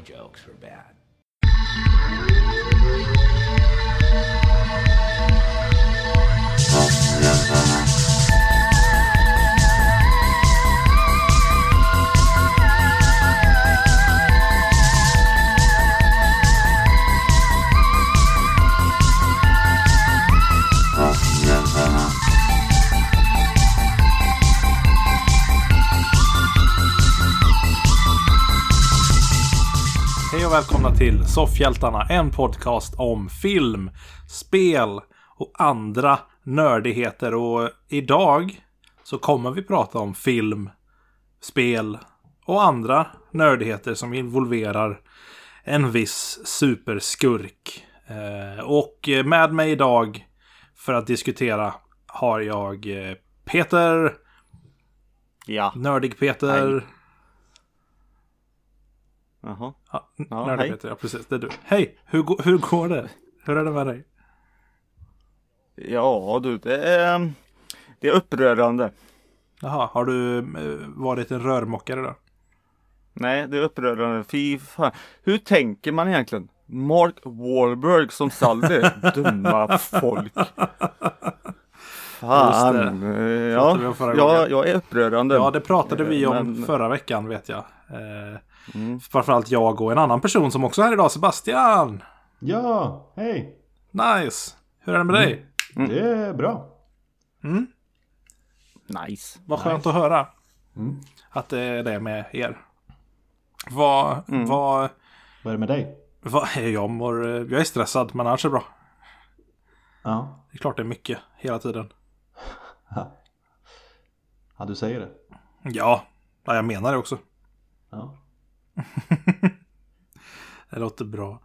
jokes were bad. Hej och välkomna till Soffhjältarna, en podcast om film, spel och andra nördigheter. Och idag så kommer vi prata om film, spel och andra nördigheter som involverar en viss superskurk. Och med mig idag för att diskutera har jag Peter. Ja. Nördig Peter. Hej. Jaha. Ja, Ja, nördig hej. Peter, ja precis, det är du. Hej, hur går det? Hur är det med dig? Ja du, det är upprörande. Jaha, har du varit en rörmokare då? Nej, det är upprörande. Fy fan. Hur tänker man egentligen? Mark Wahlberg som Sally. Dumma folk. Fan. Pratade vi om förra gången. Jag är upprörande. Ja, det pratade vi om Men- förra veckan, vet jag. Framförallt jag och en annan person som också är här idag, Sebastian. Ja, hej. Nice. Hur är det med dig? Det är bra. Nice. Vad skönt att höra. Att det är det med er. Vad Vad är det med dig? jag är stressad, men annars är det bra. Ja, Det är klart det är mycket hela tiden. ja du säger det. Ja, jag menar det också. Ja. Det låter bra.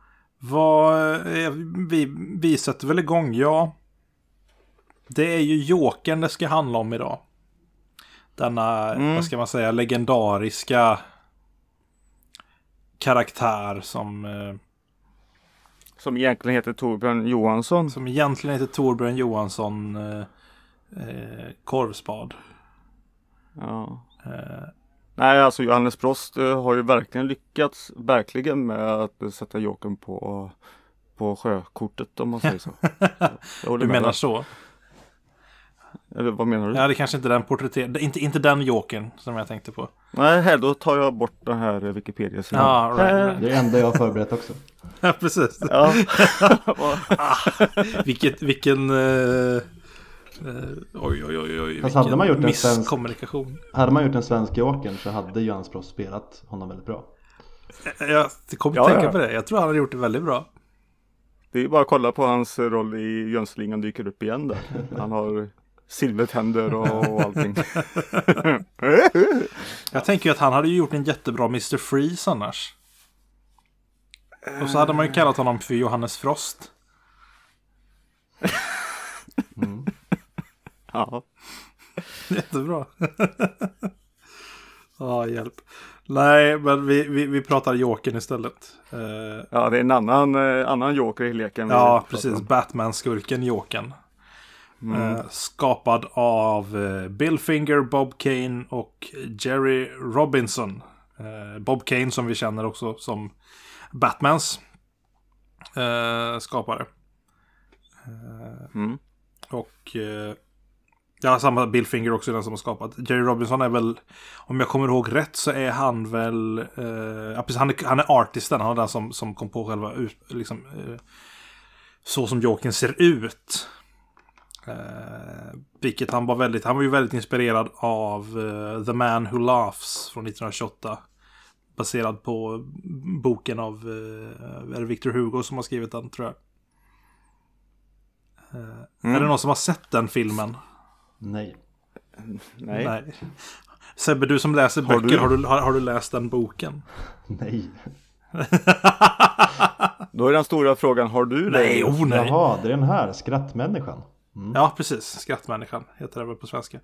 Vi sätter väl igång, ja. Det är ju Jokern det ska handla om idag. Denna, vad ska man säga, legendariska karaktär Som egentligen heter Torbjörn Johansson. som egentligen heter Torbjörn Johansson Korvspad. Ja. Nej, alltså Johannes Brost har ju verkligen lyckats med att sätta Jokern på sjökortet, om man säger så. Jag håller Du med menar där. så? Eller vad menar du? Ja, det är kanske inte den inte den Jokern som jag tänkte på. Nej, här då tar jag bort den här Wikipedia-sidan. Ja, right. Det är det enda jag har förberett också. Ja, precis. Ja. Vilken oj, Fast hade man gjort en misskommunikation. Hade man gjort en svensk Jokern så hade Johannes Brost spelat honom väldigt bra. Jag kommer Ja, tänka ja. på det. Jag tror han hade gjort det väldigt bra. Det är ju bara att kolla på hans roll i Jönsslingan dyker upp igen där. Han har silvertänder och allting. Jag tänker ju att han hade ju gjort en jättebra Mr. Freeze annars. Och så hade man ju kallat honom för Johannes Frost. Ja. Jättebra. Ja, hjälp. Nej, men vi pratar Jokern istället. Ja, det är en annan Joker i leken. vi Ja, pratar precis. om. Batman-skurken Jokern. Skapad av Bill Finger, Bob Kane och Jerry Robinson. Bob Kane som vi känner också som Batmans skapare. Och ja, samma Bill Finger också, den som har skapat. Jerry Robinson är väl, om jag kommer ihåg rätt, så är han väl ja, precis, han är artisten. Han är den som kom på själva så som Jokern ser ut. Vilket han var ju väldigt inspirerad av The Man Who Laughs från 1928, baserad på boken av är det Victor Hugo som har skrivit den, tror jag. Är det någon som har sett den filmen? Nej. Nej. Sebbe, du som läser böcker, har du läst den boken? Nej. Då är den stora frågan, har du det? Nej. Jaha, det är den här skrattmänniskan. Ja, precis. Skrattmänniskan heter det väl på svenska.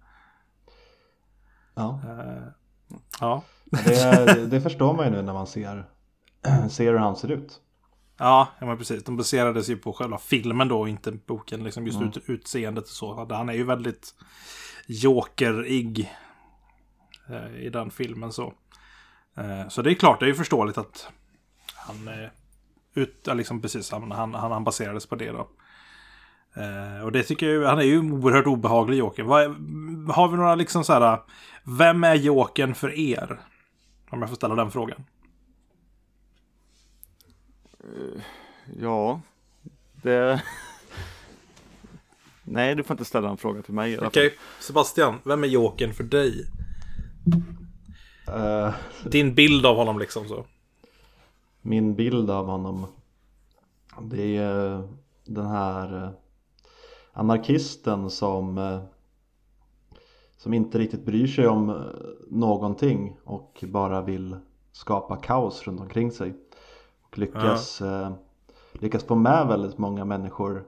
Ja. Ja. Det förstår man ju nu när man ser hur han ser ut. Ja, men precis. De baserades ju på själva filmen då, inte boken. Liksom just utseendet och så. Han är ju väldigt jokerig i den filmen så. Så det är klart, det är ju förståeligt att liksom precis, han baserades på det då. Och det tycker jag, han är ju oerhört obehaglig, Jokern. Har vi några liksom så här, vem är Jokern för er? Om jag får ställa den frågan. Ja, det... Nej, du får inte ställa en fråga till mig. Okej, Sebastian, vem är Jokern för dig? Din bild av honom liksom så. Min bild av honom, det är den här anarkisten som inte riktigt bryr sig om någonting och bara vill skapa kaos runt omkring sig. Och lyckas få med väldigt många människor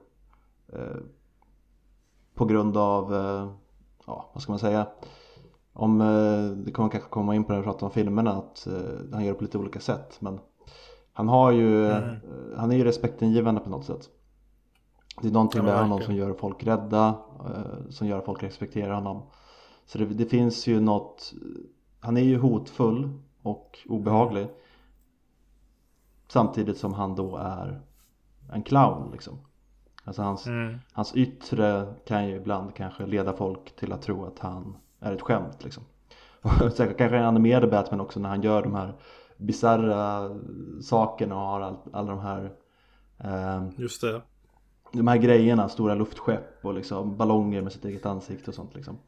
på grund av, vad ska man säga, om det kommer kanske komma in på när vi pratar om filmerna, att han gör det på lite olika sätt, men han har ju han är ju respektingivande på något sätt. Det är någonting med honom som gör folk rädda, som gör att folk respekterar honom. Så det finns ju något, han är ju hotfull och obehaglig samtidigt som han då är en clown liksom. Alltså hans yttre kan ju ibland kanske leda folk till att tro att han är ett skämt liksom. Och säkert kanske en animerad Batman också, när han gör de här bizarra sakerna och har alla de här just det. De här grejerna, stora luftskepp och liksom ballonger med sitt eget ansikte och sånt liksom.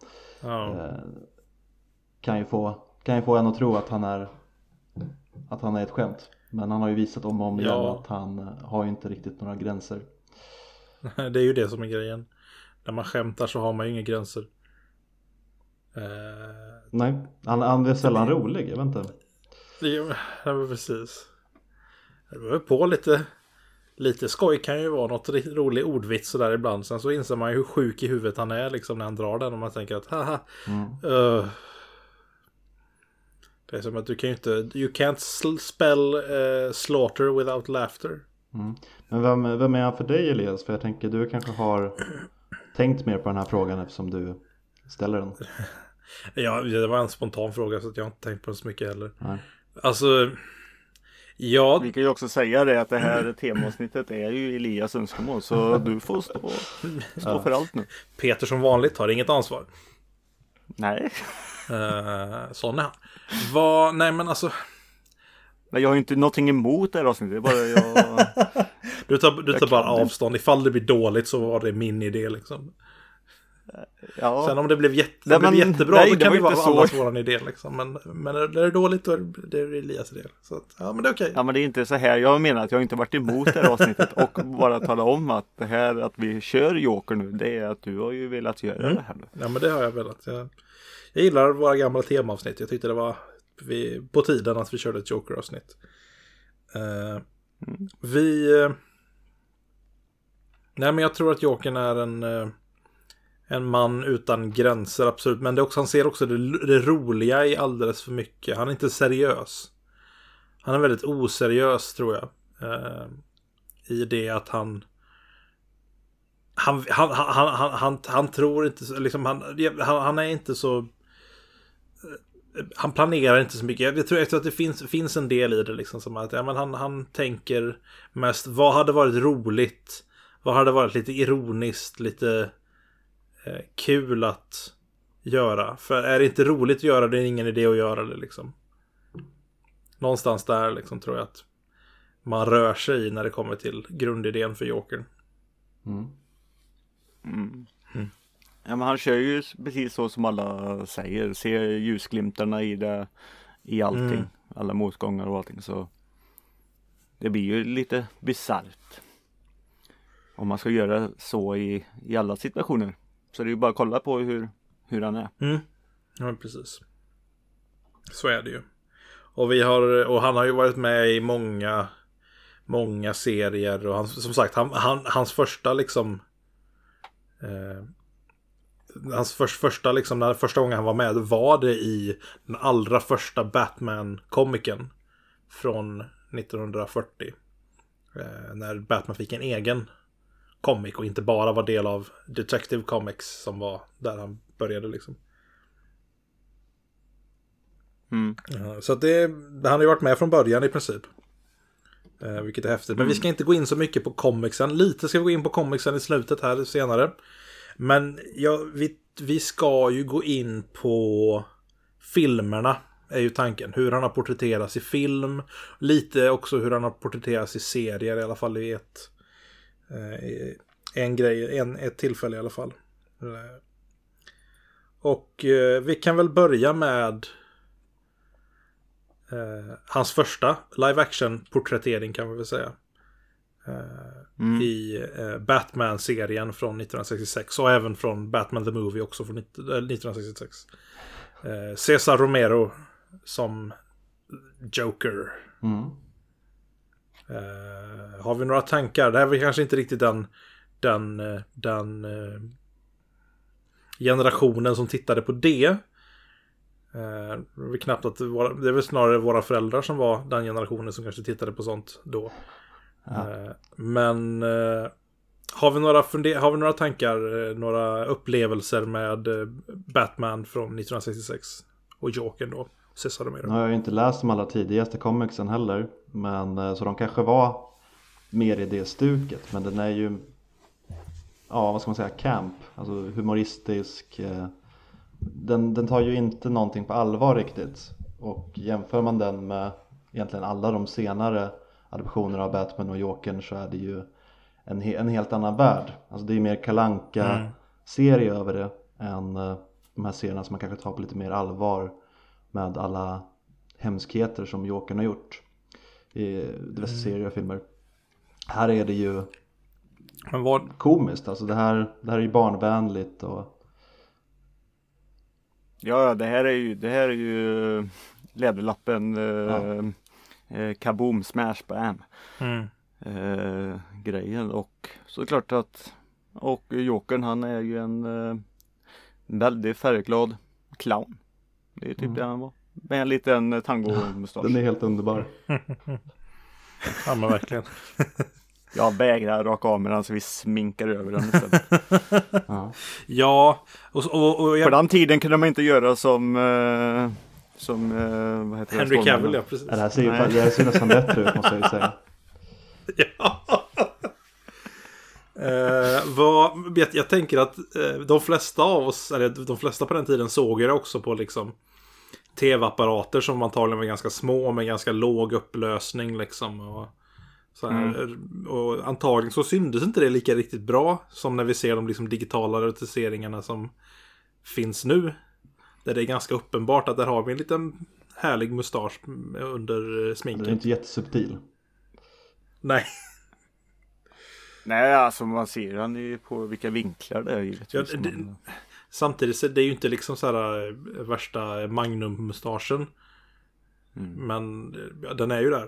Kan ju få en att tro att han är ett skämt. Men han har ju visat om och om igen att han har ju inte riktigt några gränser. Det är ju det som är grejen. När man skämtar så har man ju inga gränser. Nej, han är sällan rolig, jag vet inte. Ja, men precis. Det var på lite skoj kan ju vara något rolig ordvits så där ibland. Sen så inser man ju hur sjuk i huvudet han är liksom när han drar den, och man tänker att haha. Det är som att du kan ju inte, you can't spell slaughter without laughter. Men vem är han för dig, Elias? För jag tänker du kanske har tänkt mer på den här frågan eftersom du ställer den. Ja, det var en spontan fråga så att jag har inte tänkt på det så mycket heller. Nej. Alltså, ja. Vi kan ju också säga det att det här temaavsnittet är ju Elias önskemål, så du får stå för allt nu. Peter som vanligt har inget ansvar. Nej. Sån är han. Nej men alltså. Nej, jag har ju inte någonting emot det här avsnittet. Det är bara Du tar bara avstånd. Ifall det blir dåligt så var det min idé liksom. Ja. Sen om det blev jättebra då kan det vara allas våran idé liksom. Men är det dåligt då är det Elias idé. Så att, ja men det är okej. Ja men det är inte så här. Jag menar att jag inte varit emot det här avsnittet och bara tala om att det här att vi kör Joker nu, det är att du har ju velat göra det här nu. Ja men det har jag velat. Jag gillar våra gamla temaavsnitt. Jag tyckte det var på tiden att vi körde ett Joker-avsnitt. Nej men jag tror att Jokern är en man utan gränser, absolut. Men han ser också det roliga i alldeles för mycket. Han är inte seriös. Han är väldigt oseriös, tror jag. I det att han tror inte liksom, han är inte så, han planerar inte så mycket. Jag tror att det finns en del i det liksom, som att han tänker mest vad hade varit roligt, vad hade varit lite ironiskt, lite kul att göra. För är det inte roligt att göra det, är ingen idé att göra det liksom. Någonstans där liksom tror jag att man rör sig när det kommer till grundidén för Jokern. Ja, men han kör ju precis så som alla säger. Ser ljusglimtarna i allting. Alla motgångar och allting. Så det blir ju lite bizarrt om man ska göra så i alla situationer. Så det är ju bara att kolla på hur han är. Ja, precis. Så är det ju. Och han har ju varit med i många serier. Och som sagt, hans första liksom första liksom, första gången han var med var det i den allra första Batman-komiken från 1940. När Batman fick en egen comic och inte bara var del av Detective Comics, som var där han började liksom. Så att han har ju varit med från början i princip. Vilket är häftigt. Men vi ska inte gå in så mycket på comicsen. Lite ska vi gå in på comicsen i slutet här senare. Men vi ska ju gå in på filmerna, är ju tanken. Hur han har porträtterats i film. Lite också hur han har porträtterats i serier, i alla fall i ett tillfälle i alla fall. Och vi kan väl börja med hans första live action porträttering, kan vi väl säga. I Batman-serien från 1966 och även från Batman the Movie också från 1966. Cesar Romero som Joker. Har vi några tankar? Det här är väl kanske inte riktigt den generationen som tittade på det. Det är knappt att det är väl snarare våra föräldrar som var den generationen som kanske tittade på sånt då. Men har vi några tankar, några upplevelser med Batman från 1966 och Jokern då, Cesar Romero? Nu har jag ju inte läst de allra tidigaste comicsen heller, men så de kanske var mer i det stuket, men den är ju, ja, vad ska man säga, camp, alltså humoristisk. Den tar ju inte någonting på allvar riktigt, och jämför man den med egentligen alla de senare adaptioner av Batman och Jokern, så är det ju en helt annan värld. Alltså det är mer Kalle Anka-serie över det än de här serierna som man kanske tar på lite mer allvar med alla hemskheter som Jokern har gjort i diverse serier och filmer. Här är det ju komiskt, alltså det här är ju barnvänligt och ja, det här är ju läderlappen kaboom, smash, bam grejen. Och såklart att Jokern, han är ju en väldigt färgglad clown. Det är typ det han var. Med en liten tango-mustasch. Den är helt underbar. Ja, men verkligen. Jag vägrar raka av med den så vi sminkar över den istället. Ja. Och på den tiden kunde man inte göra som vad heter Henry Cavill, ja, precis. Det här ser nästan bättre ut, måste jag ju säga. Ja. Jag tänker att de flesta av oss, eller de flesta på den tiden, såg det också på liksom tv-apparater som antagligen var ganska små med ganska låg upplösning liksom, och så här, och antagligen så syntes inte det lika riktigt bra som när vi ser de liksom digitala retuseringarna som finns nu, där det är ganska uppenbart att där har vi en liten härlig mustasch under sminket. Den är inte jättesubtil. Nej. Nej, alltså man ser han ju på vilka vinklar det är givetvis. Samtidigt så det är ju inte liksom så här värsta Magnum-mustaschen. Men den är ju där.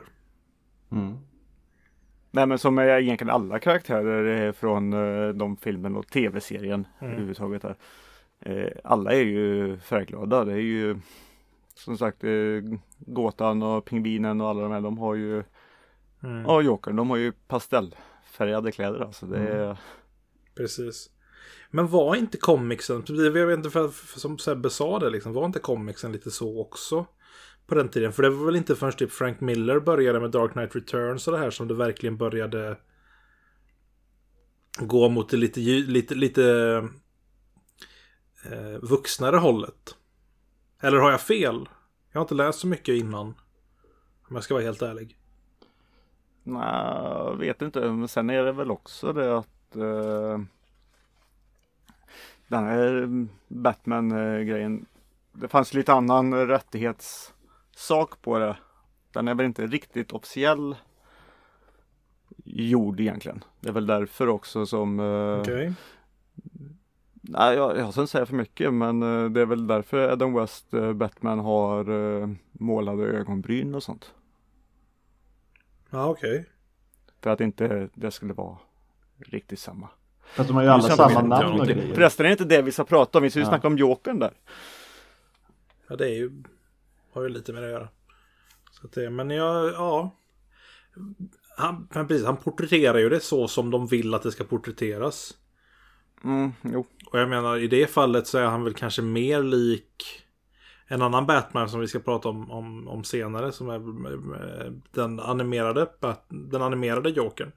Nej, men som är egentligen alla karaktärer från de filmen och tv-serien överhuvudtaget här. Alla är ju färgglada. Det är ju som sagt Gåtan och Pingvinen och alla de här, de har ju och Jokern, de har ju pastellfärgade kläder, alltså det är precis. Men var inte comicsen, jag vet inte, för som Sebbe sa det liksom, var inte comicsen lite så också på den tiden? För det var väl inte förrän typ Frank Miller började med Dark Knight Returns och det här som det verkligen började gå mot det lite vuxnare hållet. Eller har jag fel? Jag har inte läst så mycket innan, om jag ska vara helt ärlig. Nej, jag vet inte. Men sen är det väl också det att den här Batman-grejen, det fanns lite annan rättighetssak på det. Den är väl inte riktigt officiell gjord egentligen. Det är väl därför också som Okej. Nej, jag ska inte säga för mycket, men det är väl därför Adam West Batman har målade ögonbryn och sånt. Ja, okej. För att inte det skulle vara riktigt samma. Fast de har ju alla samma namn och grejer. Förresten är det inte det vi ska prata om. Vi ska ju snacka om Jokern där. Ja, det är ju, har ju lite med det att göra. Så att det, men ja. Han porträtterar ju det så som de vill att det ska porträtteras. Jo. Och jag menar, i det fallet så är han väl kanske mer lik En annan Batman som vi ska prata om senare, som är den animerade Jokern.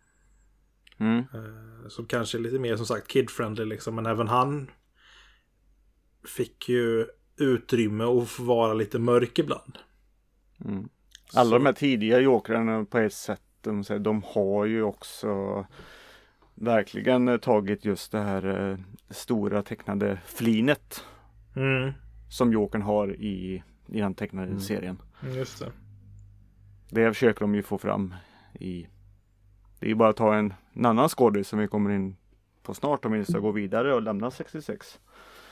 Som kanske är lite mer, som sagt, kid-friendly liksom, men även han fick ju utrymme att få vara lite mörk ibland. Alla de här tidiga Jokrarna på ett sätt, de har ju också verkligen tagit just det här stora tecknade flinet som Jokern har i den tecknade serien. Just det. Det försöker de ju få fram i... Det är ju bara att ta en annan skådis som vi kommer in på snart om vi ska gå vidare och lämna 66.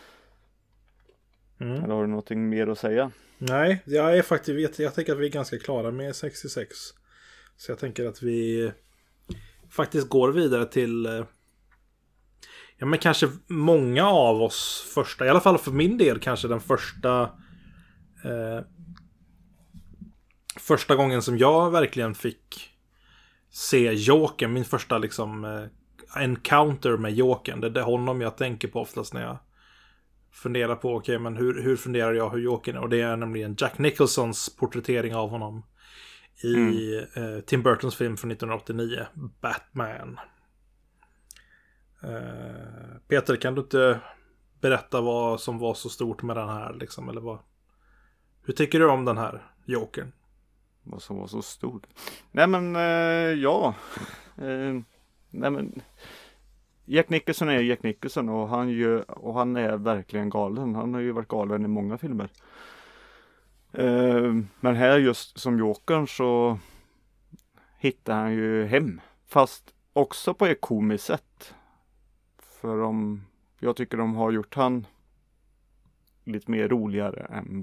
Eller har du någonting mer att säga? Nej, jag tänker att vi är ganska klara med 66. Så jag tänker att vi faktiskt går vidare till men kanske många av oss första, i alla fall för min del kanske den första gången som jag verkligen fick se Jokern, min första liksom encounter med Jokern. Det är honom jag tänker på oftast när jag funderar på okej, men hur funderar jag hur Jokern är? Och det är nämligen Jack Nicholsons porträttering av honom i Tim Burtons film från 1989, Batman. Peter, kan du inte berätta vad som var så stort med den här liksom, eller hur tycker du om den här Jokern? Vad som var så stort? Nej men nej men Jack Nicholson är Jack Nicholson och han är verkligen galen. Han har ju varit galen i många filmer. Men här just som Jokern så hittar han ju hem. Fast också på ett komiskt sätt. För jag tycker de har gjort han lite mer roligare än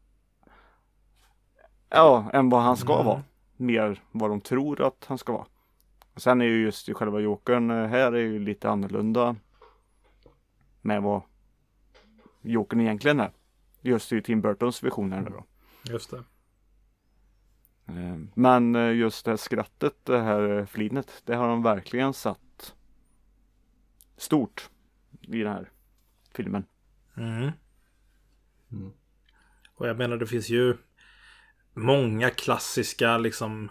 vad han ska vara. Mer vad de tror att han ska vara. Och sen är ju just själva Jokern här är ju lite annorlunda med vad Jokern egentligen är. Just i Tim Burtons vision här då. Just det. Men just det här skrattet, det här flinet, det har de verkligen satt stort i den här filmen. Och jag menar, det finns ju många klassiska liksom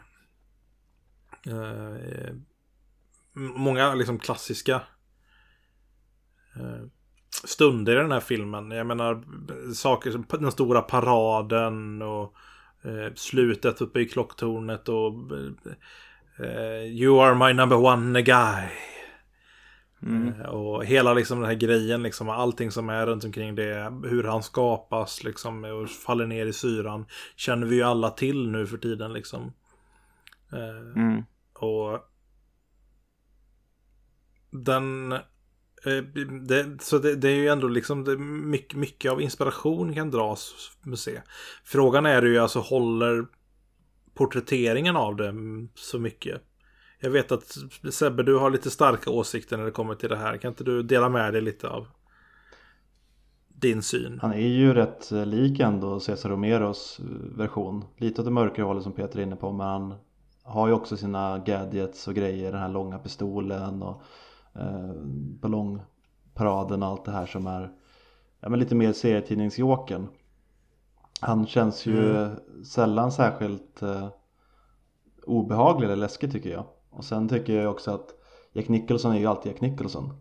klassiska stunder i den här filmen. Jag menar saker som den stora paraden och slutet uppe i klocktornet och You are my number one guy. Och hela liksom den här grejen liksom, allting som är runt omkring det, hur han skapas liksom och faller ner i syran, känner vi ju alla till nu för tiden liksom. Och det är ju ändå liksom mycket av inspiration kan dras med se. Frågan är ju alltså, håller porträtteringen av det så mycket? Jag vet att Sebbe, du har lite starka åsikter när det kommer till det här. Kan inte du dela med dig lite av din syn? Han är ju rätt lik ändå Cesar Romeros version. Lite åt det mörkare hållet som Peter är inne på, men han har ju också sina gadgets och grejer. Den här långa pistolen och ballongparaden och allt det här som är men lite mer serietidningsjokern. Han känns ju sällan särskilt obehaglig eller läskig tycker jag. Och sen tycker jag också att Jack Nicholson är ju alltid Jack Nicholson.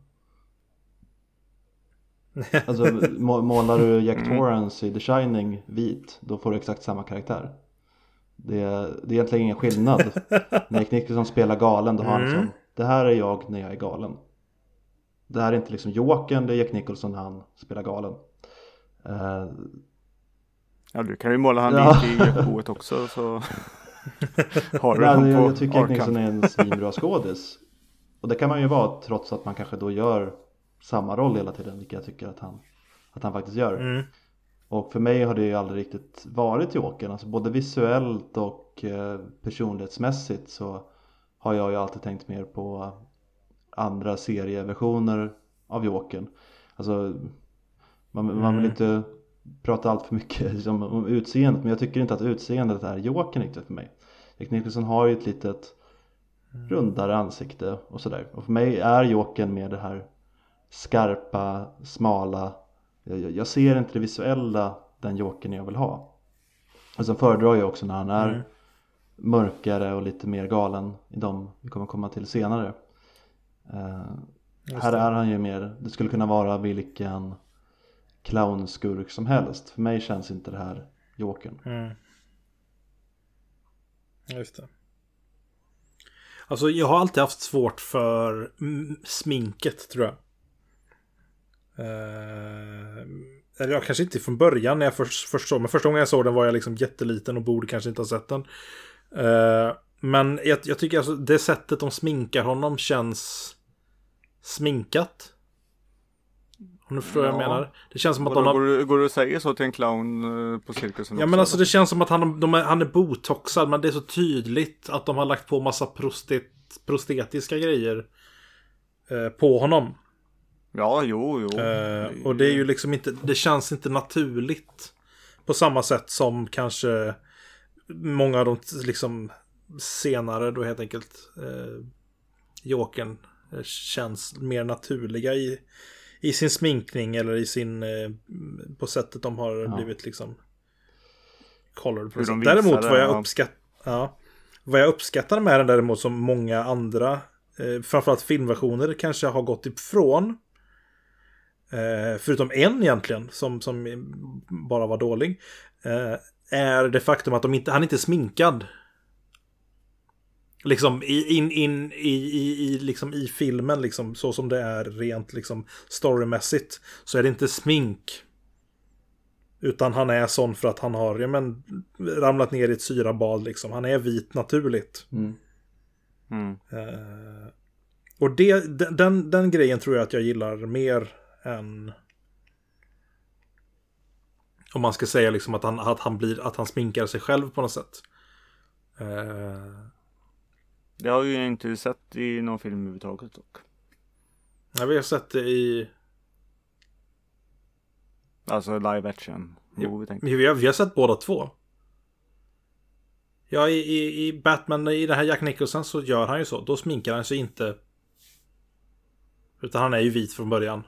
Alltså målar du Jack Torrance i The Shining vit, då får du exakt samma karaktär. Det är egentligen ingen skillnad. När Jack Nicholson spelar galen, då har han som, det här är jag när jag är galen. Det här är inte liksom Jokern, det är Jack Nicholson när han spelar galen. Ja, du kan ju måla han lite i Jack också, så har du han på jag tycker Jack Nicholson är en svinbra skådis. Och det kan man ju vara trots att man kanske då gör samma roll hela tiden, vilket jag tycker att han faktiskt gör. Och för mig har det ju aldrig riktigt varit Jokern. Alltså både visuellt och personlighetsmässigt så har jag ju alltid tänkt mer på andra serieversioner av Jokern. Alltså man vill inte prata allt för mycket liksom, om utseendet, men jag tycker inte att utseendet är Jokern riktigt för mig. Jack Nicholson har ju ett litet rundare ansikte och sådär. Och för mig är Jokern med det här skarpa, smala. Jag ser inte det visuella den Jokern jag vill ha. Och sen föredrar jag också när han är mörkare och lite mer galen i dem vi kommer komma till senare. Här är han ju mer, det skulle kunna vara vilken clownskurk som helst. För mig känns inte det här Jokern. Just det. Alltså jag har alltid haft svårt för sminket, tror jag. Eller jag kanske inte från början när jag först såg, men första gången jag såg den var jag liksom jätteliten och borde kanske inte ha sett den. Men jag tycker alltså det sättet de sminkar honom känns sminkat. Om du förstår vad jag menar. Det känns som att Går du och säger så till en clown på cirkusen? Ja, men alltså det känns som att han är botoxad, men det är så tydligt att de har lagt på massa prostetiska grejer på honom. Ja, jo. Och det är ju liksom inte, det känns inte naturligt på samma sätt som kanske många av de liksom senare då helt enkelt Jokern känns mer naturliga i sin sminkning eller i sin på sättet de har blivit liksom colored på. Däremot vad jag uppskattar med den däremot som många andra framförallt filmversioner kanske har gått ifrån förutom en egentligen som bara var dålig är det faktum att han inte är sminkad. Liksom liksom i filmen liksom, så som det är rent liksom storymässigt, så är det inte smink, utan han är sån för att han har ramlat ner i ett syrabad liksom. Han är vit naturligt. Och den grejen tror jag att jag gillar mer än om man ska säga liksom att han sminkar sig själv på något sätt. Det har ju inte sett i någon film överhuvudtaget dock. Ja, vi har sett det i... Alltså live action. Vi har sett båda två. Ja, i Batman, i det här Jack Nicholson så gör han ju så. Då sminkar han sig inte. Utan han är ju vit från början.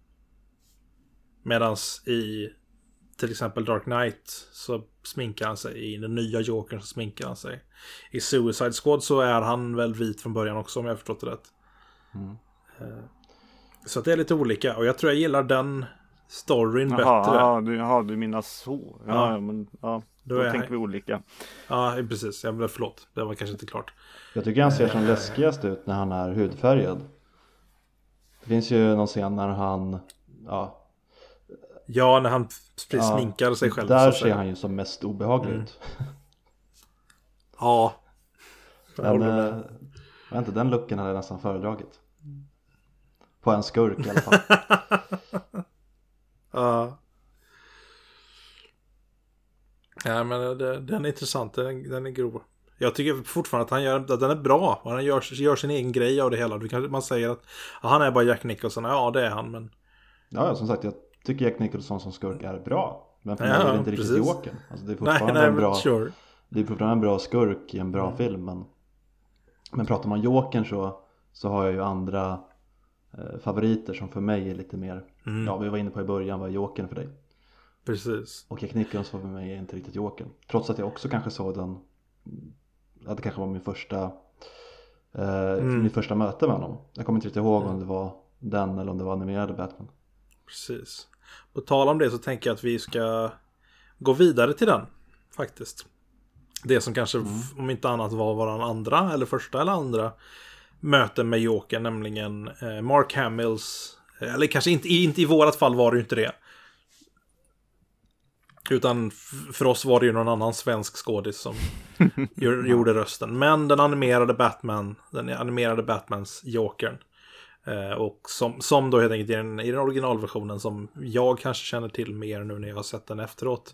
Medans i till exempel Dark Knight så sminkar han sig. I den nya Jokern så sminkar han sig. I Suicide Squad så är han väl vit från början också, om jag har förstått det rätt. Så att det är lite olika. Och jag tror jag gillar den storyn bättre. Ja, du menar så. Då tänker vi olika. Ja, precis. Förlåt. Det var kanske inte klart. Jag tycker han ser som läskigast ut när han är hudfärgad. Det finns ju någon scen när han... Ja, när han sminkar sig själv. Där ser han ju som mest obehaglig ut. Ja. Men den looken hade jag nästan föredragit. På en skurk i alla fall. Ja, men den är intressant. Den är grov. Jag tycker fortfarande att den är bra. Och han gör sin egen grej av det hela. Man säger att han är bara Jack Nicholson. Ja, det är han, men... Ja, som sagt, jag tycker Jack Nicholson som skurk är bra. Men för mig är det inte riktigt Jokern. Alltså, det är fortfarande det är fortfarande en bra skurk i en bra film. Men pratar man Jokern så har jag ju andra favoriter som för mig är lite mer... Ja, vi var inne på i början, vad är Jokern för dig? Precis. Och Jack Nicholson för mig är inte riktigt Jokern. Trots att jag också kanske såg den... Att det kanske var min första möte med honom. Jag kommer inte riktigt ihåg om det var den eller om det var animerade Batman. Precis. På tal om det så tänker jag att vi ska gå vidare till den faktiskt. Det som kanske om inte annat var våran andra eller första eller andra möte med Joker, nämligen Mark Hamills, eller kanske inte i vårat fall var det ju inte det. Utan för oss var det ju någon annan svensk skådis som gjorde rösten. Men den animerade Batmans Jokern. Och som då helt enkelt i den originalversionen som jag kanske känner till mer nu när jag har sett den efteråt.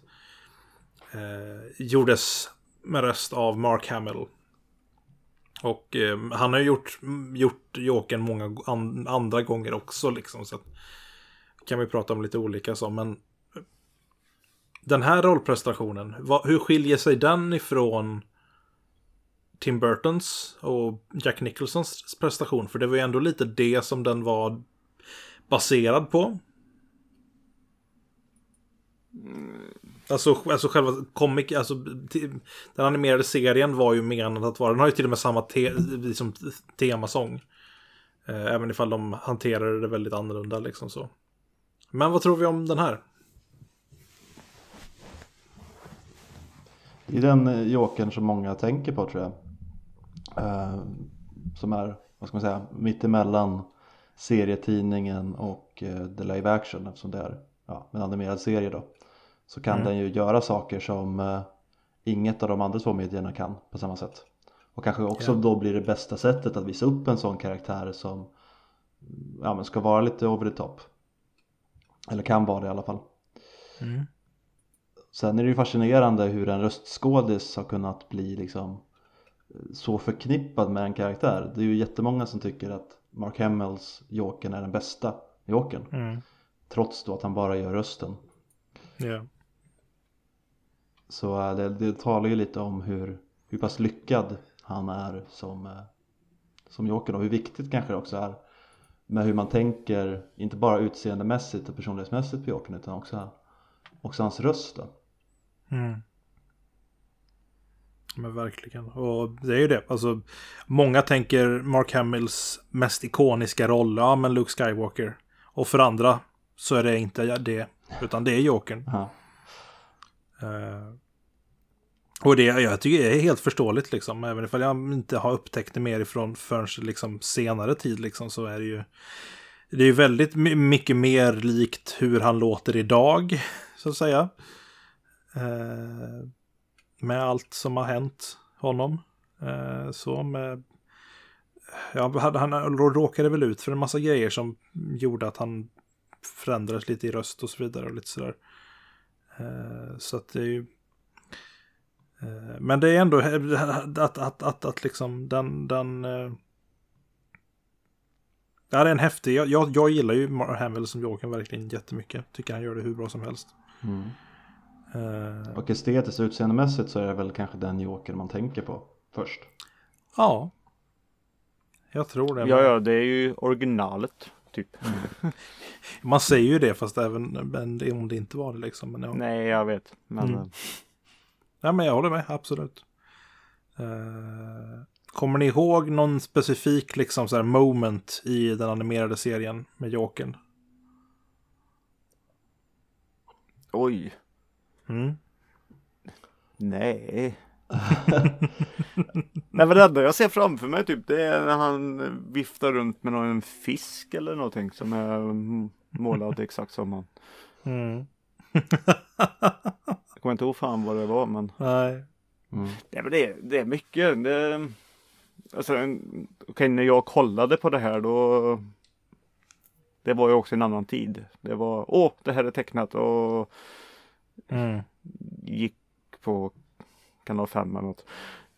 Gjordes med röst av Mark Hamill. Och han har gjort Jokern många andra gånger också liksom, så att kan vi prata om lite olika så, men den här rollprestationen, hur skiljer sig den ifrån Tim Burtons och Jack Nicholsons prestation? För det var ju ändå lite det som den var baserad på. Alltså själva comic, alltså den animerade serien var ju menad att vara, den har ju till och med samma liksom, temasång. Även ifall de hanterade det väldigt annorlunda liksom så. Men vad tror vi om den här? Det är den Jokern som många tänker på, tror jag. Som är, vad ska man säga, mittemellan serietidningen och the live action, eftersom det är en animerad serie då. Så kan den ju göra saker som inget av de andra två medierna kan på samma sätt. Och kanske också då blir det bästa sättet att visa upp en sån karaktär som men ska vara lite over the top. Eller kan vara det i alla fall. Sen är det ju fascinerande hur en röstskådis har kunnat bli liksom så förknippad med en karaktär. Det är ju jättemånga som tycker att Mark Hamills Jokern är den bästa Jokern. Trots då att han bara gör rösten. Ja. Så det talar ju lite om hur pass lyckad han är som Jokern. Och hur viktigt kanske det också är med hur man tänker, inte bara utseendemässigt och personlighetsmässigt på Jokern, utan också hans röst då. Men verkligen. Och det är ju det. Alltså, många tänker Mark Hamills mest ikoniska roll, men Luke Skywalker. Och för andra så är det inte det, utan det är Jokern. Och det jag tycker är helt förståeligt liksom. Även ifall jag inte har upptäckt det mer ifrån förrän liksom senare tid liksom, så är det är ju väldigt mycket mer likt hur han låter idag, så att säga. Med allt som har hänt honom. Så med... han råkade väl ut för en massa grejer som gjorde att han förändrades lite i röst och så vidare och lite sådär. Så att det är ju... Men det är ändå att liksom den det är en häftig... Jag gillar ju Mark Hamill som Jokern verkligen jättemycket. Tycker han gör det hur bra som helst. Och estetiskt utseendemässigt så är det väl kanske den Joker man tänker på först. Ja. Jag tror det. Ja, det är ju originalet typ. Man säger ju det, fast även om det inte var det liksom. Men Nej, jag vet. Men... Ja, men jag håller med, absolut. Kommer ni ihåg någon specifik liksom så här moment i den animerade serien med Jokern? Oj. Nej. Nej, men det enda jag ser framför mig typ, det är när han viftar runt med någon fisk eller någonting som är målad exakt som han. Jag kommer inte ihåg fan vad det var, men... Nej. Ja, men det är mycket. Alltså, när jag kollade på det här då... Det var ju också en annan tid. Det var, det här är tecknat och... Gick på kanal 5 eller något.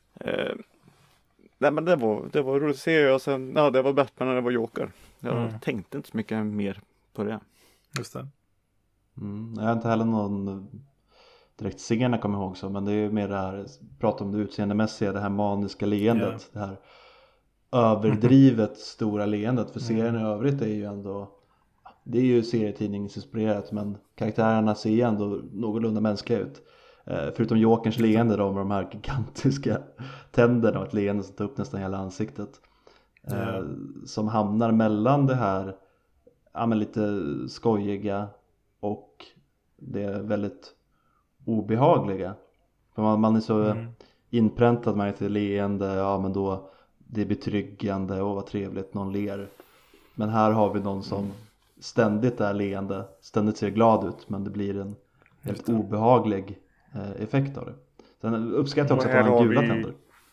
Nej, men det var roligt att se. Och sen, det var Batman och det var Joker. Jag tänkte inte så mycket mer på det. Just det. Jag har inte heller någon direkt scen jag kommer ihåg så, men det är mer det här, prata om det utseendemässiga, det här maniska leendet, det här överdrivet stora leendet, för serien i övrigt är ju ändå, det är ju serietidningsinspirerat, men karaktärerna ser ändå någorlunda mänskliga ut, förutom Jokerns leende då, med de här gigantiska tänderna och ett leende som tar upp nästan hela ansiktet, som hamnar mellan det här men lite skojiga och det är väldigt obehagliga. För man är så inpräntad med ett leende, men då det är betryggande och vad trevligt någon ler. Men här har vi någon som ständigt är leende, ständigt ser glad ut, men det blir en helt obehaglig effekt av det. Sen uppskattar jag också att han har gula tänder.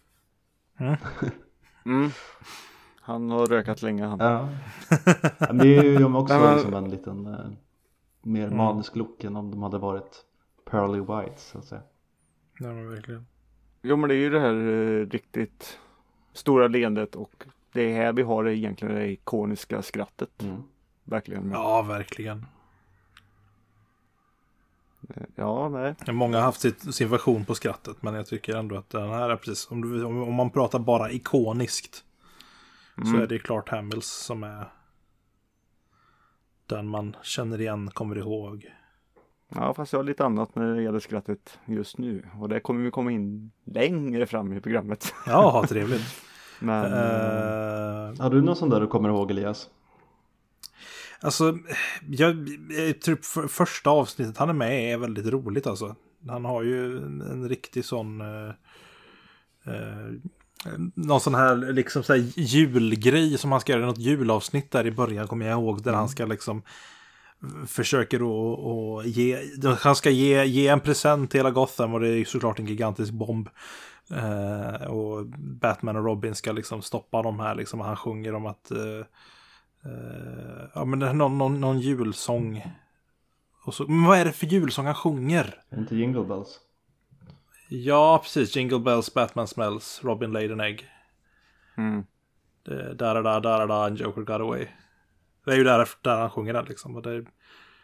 Han har rökat länge han. Ja. Men det är ju också som en liten mer manisk look än om de hade varit pearly white, så att säga. Ja, men verkligen. Jo, men det är ju det här riktigt stora leendet, och det är här vi har det egentligen, det ikoniska skrattet. Verkligen. Ja, verkligen. Ja, nej. Många har haft sin version på skrattet, men jag tycker ändå att den här är precis, om man pratar bara ikoniskt, så är det klart Hamills som är den man känner igen, kommer ihåg. Ja, fast jag har lite annat när det gäller skrattet just nu. Och det kommer vi komma in längre fram i programmet. Ja, trevligt. Men... Har du någon sån där du kommer ihåg, Elias? Alltså, jag typ första avsnittet han är med är väldigt roligt alltså. Han har ju en riktig sån någon sån här liksom så här julgrej som han ska göra, något julavsnitt där i början kommer jag ihåg, där han ska liksom försöker att ge, han ska ge en present till hela Gotham, och det är ju såklart en gigantisk bomb. Och Batman och Robin ska liksom stoppa de här liksom, och han sjunger om att ja, men det är någon julsång. Och så, men vad är det för julsång han sjunger? Inte Jingle Bells? Ja, precis. Jingle Bells, Batman Smells, Robin laid an egg. Da and Joker got away. Det är ju där han sjunger den liksom. Och det är...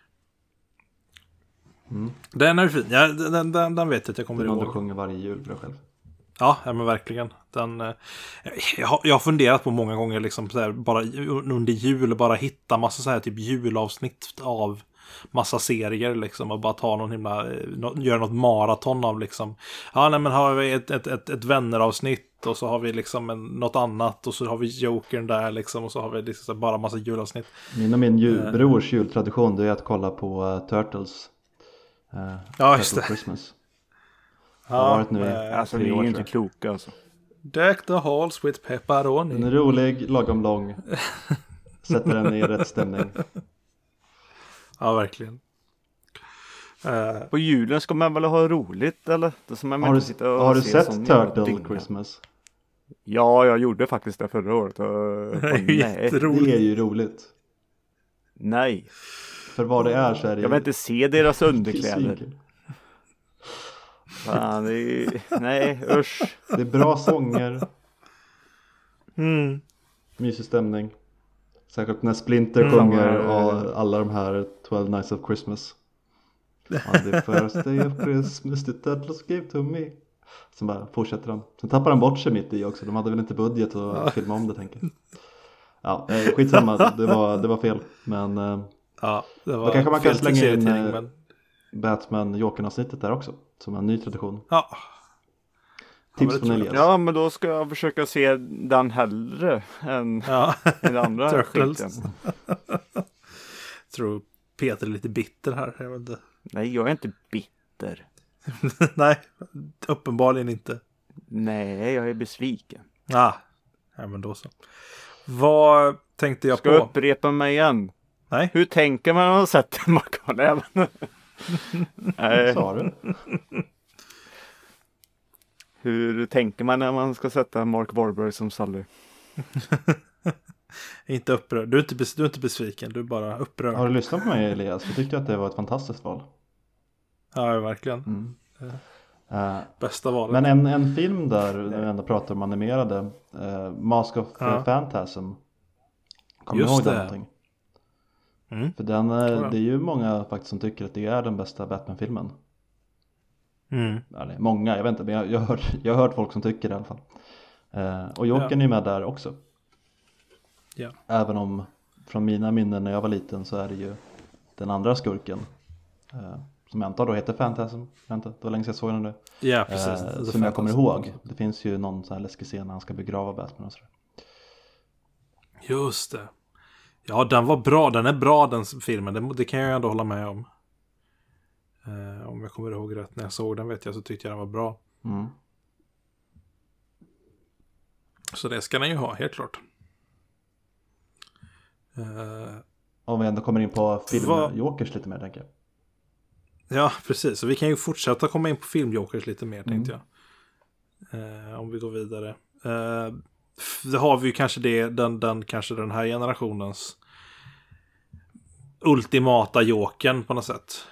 Den är fin. Ja, den vet jag att jag kommer ihåg. Du sjunger varje jul för dig själv. Ja, men verkligen. Jag har funderat på många gånger liksom, så här, bara under jul bara hitta massa så här typ julavsnitt av massa serier liksom, och bara ta någon göra något maraton av liksom. Ja, nej, men har vi ett vänneravsnitt, och så har vi liksom något annat, och så har vi Jokern där liksom, och så har vi liksom bara massa julavsnitt. Min brors jultradition, det är att kolla på Turtles. Ja, just det. Christmas. Ja, alltså det är ju inte kloka alltså. Deck the halls with pepperoni. Den är rolig, lagom lång. Sätter den i rätt stämning. Ja, verkligen. På julen ska man väl ha roligt, eller? Har du sett Turtle Christmas? Ja, jag gjorde faktiskt det förra året. Nej. Det är ju roligt. Nej. För vad det är så är det... Jag vill inte se deras underkläder. Fan, nej, usch. Det är bra sånger. Mysig stämning. Särskilt när Splinter sjunger alla de här 12 Nights of Christmas. On the first day of Christmas the Turtles gave to me. Sen bara fortsätter han. Sen tappar han bort sig mitt i också. De hade väl inte budget att filma om det, tänker jag. Ja, skitsamma. Det var fel. Men ja, det var då kanske man kan slänga in men... Batman Jokern-avsnittet där också. Som en ny tradition. Ja. Tips från Elias. Ja, men då ska jag försöka se den hellre än den andra skiten. Tror Peter är lite bitter här. Jag vet inte. Nej, jag är inte bitter. Nej, uppenbarligen inte. Nej, jag är besviken. Ja, men då så. Vad tänkte jag ska på? Ska upprepa mig igen? Nej. Hur tänker man när man sätter Macaroni? Nej. Sa du? Hur tänker man när man ska sätta Mark Wahlberg som Sully? Inte upprörd. Du är inte besviken, du är bara upprörd. Har du lyssnat på mig, Elias? Jag tyckte att det var ett fantastiskt val. Ja, verkligen. Bästa valet. Men en film där vi ändå pratar om animerade, Mask of Phantasm. Kommer du ihåg den någonting? För den, det är ju många faktiskt som tycker att det är den bästa Batman-filmen. Eller, många, jag vet inte, men jag har hört folk som tycker det i alla fall. Och Jokern är med där också. Ja. Även om från mina minnen när jag var liten så är det ju den andra skurken. Som jag antar då heter Phantasm. Det var länge sedan jag såg den nu. Ja, precis. Som jag kommer ihåg. Det finns ju någon sån här läskig scen när han ska begrava Batman och sådär. Just det. Ja, den var bra. Den är bra, den filmen. Det kan jag ändå hålla med om. Om jag kommer ihåg rätt. När jag såg den så tyckte jag den var bra. Så det ska den ju ha, helt klart. Om vi ändå kommer in på filmjokers lite mer, tänker jag. Ja, precis. Så vi kan ju fortsätta komma in på filmjokers lite mer, tänkte jag. Om vi går vidare. Det har vi ju kanske kanske den här generationens ultimata jokern på något sätt.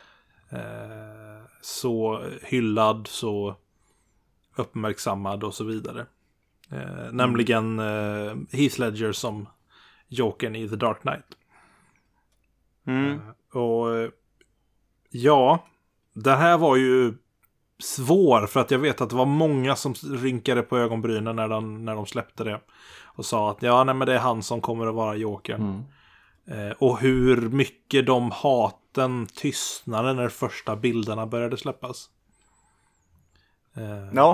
Så hyllad, så uppmärksammad och så vidare. Nämligen Heath Ledger som Jokern i The Dark Knight. Och ja, det här var ju svår, för att jag vet att det var många som rynkade på ögonbrynen när de släppte det och sa att men det är han som kommer att vara Jokern. Och hur mycket de natten tystnade när första bilderna började släppas. Ja,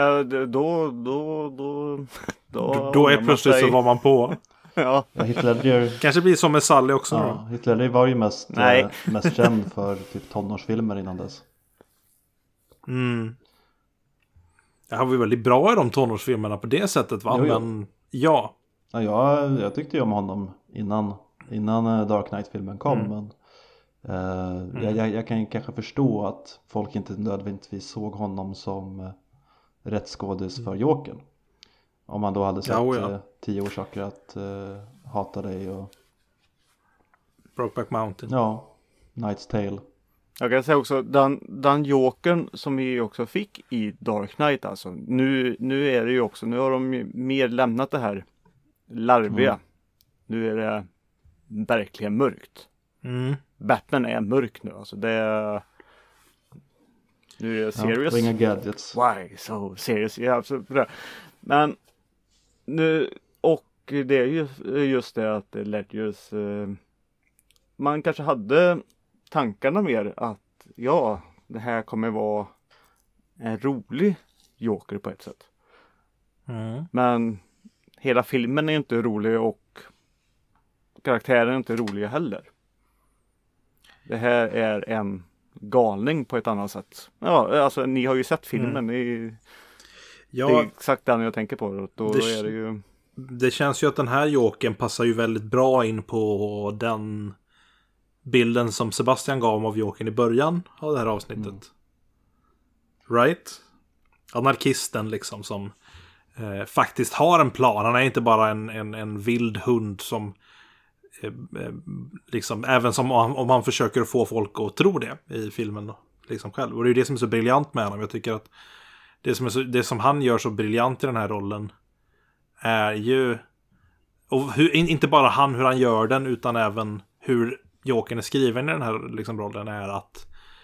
då är plötsligt så var man på. Ja. Heath Ledger kanske blir som med Sally också. Ja, Heath Ledger var ju mest känd för typ tonårsfilmer innan dess. Det har vi väldigt bra i de tonårsfilmerna på det sättet, va? Jo. Men ja. Jag tyckte ju om honom innan Dark Knight-filmen kom. Men jag kan ju kanske förstå att folk inte nödvändigtvis såg honom som rätt skådis för Jokern. Om man då hade sett 10 orsaker att hata dig och Brokeback Mountain. Ja, Knight's Tale. Jag kan säga också, den Jokern som vi också fick i Dark Knight, alltså. Nu är det ju också, nu har de ju mer lämnat det här larviga. Nu är det verkligen mörkt. Batman är mörk nu, alltså det är... Nu är det serious. Ja, inga gadgets. Why so serious? Ja, absolut. Men nu, och det är ju just det att Ledgers... man kanske hade tankarna mer att det här kommer vara en rolig Joker på ett sätt. Men hela filmen är inte rolig och karaktären är inte rolig heller. Det här är en galning på ett annat sätt. Ja, alltså ni har ju sett filmen. Det är exakt den jag tänker på. Då är det ju... Det känns ju att den här Jokern passar ju väldigt bra in på den bilden som Sebastian gav av Jokern i början av det här avsnittet. Right? Anarkisten liksom som faktiskt har en plan. Han är inte bara en vild hund som liksom, även som om han försöker få folk att tro det i filmen liksom själv. Och det är ju det som är så briljant med honom. Jag tycker att det som han gör så briljant i den här rollen är ju, och inte bara hur han gör den, utan även hur Jokern är skriven i den här liksom rollen, är att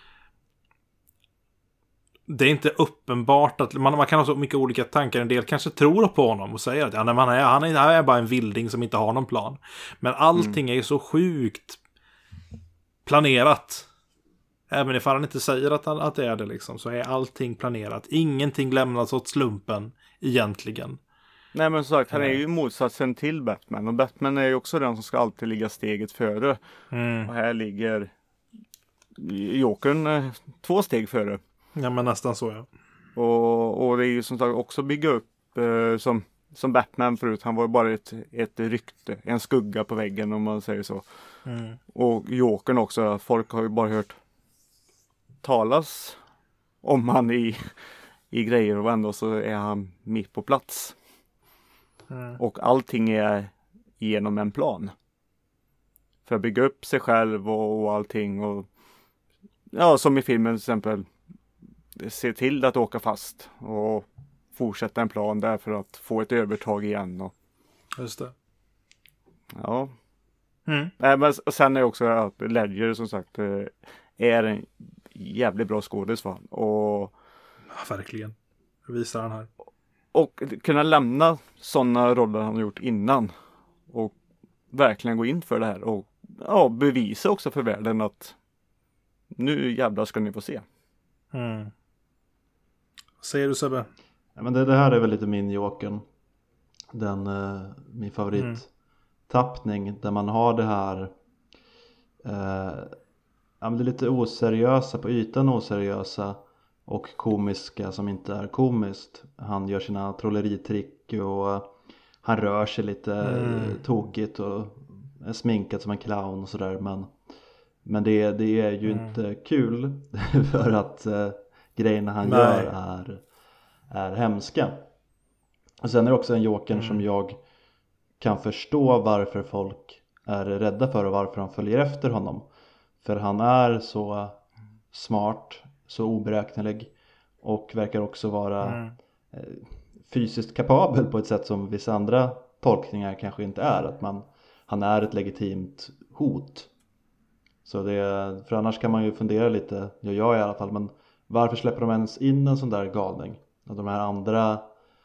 det är inte uppenbart att man kan ha så mycket olika tankar. En del kanske tror på honom och säger att han är bara en vilding som inte har någon plan. Men allting är ju så sjukt planerat. Även ifall han inte säger att det är det liksom, så är allting planerat. Ingenting lämnas åt slumpen egentligen. Nej, men som sagt, han är ju motsatsen till Batman. Och Batman är ju också den som ska alltid ligga steget före. Och här ligger Jokern 2 steg före. Ja, men nästan så, ja. Och det är ju som sagt också bygga upp som Batman förut. Han var bara ett rykte, en skugga på väggen om man säger så. Och Jokern också, folk har ju bara hört talas om han i grejer, och ändå så är han mitt på plats. Och allting är genom en plan. För att bygga upp sig själv och allting. Och ja, som i filmen till exempel, se till att åka fast och fortsätta en plan där för att få ett övertag igen. Just det. Ja. Men sen är också att Ledger som sagt är en jävligt bra skådis, va? Och ja, verkligen. Det visar han här. Och kunna lämna sådana roller han har gjort innan och verkligen gå in för det här och bevisa också för världen att nu jävlar ska ni få se. Säger du, Sebbe? Ja, men det här är väl lite min Jokern. Min favorittappning där man har det här det är lite oseriösa, på ytan oseriösa och komiska som inte är komiskt. Han gör sina trolleritrick och han rör sig lite tokigt och är sminkad som en clown och sådär. Men det är ju inte kul för att grejerna han gör är hemska. Och sen är det också en Jokern som jag kan förstå varför folk är rädda för och varför han följer efter honom. För han är så smart, så oberäknelig och verkar också vara fysiskt kapabel på ett sätt som vissa andra tolkningar kanske inte är. Att han är ett legitimt hot. Så för annars kan man ju fundera lite, jag i alla fall, men varför släpper de ens in en sån där galning? Och de här andra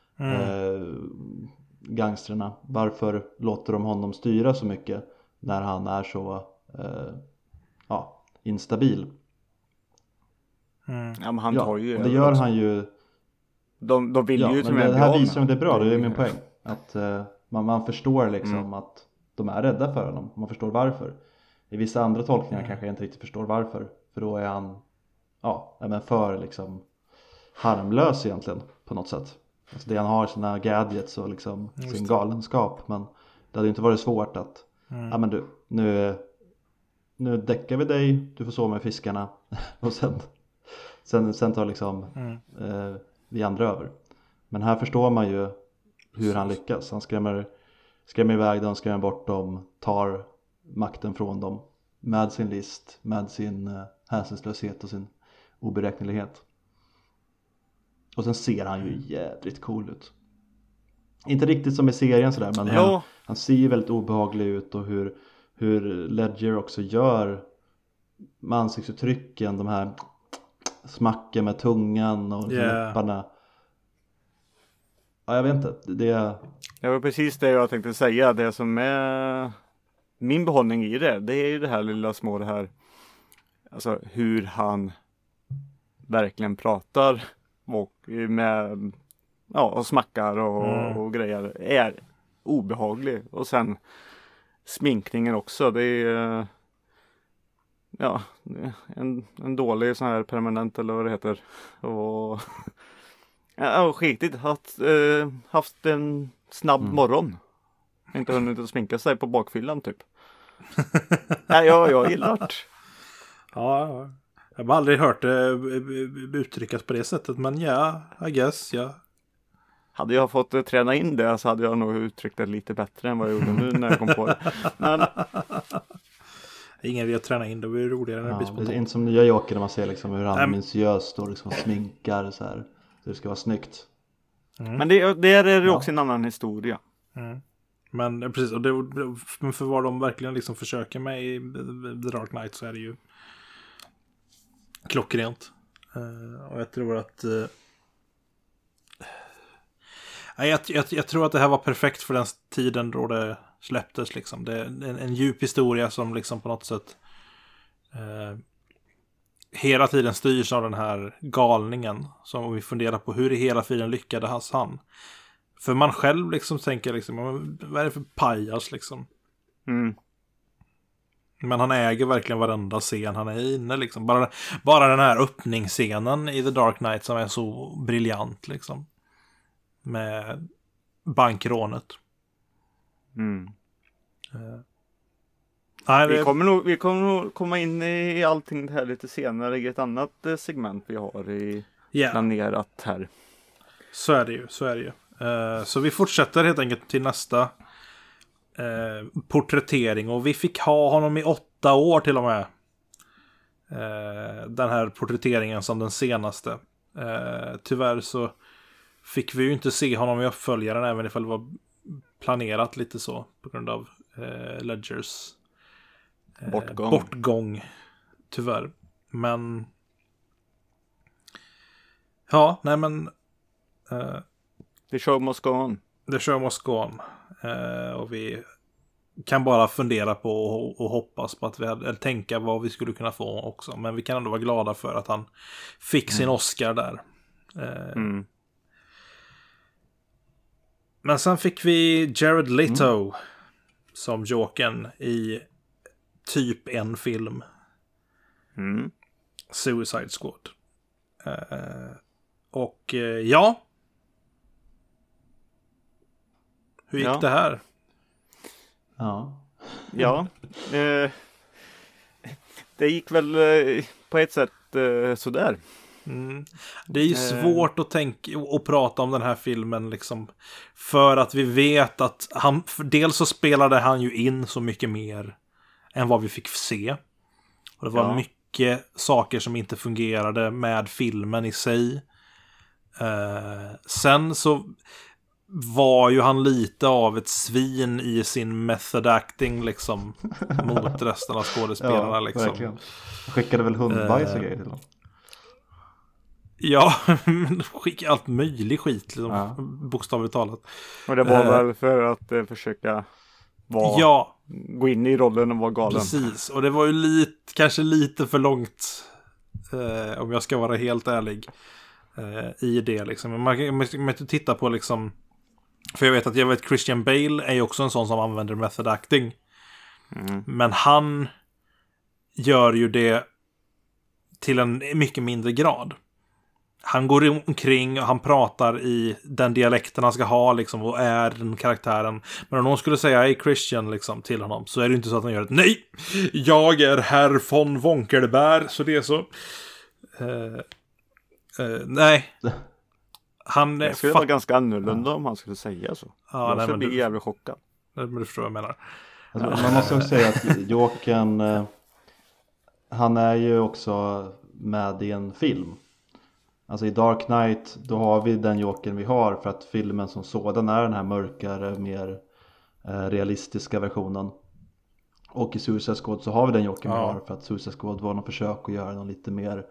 gangsterna, varför låter de honom styra så mycket när han är så instabil. Ja, men han tar ju det gör han ju. De vill ju till och med det här visar ju det är bra, det är min poäng. Att man förstår liksom att de är rädda för honom. Man förstår varför. I vissa andra tolkningar kanske jag inte riktigt förstår varför. För då är han men för liksom harmlös egentligen på något sätt. Alltså det han har, sina gadgets och liksom sin galenskap. Men det hade inte varit svårt att men du, nu däckar vi dig, du får sova med fiskarna. Och sen tar liksom vi andra över. Men här förstår man ju hur han lyckas. Han skrämmer iväg dem, skrämmer bort dem, tar makten från dem med sin list, med sin hänsynslöshet och sin oberäknelighet. Och sen ser han ju jävligt cool ut. Inte riktigt som i serien sådär, men han ser ju väldigt obehaglig ut. Och hur Ledger också gör med ansiktsuttrycken, de här smacken med tungan och läpparna. Ja, jag vet inte. Det var precis det jag tänkte säga. Det som är min behållning i det är ju det här lilla små, det här, alltså hur han verkligen pratar och med och smackar och grejer är obehaglig. Och sen sminkningen också, det är en dålig sån här permanent eller vad det heter. Och skitigt haft en snabb morgon. Inte hunnit att sminka sig på bakfyllan typ. Nej, jag gillar det. Ja, jag har aldrig hört det uttryckas på det sättet, men I guess, Hade jag fått träna in det så hade jag nog uttryckt det lite bättre än vad jag gjorde nu när jag kom på det. Men ingen vill träna in, det blir roligare när det blir spontant. Det är inte som nya Joker när man ser liksom hur han minutiöst står liksom sminkar så här. Så det ska vara snyggt. Men det är också en annan historia. Men precis, och för vad de verkligen liksom försöker med i The Dark Knight så är det ju klockrent. Och jag tror att jag tror att det här var perfekt för den tiden då det släpptes liksom. Det är en djup historia som liksom på något sätt hela tiden styrs av den här galningen, som vi funderar på hur i hela tiden lyckades han. För man själv liksom tänker liksom, vad är det för pajas liksom? Men han äger verkligen varenda scen han är inne liksom. Bara den här öppningsscenen i The Dark Knight som är så briljant liksom. Med bankrånet. Vi kommer nog komma in i allting det här lite senare i ett annat segment vi har planerat här. Så är det ju. Så vi fortsätter helt enkelt till nästa porträttering. Och vi fick ha honom i 8 år till och med. Den här porträtteringen som den senaste. Tyvärr så fick vi ju inte se honom i uppföljaren, även ifall det var planerat lite så på grund av Ledgers bortgång. Tyvärr. Men The show must go on. The show must go on. Och vi kan bara fundera på och hoppas på att eller tänka vad vi skulle kunna få också. Men vi kan ändå vara glada för att han fick sin Oscar där. Men sen fick vi Jared Leto som Jokern i typ en film. Suicide Squad. Och hur gick det här? Det gick väl på ett sätt sådär. Det är ju svårt att tänka och prata om den här filmen liksom, för att vi vet att dels så spelade han ju in så mycket mer än vad vi fick se. Och det var mycket saker som inte fungerade med filmen i sig. Sen så var ju han lite av ett svin i sin method acting liksom mot resten av skådespelarna liksom. Verkligen. Skickade väl hundbajs och grejer till dem. Ja, men skicka allt möjligt skit liksom, bokstavligt talat. Och det var väl för att försöka vara gå in i rollen och vara galen. Precis, och det var ju kanske lite för långt, om jag ska vara helt ärlig, i det liksom. Man tittar på liksom, för jag vet Christian Bale är ju också en sån som använder method acting. Men han gör ju det till en mycket mindre grad. Han går omkring och han pratar i den dialekten han ska ha liksom, och är den karaktären. Men om någon skulle säga "Hey Christian" liksom, till honom, så är det inte så att han gör ett "Nej, jag är herr von Wonkelberg", så det är så. Nej. Det skulle vara ganska annorlunda om han skulle säga så. Ja, jag nej, skulle bli jävligt chockad. Men du förstår vad jag menar. Alltså, man måste också säga att Jokern, han är ju också med i en film. Alltså i Dark Knight, då har vi den Jokern vi har, för att filmen som sådan är den här mörkare, mer realistiska versionen. Och i Suicide Squad så har vi den Jokern vi har, för att Suicide Squad var någon försök att göra någon lite mer,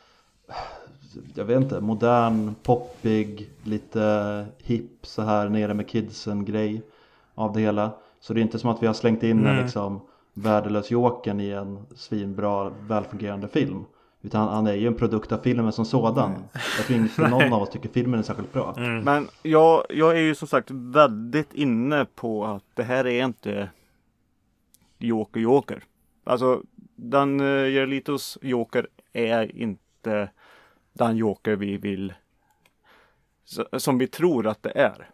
jag vet inte, modern, poppig, lite hip så här nere med kidsen grej av det hela. Så det är inte som att vi har slängt in en liksom värdelös Jokern i en svinbra, välfungerande film. Utan han är ju en produkt av filmen som sådan. Jag tror inte någon av oss tycker filmen är särskilt bra. Men jag är ju som sagt väldigt inne på att det här är inte Joker. Alltså den Jarlitos Joker är inte den Joker vi vill, som vi tror att det är.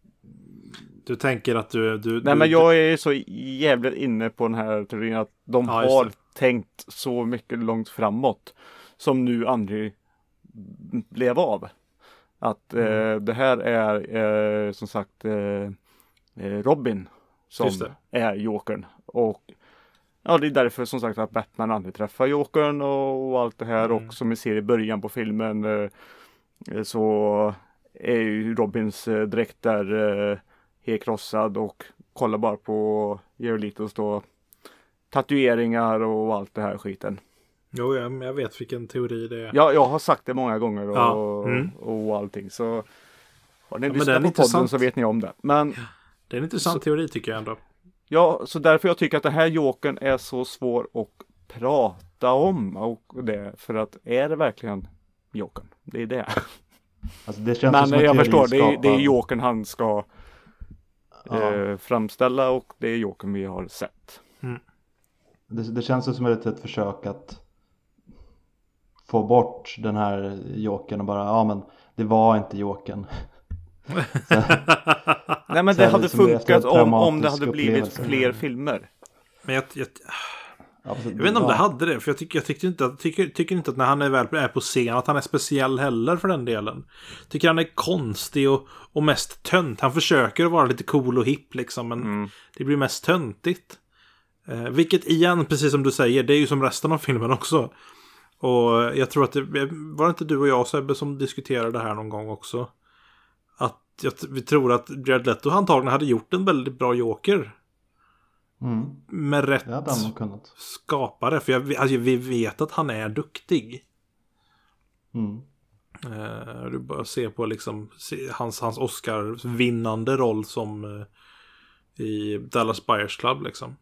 Du tänker att Nej, men jag är så jävligt inne på den här teorin att de har tänkt så mycket långt framåt som nu aldrig blev av. Att det här är som sagt Robin som är Jokern. Och ja, det är därför som sagt att Batman aldrig träffar Jokern och allt det här. Och som vi ser i början på filmen så är ju Robins dräkt där helt krossad, och kolla bara på Jarlitos då tatueringar och allt det här skiten. Jo, jag vet vilken teori det är. Ja, jag har sagt det många gånger och allting. Så har ni lyssnat på podden så vet ni om det. Men det är en intressant teori tycker jag ändå. Ja, så därför jag tycker att det här Jokern är så svår att prata om. Och det, för att är det verkligen Jokern? Det är det. Alltså det känns men som jag förstår, det är Jokern han ska framställa, och det är Jokern vi har sett. Det känns som ett försök att få bort den här Jokern och bara, men det var inte Jokern. Nej, men det hade funkat om det hade blivit fler filmer. Men jag vet inte om det hade det, för jag tycker inte att när han är på scen att han är speciell heller för den delen. Tycker han är konstig och mest tönt. Han försöker att vara lite cool och hipp liksom, men det blir mest töntigt. Vilket igen, precis som du säger, det är ju som resten av filmen också. Och jag tror att var det inte du och jag Sebbe som diskuterade det här någon gång också? Att vi tror att Jared Leto antagligen hade gjort en väldigt bra Joker. Med rätt skapare. För vi vet att han är duktig. Du bara ser på liksom hans Oscar-vinnande roll som i Dallas Buyers Club liksom.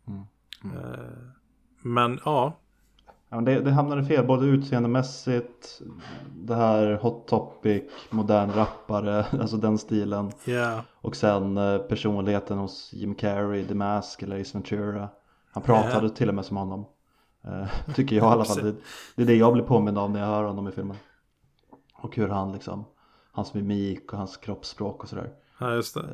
Men ja. Ja, det hamnade fel, både utseendemässigt, det här hot topic, modern rappare, alltså den stilen. Och sen personligheten hos Jim Carrey, The Mask eller Ace Ventura. Han pratade till och med som honom. Tycker jag i alla fall. Det är det jag blir påmind av när jag hör honom i filmen. Och hur han liksom, hans mimik och hans kroppsspråk och sådär. Ja, just det.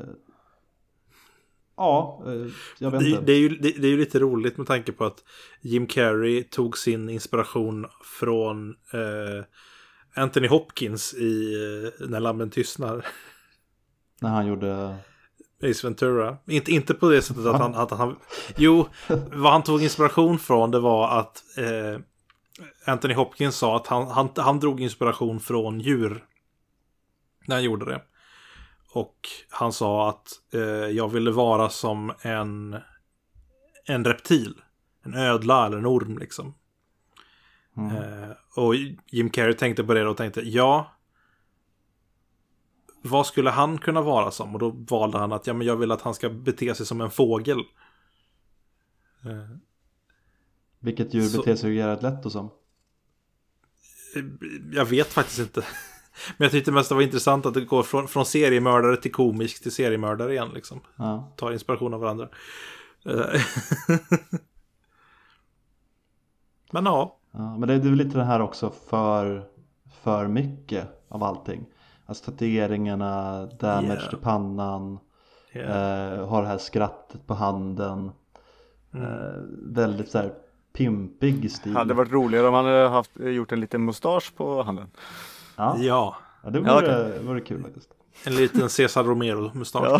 Ja, jag vet inte. Det är ju lite roligt med tanke på att Jim Carrey tog sin inspiration från Anthony Hopkins i När lammen tystnar. När han gjorde Ace Ventura. Inte på det sättet att han jo, vad han tog inspiration från, det var att Anthony Hopkins sa att han drog inspiration från djur när han gjorde det. Och han sa att jag ville vara som en reptil. En ödla eller en orm liksom. Och Jim Carrey tänkte på det och tänkte, vad skulle han kunna vara som? Och då valde han att jag vill att han ska bete sig som en fågel. Vilket djur beter sig Jared Leto som? Jag vet faktiskt inte. Men jag tyckte mest det var intressant att det går från seriemördare till komisk till seriemördare igen liksom. Ja. Tar inspiration av varandra. Men ja. Ja, men det är väl lite det här också för mycket av allting. Alltså tatueringarna, damage till pannan, har det här skrattet på handen. Väldigt så här pimpig stil. Det hade varit roligare om han hade gjort en liten mustasch på handen. Ja, det vore kul faktiskt. En liten Cesar Romero-mustasch.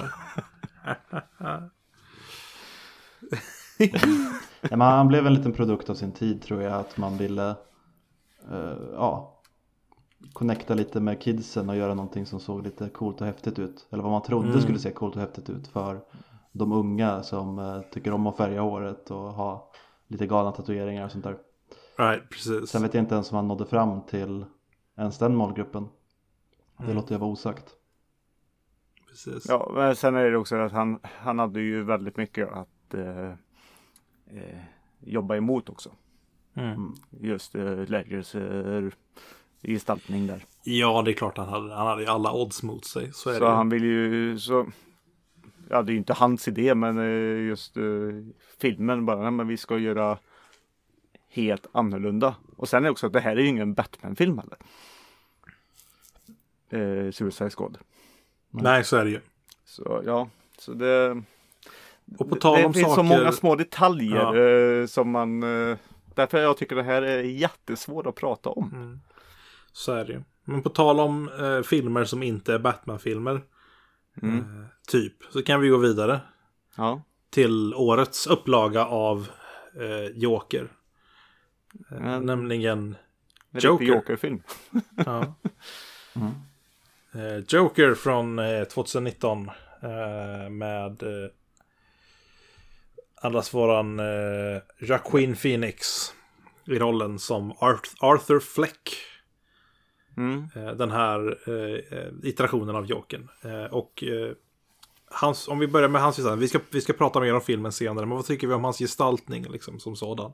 Ja, men han blev en liten produkt av sin tid, tror jag. Att man ville connecta lite med kidsen och göra någonting som såg lite coolt och häftigt ut. Eller vad man trodde skulle se coolt och häftigt ut för de unga som tycker om att färga håret och ha lite galna tatueringar och sånt där. Right, precis. Sen vet jag inte ens om han nådde fram till ens den målgruppen. Det låter jag vara osagt. Precis. Ja, men sen är det också att han hade ju väldigt mycket att jobba emot också. Just Ledgers gestaltning där. Ja, det är klart han hade ju alla odds mot sig. Så är det han vill ju ja, det är ju inte hans idé, men just filmen bara, men vi ska göra helt annorlunda. Och sen är det också att det här är ju ingen Batman-film heller. Suicide Squad. Nej, så är det ju. Så ja, så det... Och på tal om det finns saker... så många små detaljer som man... därför jag tycker det här är jättesvårt att prata om. Så är det ju. Men på tal om filmer som inte är Batman-filmer, typ, så kan vi gå vidare till årets upplaga av Joker. Nämligen Joker. Joker-film. Joker från 2019 med allas våran Joaquin Phoenix i rollen som Arthur Fleck. Den här iterationen av Jokern. Och om vi börjar med hans gestaltning. Vi ska prata mer om filmen senare. Men vad tycker vi om hans gestaltning liksom, som sådan?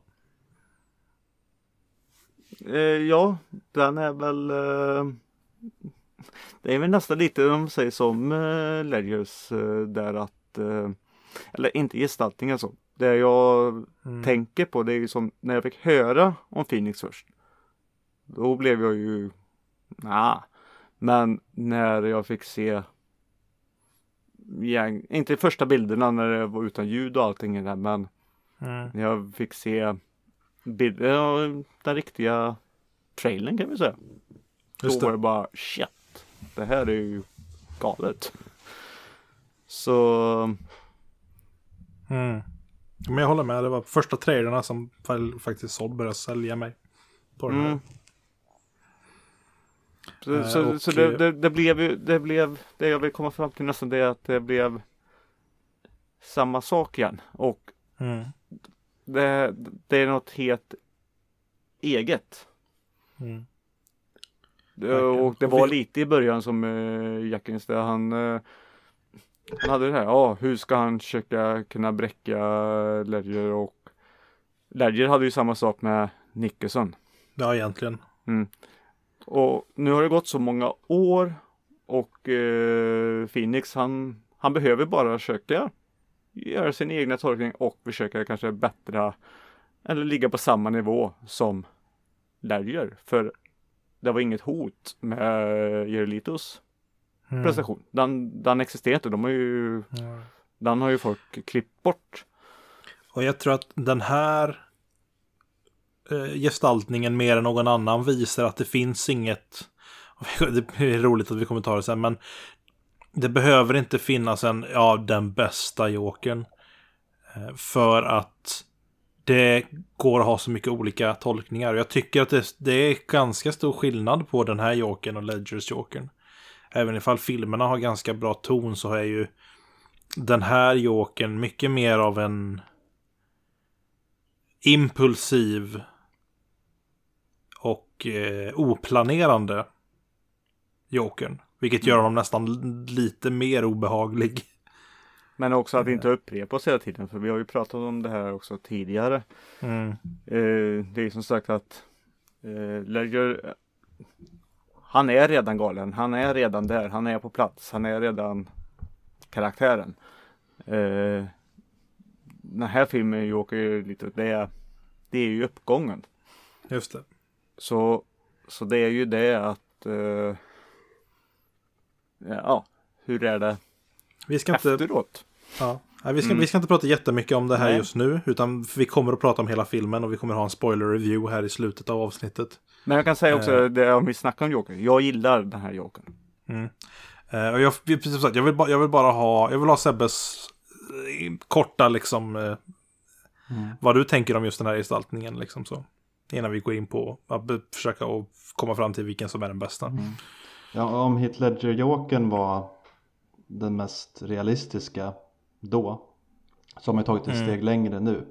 Ja, den är väl... det är väl nästan lite, om man säger som Ledgers där att... eller inte gestaltning alltså. Det jag tänker på, det är ju som när jag fick höra om Phoenix först. Då blev jag ju... Men när jag fick se... inte första bilderna när det var utan ljud och allting där, men när jag fick se den riktiga trailern kan vi säga. Då var det bara shit. Det här är ju galet. Så... Men jag håller med. Det var första trailerna som faktiskt började sälja mig på den här. Så det blev det jag vill komma fram till nästan, det är att det blev samma sak igen. Och det är något helt eget. Och det var lite i början som Jackins där han hade det här, hur ska han försöka kunna bräcka Ledger, och Ledger hade ju samma sak med Nicholson. Ja, egentligen. Och nu har det gått så många år och Phoenix han behöver bara försöka göra sin egna tolkning och försöka kanske bättra eller ligga på samma nivå som Ledger, för det var inget hot med Jared Letos prestation. Den existerar inte. Den har ju folk klippt bort. Och jag tror att den här gestaltningen mer än någon annan visar att det finns inget... Det är roligt att vi kommer ta det sen, men det behöver inte finnas den bästa Jokern, för att det går att ha så mycket olika tolkningar. Och jag tycker att det är ganska stor skillnad på den här Jokern och Ledgers Jokern. Även ifall filmerna har ganska bra ton, så är ju den här Jokern mycket mer av en impulsiv och oplanerande Jokern. Vilket gör honom nästan lite mer obehaglig. Men också att inte upprepa oss hela tiden. För vi har ju pratat om det här också tidigare. Det är som sagt att Ledger, han är redan galen. Han är redan där. Han är på plats. Han är redan karaktären. Den här filmen Joker ju lite, det är ju uppgången. Just det. Så det är ju det att hur är det vi ska efteråt? Vi ska inte prata jättemycket om det här just nu, utan vi kommer att prata om hela filmen och vi kommer ha en spoiler review här i slutet av avsnittet. Men jag kan säga också, det, om vi snackar om Joker, jag gillar den här Jokern. Och jag vill ha Sebbes korta liksom vad du tänker om just den här gestaltningen liksom, så innan vi går in på att försöka att komma fram till vilken som är den bästa. Ja, om Heath Ledger-Jokern var den mest realistiska då, så har man tagit ett steg längre nu.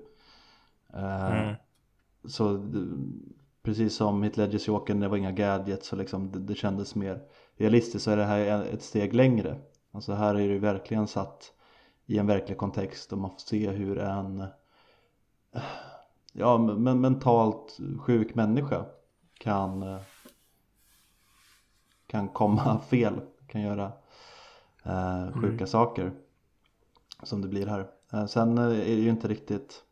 Så precis som Heath Ledgers Jokern, det var inga gadgets, så liksom det kändes mer realistiskt, så är det här ett steg längre. Alltså här är det verkligen satt i en verklig kontext och man får se hur en mentalt sjuk människa kan komma fel, kan göra sjuka saker som det blir här. Sen är det ju inte riktigt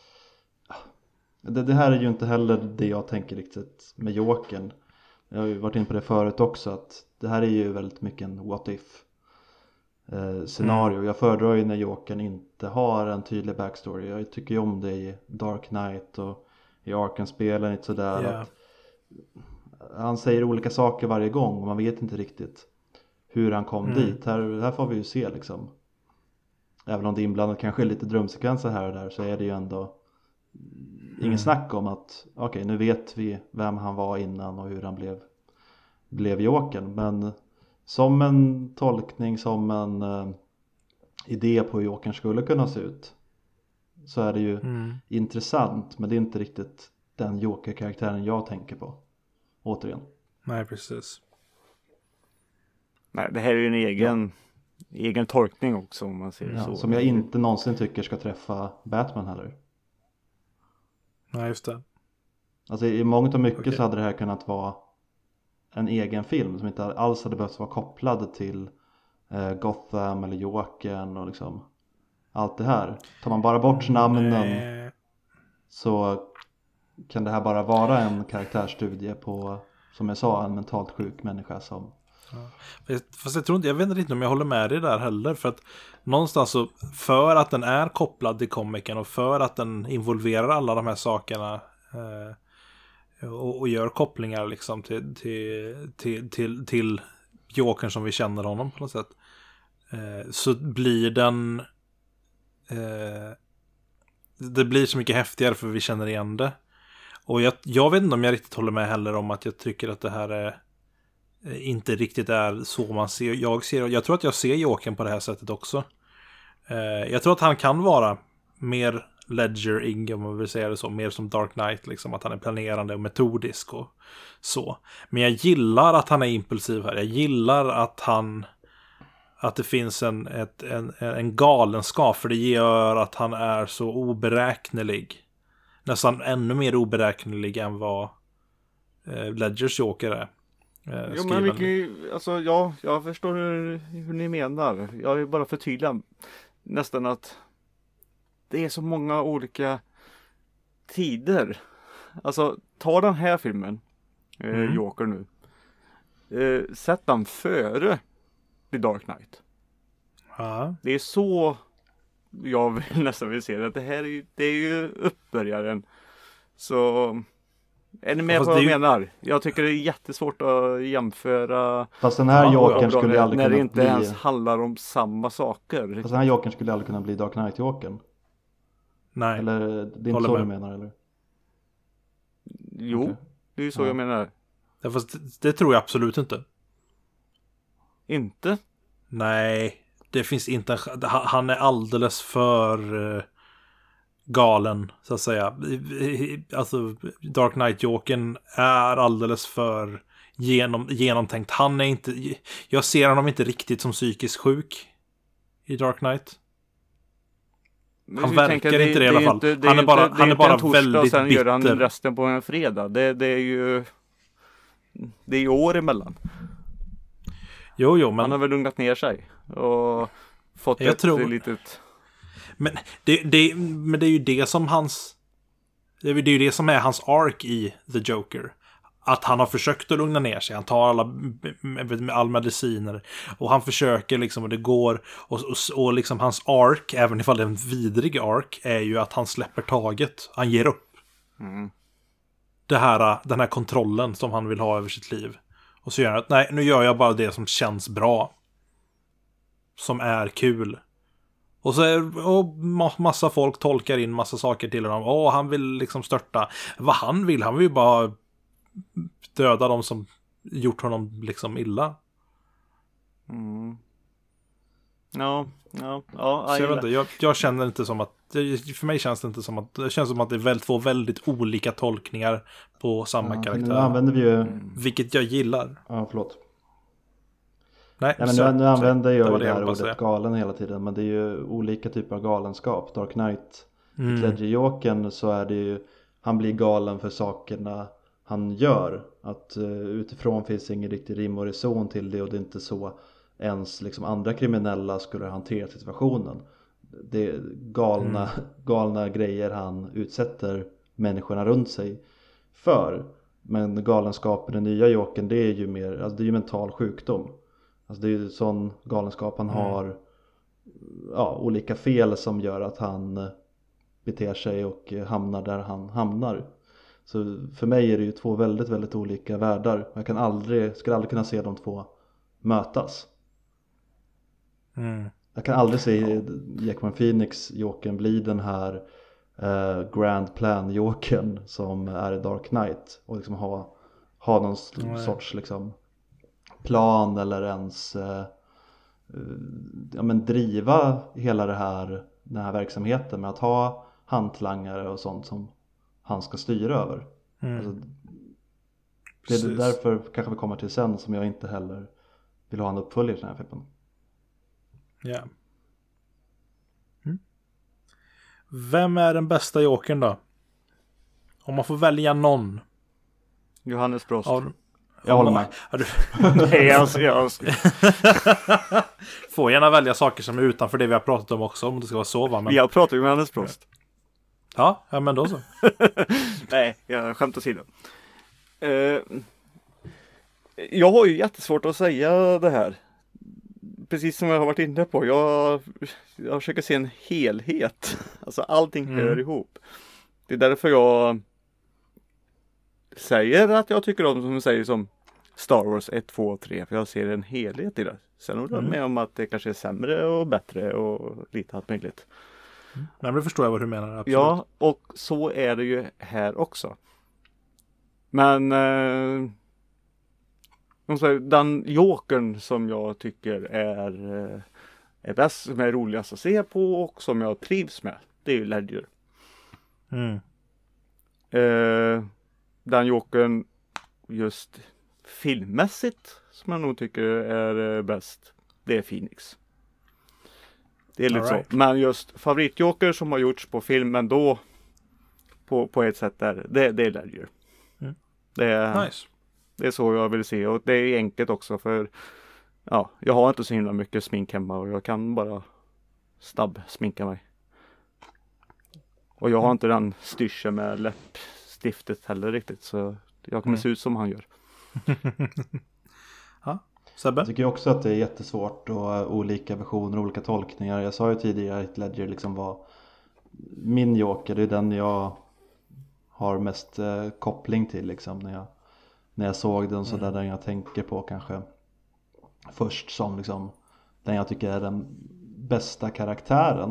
det här är ju inte heller det jag tänker riktigt med Jokern. Jag har ju varit in på det förut också, att det här är ju väldigt mycket en what if scenario. Jag föredrar ju när Jokern inte har en tydlig backstory. Jag tycker ju om det i Dark Knight och i Arkham-spelen lite sådär att han säger olika saker varje gång och man vet inte riktigt hur han kom dit. Här får vi ju se liksom. Även om det är inblandat kanske lite drömsekvenser här och där, så är det ju ändå ingen snack om att okej, nu vet vi vem han var innan och hur han blev Jokern. Men som en tolkning, som en idé på hur Jokern skulle kunna se ut, så är det ju intressant, men det är inte riktigt den Joker-karaktären jag tänker på. Återigen. Nej, precis. Nej, det här är ju en egen tolkning också, om man ser så. Som jag inte någonsin tycker ska träffa Batman heller. Nej, just det. Alltså i mångt och mycket så hade det här kunnat vara en egen film som inte alls hade behövt vara kopplad till Gotham eller Jokern och liksom allt det här. Tar man bara bort namnen så kan det här bara vara en karaktärsstudie på, som jag sa, en mentalt sjuk människa som... Fast jag vet inte om jag håller med dig där heller, för att någonstans så, för att den är kopplad till komikern och för att den involverar alla de här sakerna och gör kopplingar liksom till Jokern som vi känner honom på något sätt, så blir den det blir så mycket häftigare för vi känner igen det. Och jag vet inte om jag riktigt håller med heller om att jag tycker att det här är inte riktigt är så man ser. Jag tror att jag ser Jokern på det här sättet också. Jag tror att han kan vara mer Ledger-ing, om man vill säga det så, mer som Dark Knight liksom, att han är planerande och metodisk och så. Men jag gillar att han är impulsiv här. Jag gillar att det finns en galenskap, för det gör att han är så oberäknelig. Nästan ännu mer oberäknelig än vad Ledgers Joker är. Jo, men alltså, jag förstår hur ni menar. Jag vill bara förtydliga nästan att det är så många olika tider. Alltså, ta den här filmen, Joker nu. Sätt den före The Dark Knight. Ja. Det är så jag nästan vill se det. Det är ju uppbörjaren. Så... Är ni med på vad jag menar? Jag tycker det är jättesvårt att jämföra. Fast den här Jokern skulle aldrig när kunna det inte ens handlar om samma saker. Fast den här Jokern skulle aldrig kunna bli Dark Knight Jokern. Nej. Eller det är inte så du menar, eller? Jo, det är ju så jag menar. Ja, fast det tror jag absolut inte. Inte? Nej, det finns inte. Han är alldeles för galen, så att säga. Alltså, Dark Knight Jokern är alldeles för genomtänkt. Han är inte... Jag ser honom inte riktigt som psykiskt sjuk i Dark Knight. Han verkar inte det i alla fall. Han är bara väldigt och sen bitter. Gör han resten på en fredag. Det är ju år emellan. Jo, men... Han har väl lugnat ner sig. Och fått litet... Men det är ju det som hans... Det är ju det som är hans arc i The Joker. Att han har försökt att lugna ner sig. Han tar all mediciner. Och han försöker liksom, och det går. Och liksom hans arc, även ifall det är en vidrig arc, är ju att han släpper taget. Han ger upp. Mm. Den här kontrollen som han vill ha över sitt liv. Och så gör han att, nej, nu gör jag bara det som känns bra. Som är kul. Och så massa folk tolkar in massa saker till honom. Han vill liksom störta. Vad han vill ju bara döda de som gjort honom liksom illa. Mm. Ja. Så jag vet inte, jag känner inte som att, för mig känns det inte som att, det känns som att det är två väldigt olika tolkningar på samma karaktär. Nu använder vi ju... Vilket jag gillar. Ja, förlåt. Nej, men nu använder jag det här ordet galen hela tiden. Men det är ju olika typer av galenskap. Dark Knight, Ledger-Jokern, så är det ju, han blir galen för sakerna han gör. Att utifrån finns ingen riktig rim och reson till det. Och det är inte så ens liksom andra kriminella skulle hantera situationen. Det är galna grejer han utsätter människorna runt sig för. Men galenskapen, den nya Jokern, det är ju mer, alltså det är ju mental sjukdom. Alltså det är ju sån galenskap han har, olika fel som gör att han beter sig och hamnar där han hamnar. Så för mig är det ju två väldigt, väldigt olika världar. Jag skulle aldrig kunna se de två mötas. Jag kan aldrig se Joaquin Phoenix Jokern bli den här Grand Plan Jokern som är i Dark Knight och liksom ha någon sorts liksom plan eller ens driva hela den här verksamheten med att ha hantlangare och sånt som han ska styra över. Alltså, det är därför kanske vi kommer till sen som jag inte heller vill ha en uppföljare i den här filmen. Ja. Vem är den bästa Jokern då? Om man får välja någon. Johannes Brost. Jag håller med. Får gärna välja saker som är utanför det vi har pratat om också, om det ska vara så, va? Men... Vi har pratat med Johannes Brost. Ja, men då så. Nej, jag skämt åsido. Jag har ju jättesvårt att säga det här. Precis som jag har varit inne på. Jag försöker se en helhet. Alltså allting hör ihop. Det är därför jag säger att jag tycker om, som säger, som Star Wars 1, 2 och 3. För jag ser en helhet i det. Sen håller jag med om att det kanske är sämre och bättre och lite allt möjligt. Men det förstår jag vad du menar. Absolut. Ja, och så är det ju här också. Men den Jokern som jag tycker är bäst, som är roligast att se på och som jag trivs med, det är ju Ledger. Den Jokern just filmmässigt som jag nog tycker är bäst, det är Phoenix. Det är lite så. Men just favoritjoker som har gjorts på filmen då på ett sätt där, det är Ledger. Det är nice. Det är så jag vill se, och det är enkelt också för jag har inte så himla mycket smink hemma och jag kan bara sminka mig. Och jag har inte den styrseln med läppstiftet heller riktigt, så jag kommer se ut som han gör. Jag tycker också att det är jättesvårt och olika versioner, olika tolkningar. Jag sa ju tidigare att Ledger liksom var min joker, det är den jag har mest koppling till liksom, när jag såg den, så där jag tänker på kanske först som liksom den jag tycker är den bästa karaktären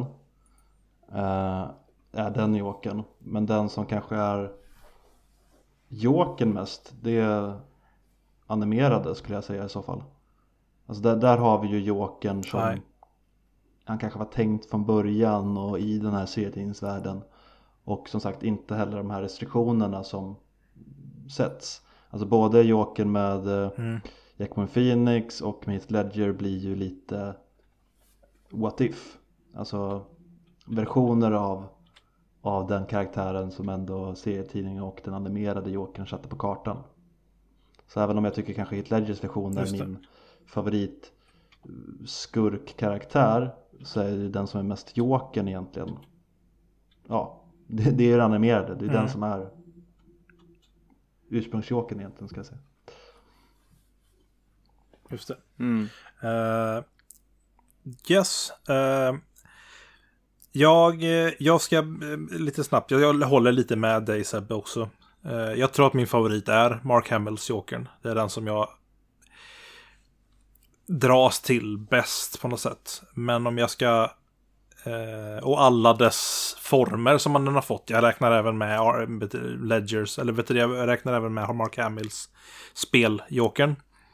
är den jokern. Men den som kanske är jokern mest, det är animerade skulle jag säga i så fall. Alltså där har vi ju jokern som han kanske var tänkt från början och i den här serietidningsvärlden. Och som sagt inte heller de här restriktionerna som sätts. Alltså både jokern med Joaquin Phoenix och med Heath Ledger blir ju lite what if. Alltså versioner av den karaktären som ändå serietidningen och den animerade Jokern satte på kartan. Så även om jag tycker kanske Heath Ledgers version är min favorit skurkkaraktär, så är det den som är mest Jokern egentligen. Ja, det är den animerade. Det är den som är ursprungsjokern egentligen, ska jag säga. Just det. Yes. Jag ska lite snabbt. Jag håller lite med dig, Sebbe, också. Jag tror att min favorit är Mark Hamills Jokern. Det är den som jag dras till bäst på något sätt. Men om jag ska och alla dess former som man har fått. Jag räknar även med Ledgers, eller jag räknar även med Mark Hamills spel-Jokern.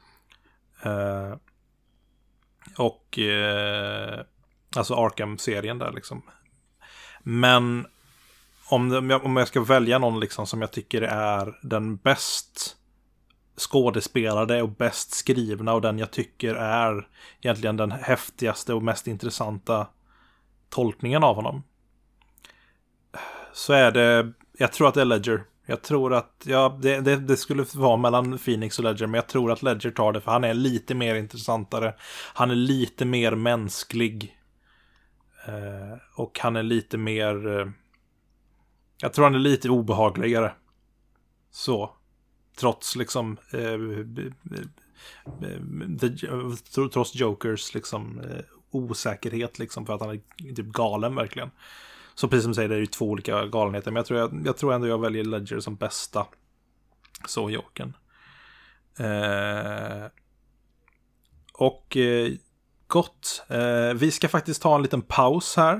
Och alltså Arkham-serien där liksom. Men om jag ska välja någon liksom som jag tycker är den bäst skådespelade och bäst skrivna och den jag tycker är egentligen den häftigaste och mest intressanta tolkningen av honom, så är det, jag tror att det är Ledger. Jag tror att det skulle vara mellan Phoenix och Ledger, men jag tror att Ledger tar det, för han är lite mer intressantare. Han är lite mer mänsklig. Och han är lite mer jag tror han är lite obehagligare. Så trots liksom trots Jokers liksom osäkerhet liksom, för att han är typ galen verkligen. Så precis som du säger, det är ju två olika galenheter. Men jag tror ändå jag väljer Ledger som bästa så Jokern. Gott. Vi ska faktiskt ta en liten paus här.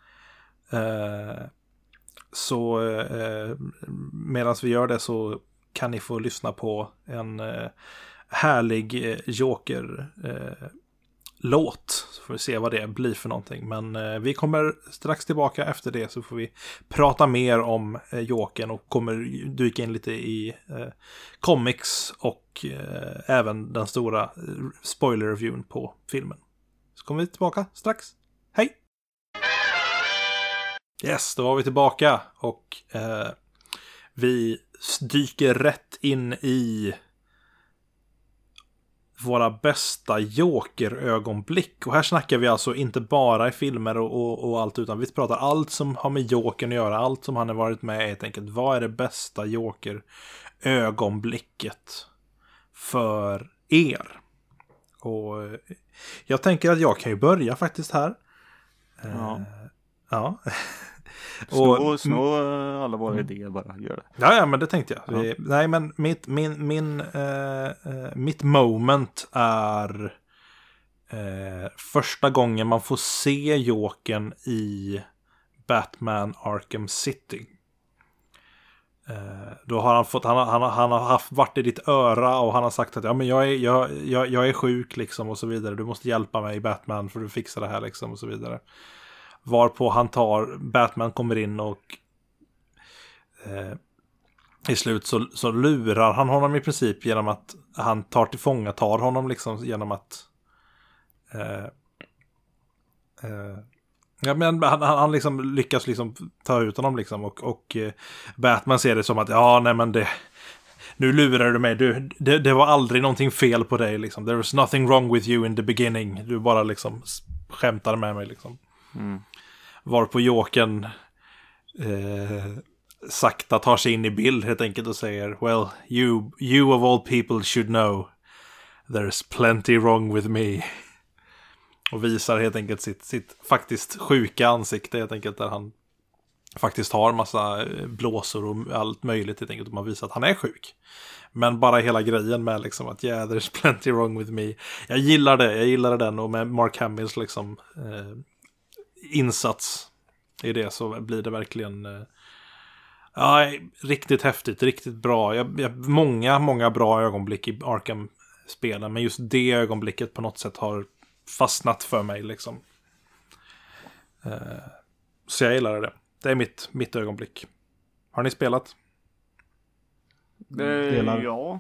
Så medan vi gör det så kan ni få lyssna på en härlig Joker låt, så får vi se vad det blir för någonting. Men vi kommer strax tillbaka efter det, så får vi prata mer om Jokern och kommer dyka in lite i comics och även den stora spoiler-reviewen på filmen. Så kommer vi tillbaka strax. Hej! Yes, då var vi tillbaka och vi dyker rätt in i våra bästa Joker-ögonblick. Och här snackar vi alltså inte bara i filmer och allt, utan vi pratar allt som har med Jokern att göra, allt som han har varit med i, helt enkelt. Vad är det bästa Joker-ögonblicket för er? Och jag tänker att jag kan ju börja faktiskt här. Ja. Snå alla våra idéer, bara gör det. Ja, men det tänkte jag. Nej, men mitt moment är första gången man får se Jokern i Batman Arkham City. Då har han har haft varit i ditt öra och han har sagt att ja, men jag är sjuk liksom och så vidare. Du måste hjälpa mig, Batman, för du fixar det här liksom och så vidare. Varpå Batman kommer in och i slut så lurar han honom i princip genom att han tar honom liksom genom att ja, men han liksom lyckas liksom ta ut honom liksom och Batman ser det som att ja, nej men nu lurar du mig, det var aldrig någonting fel på dig liksom. There was nothing wrong with you in the beginning. Du bara liksom skämtar med mig liksom. Varpå Jokern sakta tar sig in i bild helt enkelt och säger well, you of all people should know there's plenty wrong with me. Och visar helt enkelt sitt faktiskt sjuka ansikte helt enkelt, där han faktiskt har massa blåsor och allt möjligt helt enkelt, och man visar att han är sjuk. Men bara hela grejen med liksom att yeah, there's plenty wrong with me. Jag gillade den, och med Mark Hamills liksom insats i det så blir det verkligen riktigt häftigt, riktigt bra. Många bra ögonblick i Arkham-spelen, men just det ögonblicket på något sätt har fastnat för mig liksom. Så jag gillar det. Det är mitt ögonblick. Har ni spelat? Ja.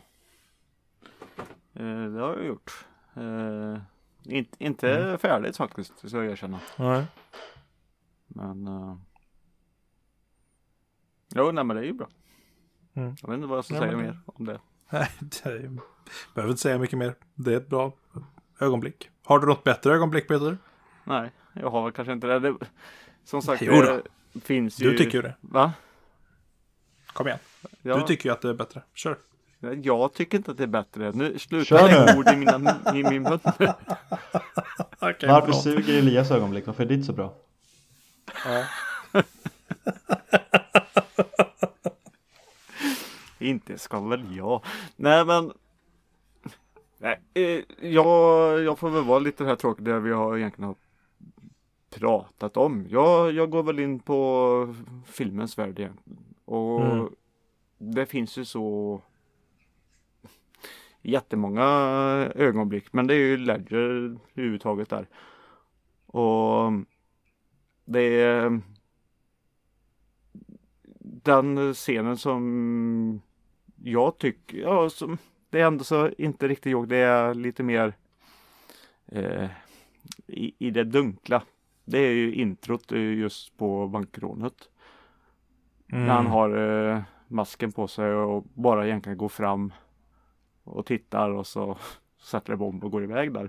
Det har jag gjort. Inte färdigt faktiskt, så jag erkänner. Nej. Men jo, nej, men det är ju bra. Jag vet inte vad jag ska säga mer om det. Nej, behöver inte säga mycket mer. Det är ett bra ögonblick. Har du något bättre ögonblick, Peter? Nej, jag har väl kanske inte det. Som sagt, det finns ju... Du tycker ju det. Va? Kom igen. Ja. Du tycker ju att det är bättre. Kör. Jag tycker inte att det är bättre. Nu slutar Kör lägga nu. ord i min mun. Okay, Varför suger Elias ögonblick? Varför är det inte så bra? Ja. Inte ska väl jag. Nej, men jag får väl vara lite här tråkigt där vi har egentligen har pratat om. Jag går väl in på filmens värld igen. Och det finns ju så jättemånga ögonblick. Men det är ju Ledger överhuvudtaget där. Och det är den scenen som jag tycker, ja, som det är ändå så inte riktigt jag, det är lite mer i det dunkla. Det är ju introt just på bankrånet. När han har masken på sig och bara egentligen går fram och tittar och så sätter det bomb och går iväg där.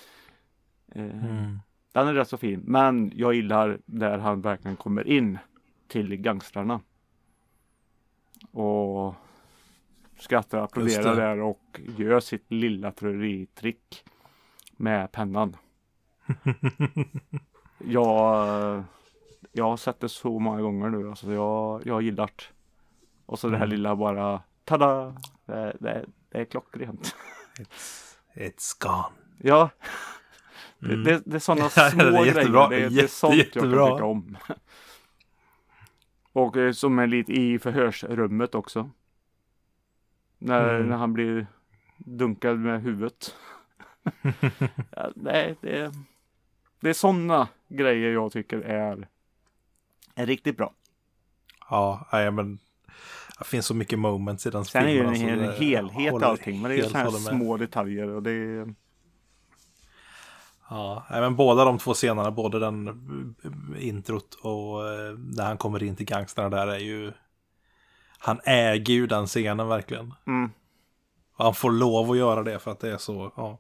Den är rätt så fin. Men jag gillar där han verkligen kommer in till gangstrarna. Och skrattar, applåderar där och gör sitt lilla trolleri-trick med pennan. Jag har sett det så många gånger nu. Alltså jag gillar det. Och så det här lilla bara, tada! Det är klockrent. It's gone. Ja. Det är sådana små grejer. Det är sånt jag kan tycka om. Och som är lite i förhörsrummet också. När han blir dunkad med huvudet. Ja, nej, det är sådana grejer jag tycker är riktigt bra. Ja, men det finns så mycket moments i den filmen. Sen är det alltså, en helhet allting. Men det är så här små detaljer. Och det är... Ja, men båda de två scenerna, både den introt och när han kommer in till gangsterna där är ju... Han äger ju den scenen verkligen. Och han får lov att göra det för att det är så, ja.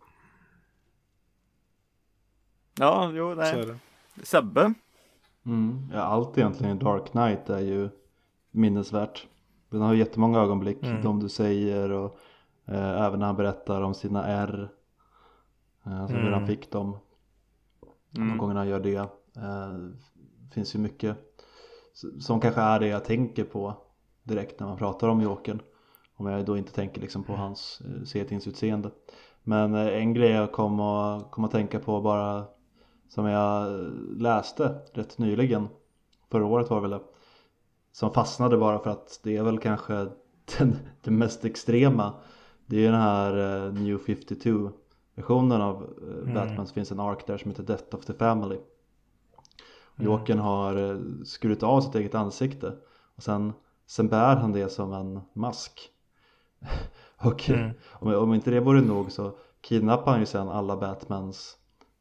Ja, jo, nej. Så är det. Sebbe? Ja, allt egentligen i Dark Knight är ju minnesvärt. Den har ju jättemånga ögonblick, de du säger och även när han berättar om sina R. Alltså hur han fick dem. De gångerna han gör det. Finns ju mycket som kanske är det jag tänker på direkt när man pratar om Jokern. Om jag då inte tänker liksom på hans settingsutseende. Men en grej jag kom att tänka på bara som jag läste rätt nyligen. Förra året var det väl det. Som fastnade bara för att det är väl kanske den mest extrema. Det är ju den här New 52-versionen av Batman. Så finns en ark där som heter Death of the Family. Jokern har skurit av sitt eget ansikte. Och sen bär han det som en mask. Och om inte det vore nog så kidnappar han ju sen alla Batmans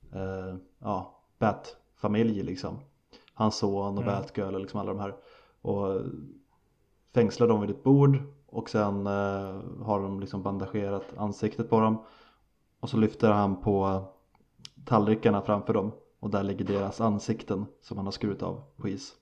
Bat-familj liksom. Hans son och Batgirl och liksom alla de här. Och fängslar dem vid ett bord. Och sen har de liksom bandagerat ansiktet på dem. Och så lyfter han på tallrikarna framför dem. Och där ligger deras ansikten som han har skurit av på is.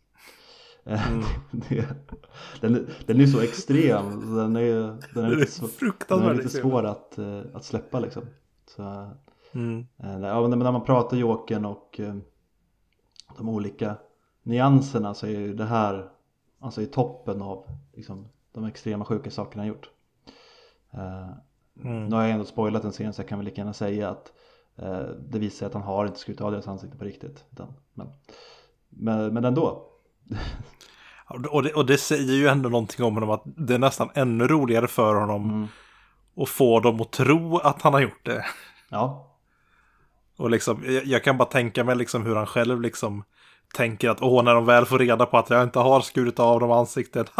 Den är så extrem. Den är lite svår att släppa liksom. Så, men när man pratar Jokern och de olika nyanserna så är ju det här alltså i toppen av liksom, de extrema sjuka sakerna han gjort. Nu har jag ändå spoilat en scen så jag kan väl lika gärna säga att det visar att han har inte skurit av deras ansikte på riktigt. Men ändå. Och det säger ju ändå någonting om honom att det är nästan ännu roligare för honom att få dem att tro att han har gjort det. Ja. Och liksom, jag kan bara tänka mig liksom hur han själv liksom tänker att när de väl får reda på att jag inte har skurit av dem ansiktet.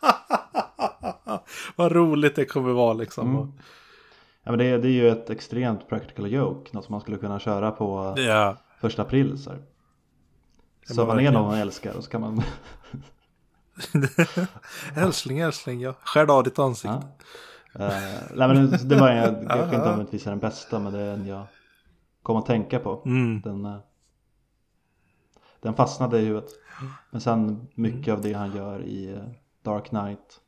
Vad roligt det kommer vara liksom. Ja, men det är ju ett extremt practical joke. Något som man skulle kunna köra på 1 april. Så man är någon man älskar och så kan man... älskling, ja. Skär av ditt ansikte. Ja. Nej, men det var jag kanske inte omöjligtvis är den bästa, men det är en jag kom att tänka på. Den fastnade i huvudet. Men sen mycket av det han gör i Dark Knight.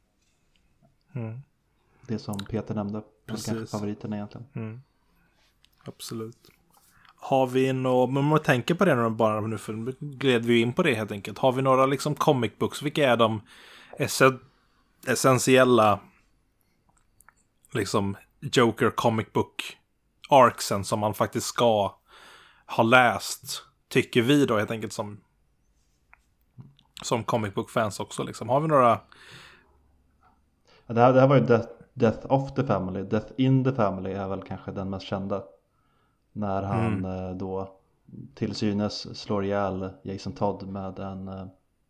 Det som Peter nämnde. Precis. Kanske favoriten egentligen. Absolut. Har vi men om man tänker på det nu för gled vi in på det helt enkelt. Har vi några liksom comic books? Vilka är de essentiella liksom Joker comic book arcsen som man faktiskt ska ha läst, tycker vi då helt enkelt som comic book fans också liksom. Har vi några? Det här var ju Death of the Family. Death in the Family är väl kanske den mest kända. När han då till synes slår ihjäl Jason Todd med en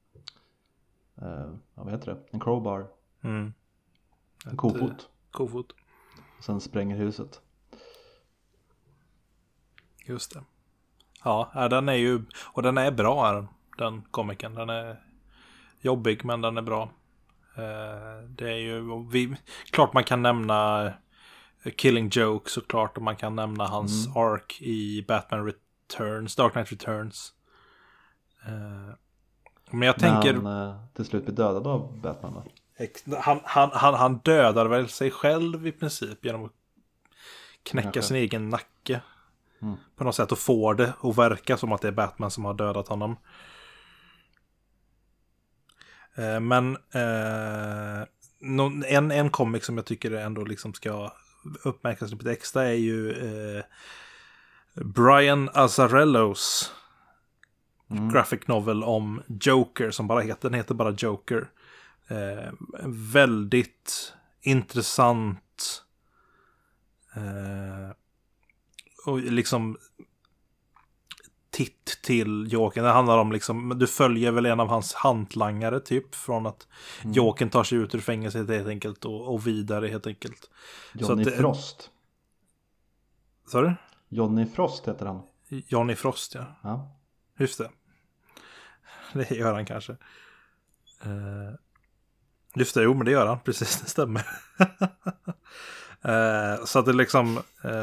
vad heter det? En crowbar. En kofot. Sen spränger huset. Just det. Ja, den är ju, och den är bra, den komikern. Den är jobbig, men den är bra. Det är ju, klart man kan nämna Killing Joke såklart, och man kan nämna hans arc i Batman Returns, Dark Knight Returns. Men jag tänker... Han till slut blir dödad av Batman, va? Han dödar väl sig själv i princip genom att knäcka sin egen nacke. På något sätt, och får det att verka som att det är Batman som har dödat honom. Men en comic som jag tycker ändå liksom ska uppmärksammas lite extra är ju Brian Azzarellos graphic novel om Joker, som den heter bara Joker. Väldigt intressant och liksom titt till Joker. Det handlar om liksom, du följer väl en av hans hantlangare typ, från att Joker tar sig ut ur fängelset helt enkelt och vidare helt enkelt. Johnny Frost. Sorry? Johnny Frost heter han. Johnny Frost, ja. Ja. Just det. Det gör han kanske. Just det, jo men det gör han. Precis, det stämmer. Så att det liksom...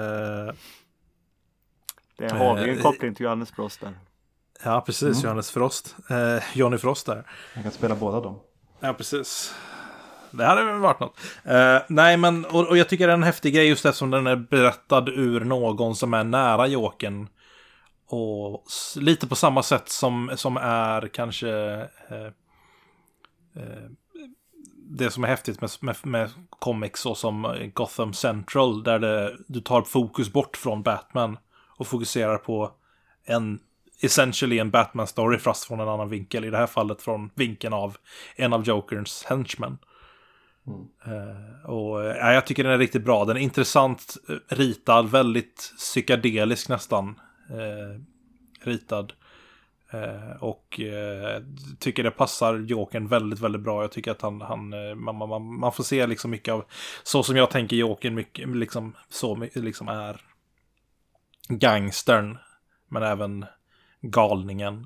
Det har vi en koppling till Johannes Frost där. Ja, precis. Johannes Frost. Johnny Frost där. Han kan spela båda dem. Ja, precis. Det hade väl varit något. Nej, men och jag tycker det är en häftig grej just eftersom den är berättad ur någon som är nära Jokern. Och lite på samma sätt som är kanske det som är häftigt med comics så som Gotham Central, där du tar fokus bort från Batman och fokuserar på essentially en Batman-story fast från en annan vinkel. I det här fallet från vinkeln av en av Jokerns henchmen. Och jag tycker den är riktigt bra. Den är intressant ritad, väldigt psykedelisk nästan ritad. Och tycker det passar Jokern väldigt, väldigt bra. Jag tycker att man får se liksom mycket av så som jag tänker Jokern mycket, liksom, så liksom är gangstern, men även galningen.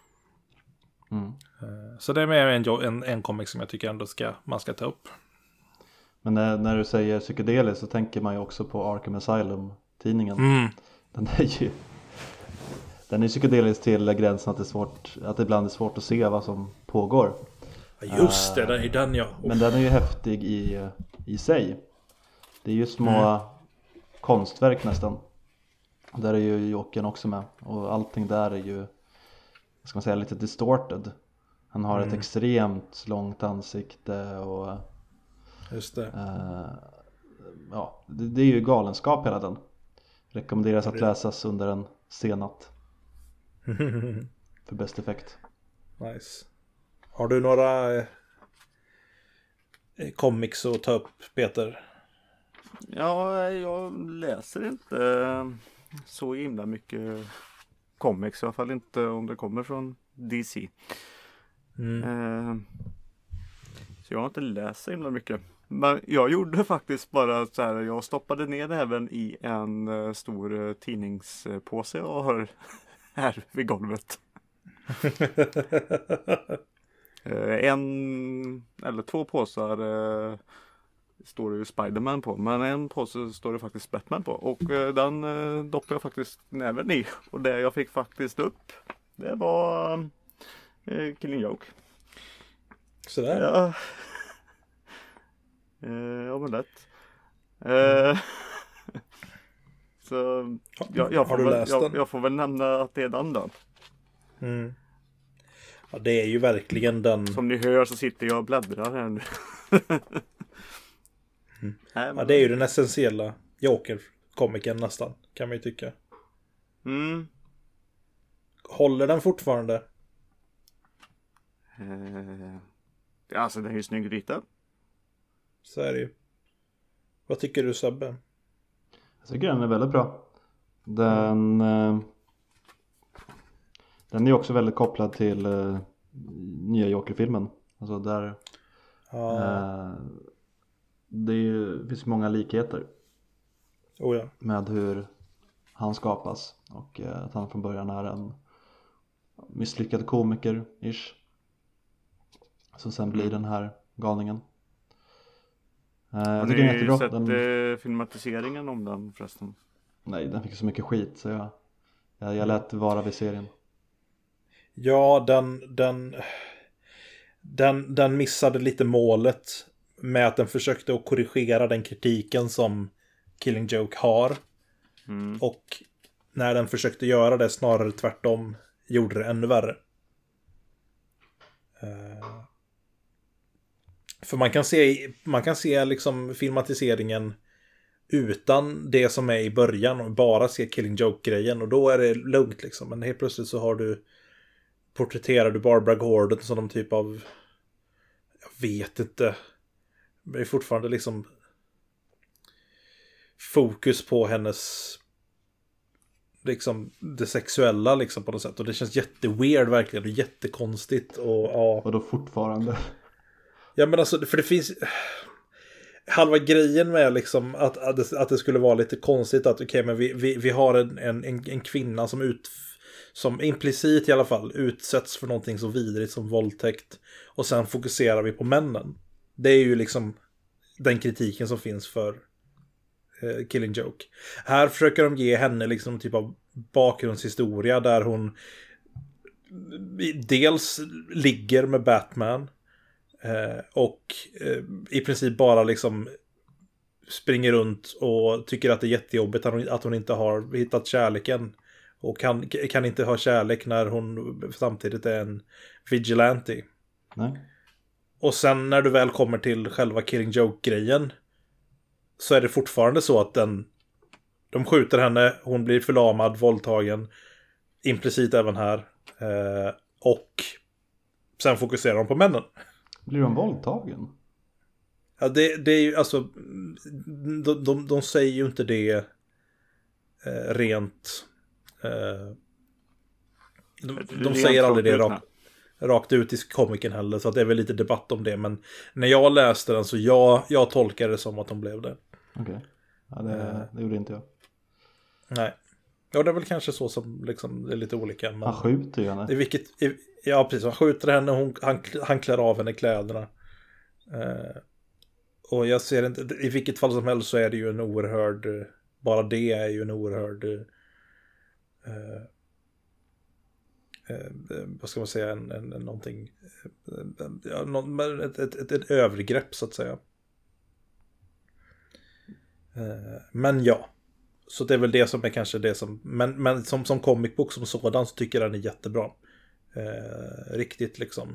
Så det är mer en comic som jag tycker ändå man ska ta upp. Men när du säger psykedelisk så tänker man ju också på Arkham Asylum-tidningen. Den är psykedelisk till gränsen att det ibland är svårt att se vad som pågår. Just det, det är den ja. Men den är ju häftig i sig. Det är ju små konstverk nästan. Där är ju Jokern också med. Och allting där är ju, ska man säga, lite distorted. Han har ett extremt långt ansikte och just det. Ja, det är ju galenskap hela den. Rekommenderas att läsas under en sennatt. För bäst effekt. Nice. Har du några comics att ta upp, Peter? Ja, jag läser inte så himla mycket comics. I alla fall inte om det kommer från DC. Så jag har inte läst så himla mycket. Men jag gjorde faktiskt bara så här. Jag stoppade ner även i en stor tidningspåse jag har här vid golvet. En eller 2 påsar står det ju Spider-Man på. Men en påse står det faktiskt Batman på. Och den doppade jag faktiskt näven i. Och det jag fick faktiskt upp, det var Killing Joke. Sådär. Ja. Omelett. Så jag får väl nämna att det är den då. Mm. Ja, det är ju verkligen den. Som ni hör så sitter jag och bläddrar här nu. Ja, det är ju den essentiella Joker-komikern nästan, kan man ju tycka. Håller den fortfarande? Alltså den är ju snygg ritad. Så är det ju. Vad tycker du, Sebbe? Jag tycker den är väldigt bra. Den är ju också väldigt kopplad till nya Joker-filmen. Alltså där det finns många likheter med hur han skapas. Och att han från början är en misslyckad komiker-ish. Som sen blir den här galningen. Har ni sett filmatiseringen om den förresten? Nej, den fick så mycket skit så jag lät vara vid serien. Ja, den missade lite målet med att den försökte att korrigera den kritiken som Killing Joke har. Och när den försökte göra det snarare tvärtom gjorde det ännu värre. För man kan se liksom filmatiseringen utan det som är i början och bara se Killing Joke-grejen, och då är det lugnt liksom. Men helt plötsligt så porträtterar du Barbara Gordon som någon typ av, jag vet inte, det är fortfarande liksom fokus på hennes liksom det sexuella liksom på något sätt, och det känns jätteweird verkligen och jättekonstigt och då fortfarande. Ja, men alltså, för det finns halva grejen med liksom att det skulle vara lite konstigt att okej, men vi har en kvinna som implicit i alla fall utsätts för någonting så vidrigt som våldtäkt, och sen fokuserar vi på männen. Det är ju liksom den kritiken som finns för Killing Joke. Här försöker de ge henne liksom typ av bakgrundshistoria där hon dels ligger med Batman och i princip bara liksom springer runt och tycker att det är jättejobbigt att hon inte har hittat kärleken, och kan inte ha kärlek när hon samtidigt är en vigilante. Nej. Och sen när du väl kommer till själva Killing Joke-grejen så är det fortfarande så att de skjuter henne, hon blir förlamad, våldtagen, implicit även här, och sen fokuserar de på männen. Blir de våldtagen? Ja, det är ju alltså de säger ju inte det rent de säger aldrig det rakt ut i komiken heller, så att det är väl lite debatt om det, men när jag läste den så jag tolkade det som att de blev det. Okej. Ja, det gjorde inte jag. Nej. Ja, det är väl kanske så som liksom, det är lite olika. Men han skjuter ju henne. Ja, precis. Han skjuter henne och han klär av henne kläderna. Och jag ser inte, i vilket fall som helst så är det ju en oerhörd, bara det är ju en oerhörd vad ska man säga, någonting ett övergrepp så att säga. Men ja, så det är väl det som är kanske det som, men som comic book som sådan så tycker jag den är jättebra. Riktigt liksom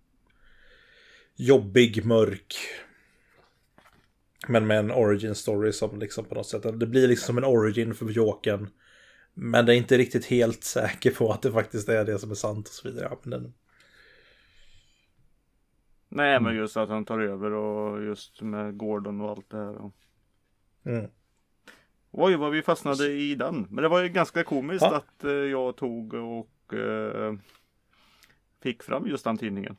jobbig, mörk, men med en origin story som liksom på något sätt, det blir liksom en origin för Jokern, men det är inte riktigt helt säker på att det faktiskt är det som är sant och så vidare. Ja, men nej, men just att han tar över och just med Gordon och allt det här. Oj, vad vi fastnade i den. Men det var ju ganska komiskt att jag tog och fick fram just den tidningen.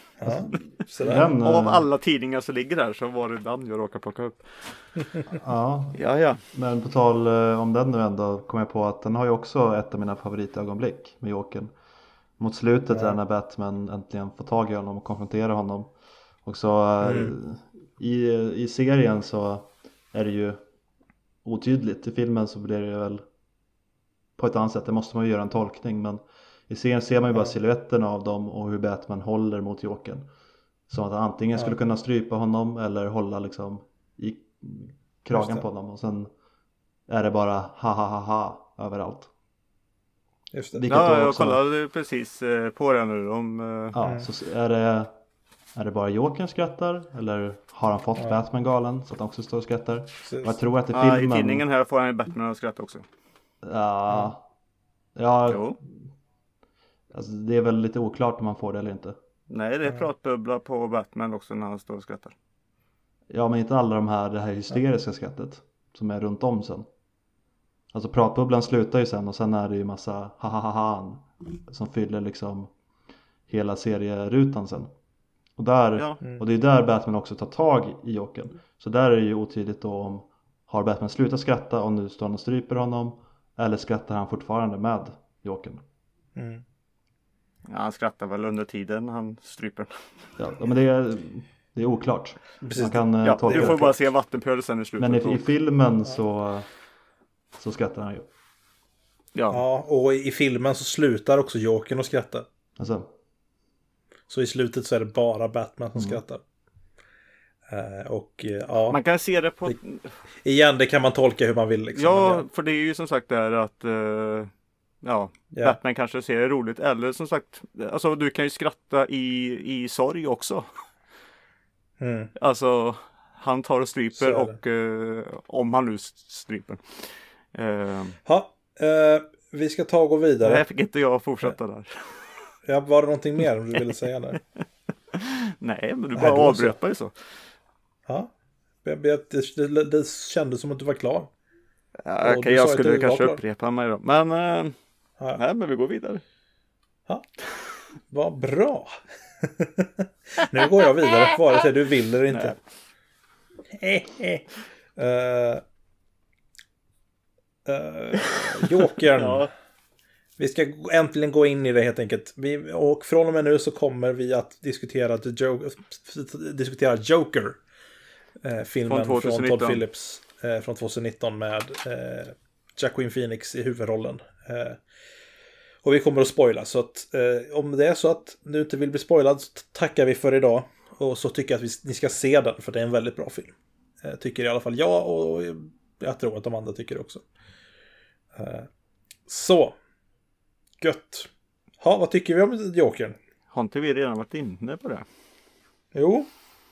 Av alla tidningar som ligger där så var det den jag råkade plocka upp. Ja. Men på tal om den nu ändå kom jag på att den har ju också ett av mina favoritögonblick med Jokern. mot slutet där när Batman äntligen får tag i honom och konfronterar honom. Och så i serien så är det ju otydligt. I filmen så blir det väl på ett annat sätt. Det måste man ju göra en tolkning. Men i serien ser man ju bara silhuetten av dem och hur Batman håller mot Jokern. Så att han antingen skulle kunna strypa honom eller hålla liksom i kragen på honom. Och sen är det bara ha överallt. Just det. Jag kollade precis på det nu. Så är det bara Jokern skrattar? Eller har han fått Batman galen så att han också står och skrattar? Och jag tror att i filmen... I tidningen här får han Batman att skratta också. Ja. Alltså, det är väl lite oklart om man får det eller inte. Nej, det är pratbubbla på Batman också när han står och skrattar. Ja, men inte alla det här hysteriska skrattet som är runt om sen. Alltså pratbubblan slutar ju sen och sen är det ju massa ha som fyller liksom hela serierutan sen. Och och det är där Batman också tar tag i Jokern. Så där är det ju otydligt då om har Batman slutat skratta och nu står han och stryper honom, eller skrattar han fortfarande med Jokern. Ja, han skrattar väl under tiden han stryper. Ja, men det är oklart. Precis. Man kan tolka du får bara se vattenpölen i slutet. Men i filmen så skrattar han ju. Ja, och i filmen så slutar också Jokern att skratta. Alltså. Så i slutet så är det bara Batman som skrattar. Man kan se det på... Igen, det kan man tolka hur man vill. Liksom. Ja, för det är ju som sagt där att... Batman kanske ser det roligt. Eller som sagt, alltså du kan ju skratta i sorg också. Alltså, han tar och stryper och om han nu stryper. Vi ska ta och gå vidare. Nej, fick inte jag fortsätta där. Ja, var det någonting mer du ville säga där? Nej, men du bara avbröt mig så. Ja, det kändes som att du var klar. Ja, okej, jag skulle kanske upprepa mig då. Men, nej, men vi går vidare. Ja, vad bra. Nu går jag vidare, vare sig du vill eller inte. Jokern. Vi ska äntligen gå in i det helt enkelt. Och från och med nu så kommer vi att diskutera Joker. Filmen från Todd Phillips från 2019 med Joaquin Phoenix i huvudrollen. Och vi kommer att spoila. Så att om det är så att du inte vill bli spoilad så tackar vi för idag. Och så tycker jag att ni ska se den, för det är en väldigt bra film. Tycker i alla fall jag, och jag tror att de andra tycker också. Så. Gött. Vad tycker vi om Jokern? Har inte vi redan varit inne på det? Jo.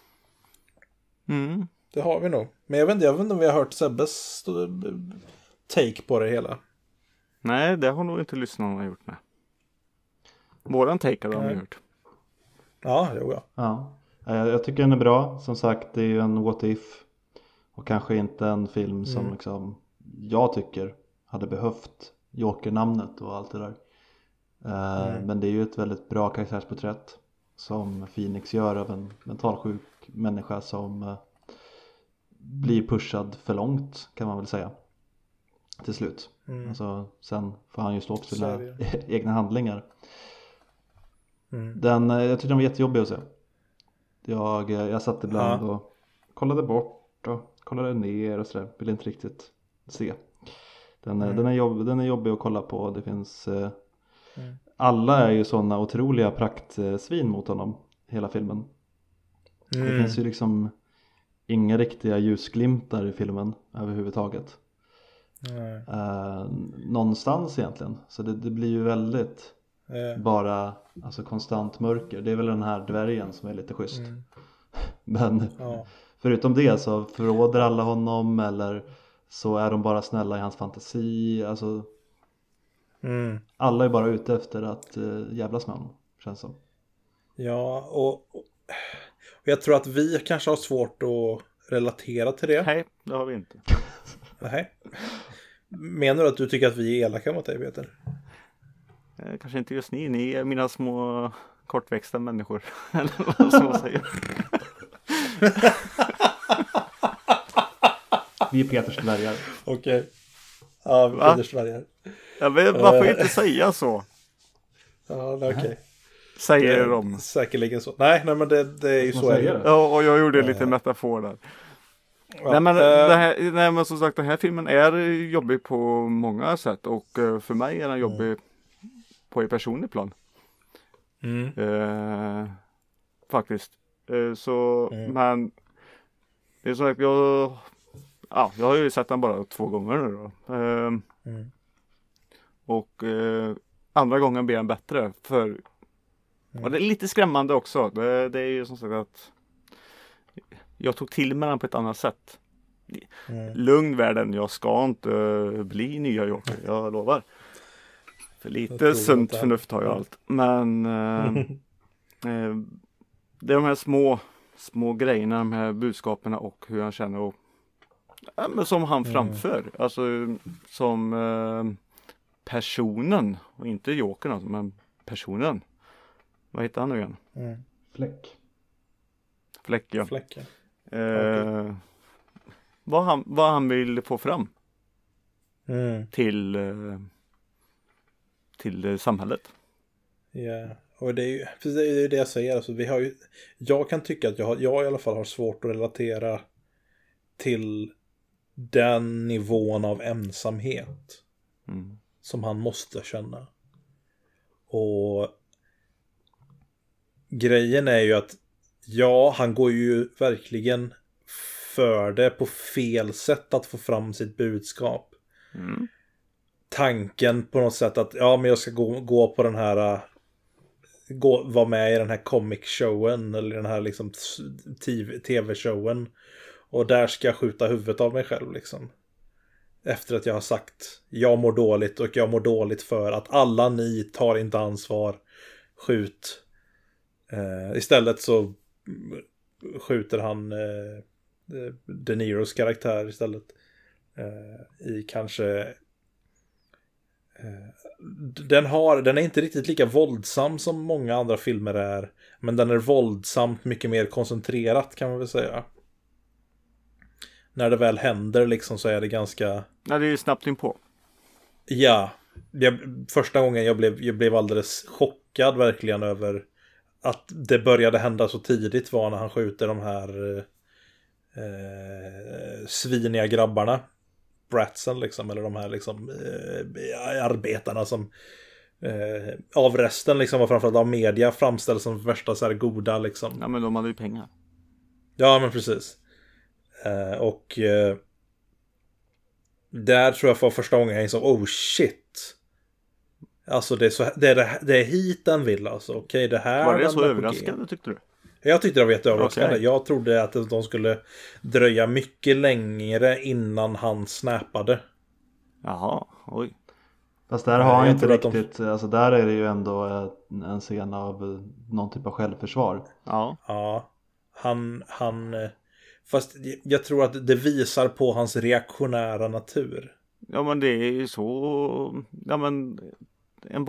Det har vi nog. Men jag vet inte om vi har hört Sebbes take på det hela. Nej, det har nog inte lyssnarna gjort med. Våran take har de gjort. Ja. Jag tycker den är bra. Som sagt, det är ju en what if. Och kanske inte en film som liksom, jag tycker hade behövt Joker-namnet och allt det där. Men det är ju ett väldigt bra karaktärsporträtt som Phoenix gör av en mentalsjuk människa som blir pushad för långt, kan man väl säga, till slut. Alltså, sen får han ju stå på sina egna handlingar. Jag tyckte den var jättejobbig att se. Jag satt ibland och kollade bort och kollade ner och sådär. Ville inte riktigt se. Den är jobbig att kolla på. Det finns alla är ju sådana otroliga praktsvin mot honom hela filmen. Det finns ju liksom inga riktiga ljusglimtar i filmen överhuvudtaget. Någonstans egentligen. Så det blir ju väldigt bara alltså konstant mörker. Det är väl den här dvärgen som är lite schysst. Men förutom det så förråder alla honom, eller så är de bara snälla i hans fantasi. Alltså alla är bara ute efter att jävlas med honom, känns som. Ja, och jag tror att vi kanske har svårt att relatera till det. Nej, det har vi inte. Nej. Menar du att du tycker att vi är elaka mot dig, Peter? Kanske inte just ni är mina små kortväxta människor. Eller vad ska man säga? Vi är Peters dvärgar. Okej. Ja, Peters dvärgar. Ja, men varför inte säga så? Ja, okej. Säger de. Säkerligen så. Nej, men det är ju så. Ja, och jag gjorde lite metafor där. Ja, Nej, men som sagt, den här filmen är jobbig på många sätt. Och för mig är den jobbig på ett personligt plan. Faktiskt. Men det är så att jag har ju sett den bara 2 gånger nu då. Och andra gången blir den bättre. Och det är lite skrämmande också. Det är ju som sagt att jag tog till mig den på ett annat sätt. Lugn världen, jag ska inte bli nya Joker, jag lovar. För lite sunt förnuft har jag allt. Men det är de här små grejerna, de här budskaperna och hur han känner och men som han framför. Alltså som personen och inte Jokern alltså, men personen. Vad heter han nu igen? Fläck, ja. Okay. Vad han vill få fram till samhället. Ja, och det är ju det jag säger. Alltså, jag kan tycka att jag i alla fall har svårt att relatera till den nivån av ensamhet som han måste känna. Och grejen är ju att han går ju verkligen för det på fel sätt att få fram sitt budskap. Tanken på något sätt att men jag ska gå på den här vara med i den här comic-showen eller den här liksom tv-showen och där ska jag skjuta huvudet av mig själv liksom. Efter att jag har sagt jag mår dåligt och jag mår dåligt för att alla ni tar inte ansvar, skjut. Istället så skjuter han De Niros karaktär istället i kanske den är inte riktigt lika våldsam som många andra filmer är, men den är våldsamt mycket mer koncentrerat kan man väl säga. När det väl händer liksom så är det ganska det är snabbt inpå. Ja, första gången jag blev alldeles chockad verkligen över att det började hända så tidigt var när han skjuter de här sviniga grabbarna, bratsen liksom, eller de här liksom arbetarna som av resten liksom, och framförallt av media framställs som värsta så här goda liksom. Ja, men de hade ju pengar. Ja, men precis. Och där tror jag för första gången jag insåg, oh shit. Alltså det är hit den vill alltså. Okej, det här var det så överraskande tyckte du? Jag tyckte det var jätteöverraskande. Okay. Jag trodde att de skulle dröja mycket längre innan han snappade. Jaha, oj. Fast där har han inte riktigt, alltså där är det ju ändå en scen av någon typ av självförsvar. Ja. Han fast jag tror att det visar på hans reaktionära natur. Ja, men det är ju så, ja men en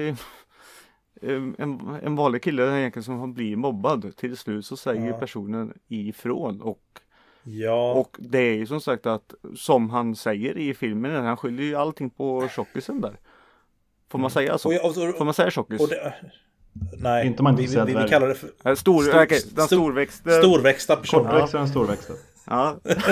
vanlig kille egentligen som har blivit mobbad. Till slut så säger personen ifrån och det är ju som sagt att som han säger i filmen, han skyller ju allting på tjockisen där. Får man säga så? Får man säga tjockis? Nej, inte man inte vi kallar det för storväxta personer. Kortväxta och storväxta. Ja.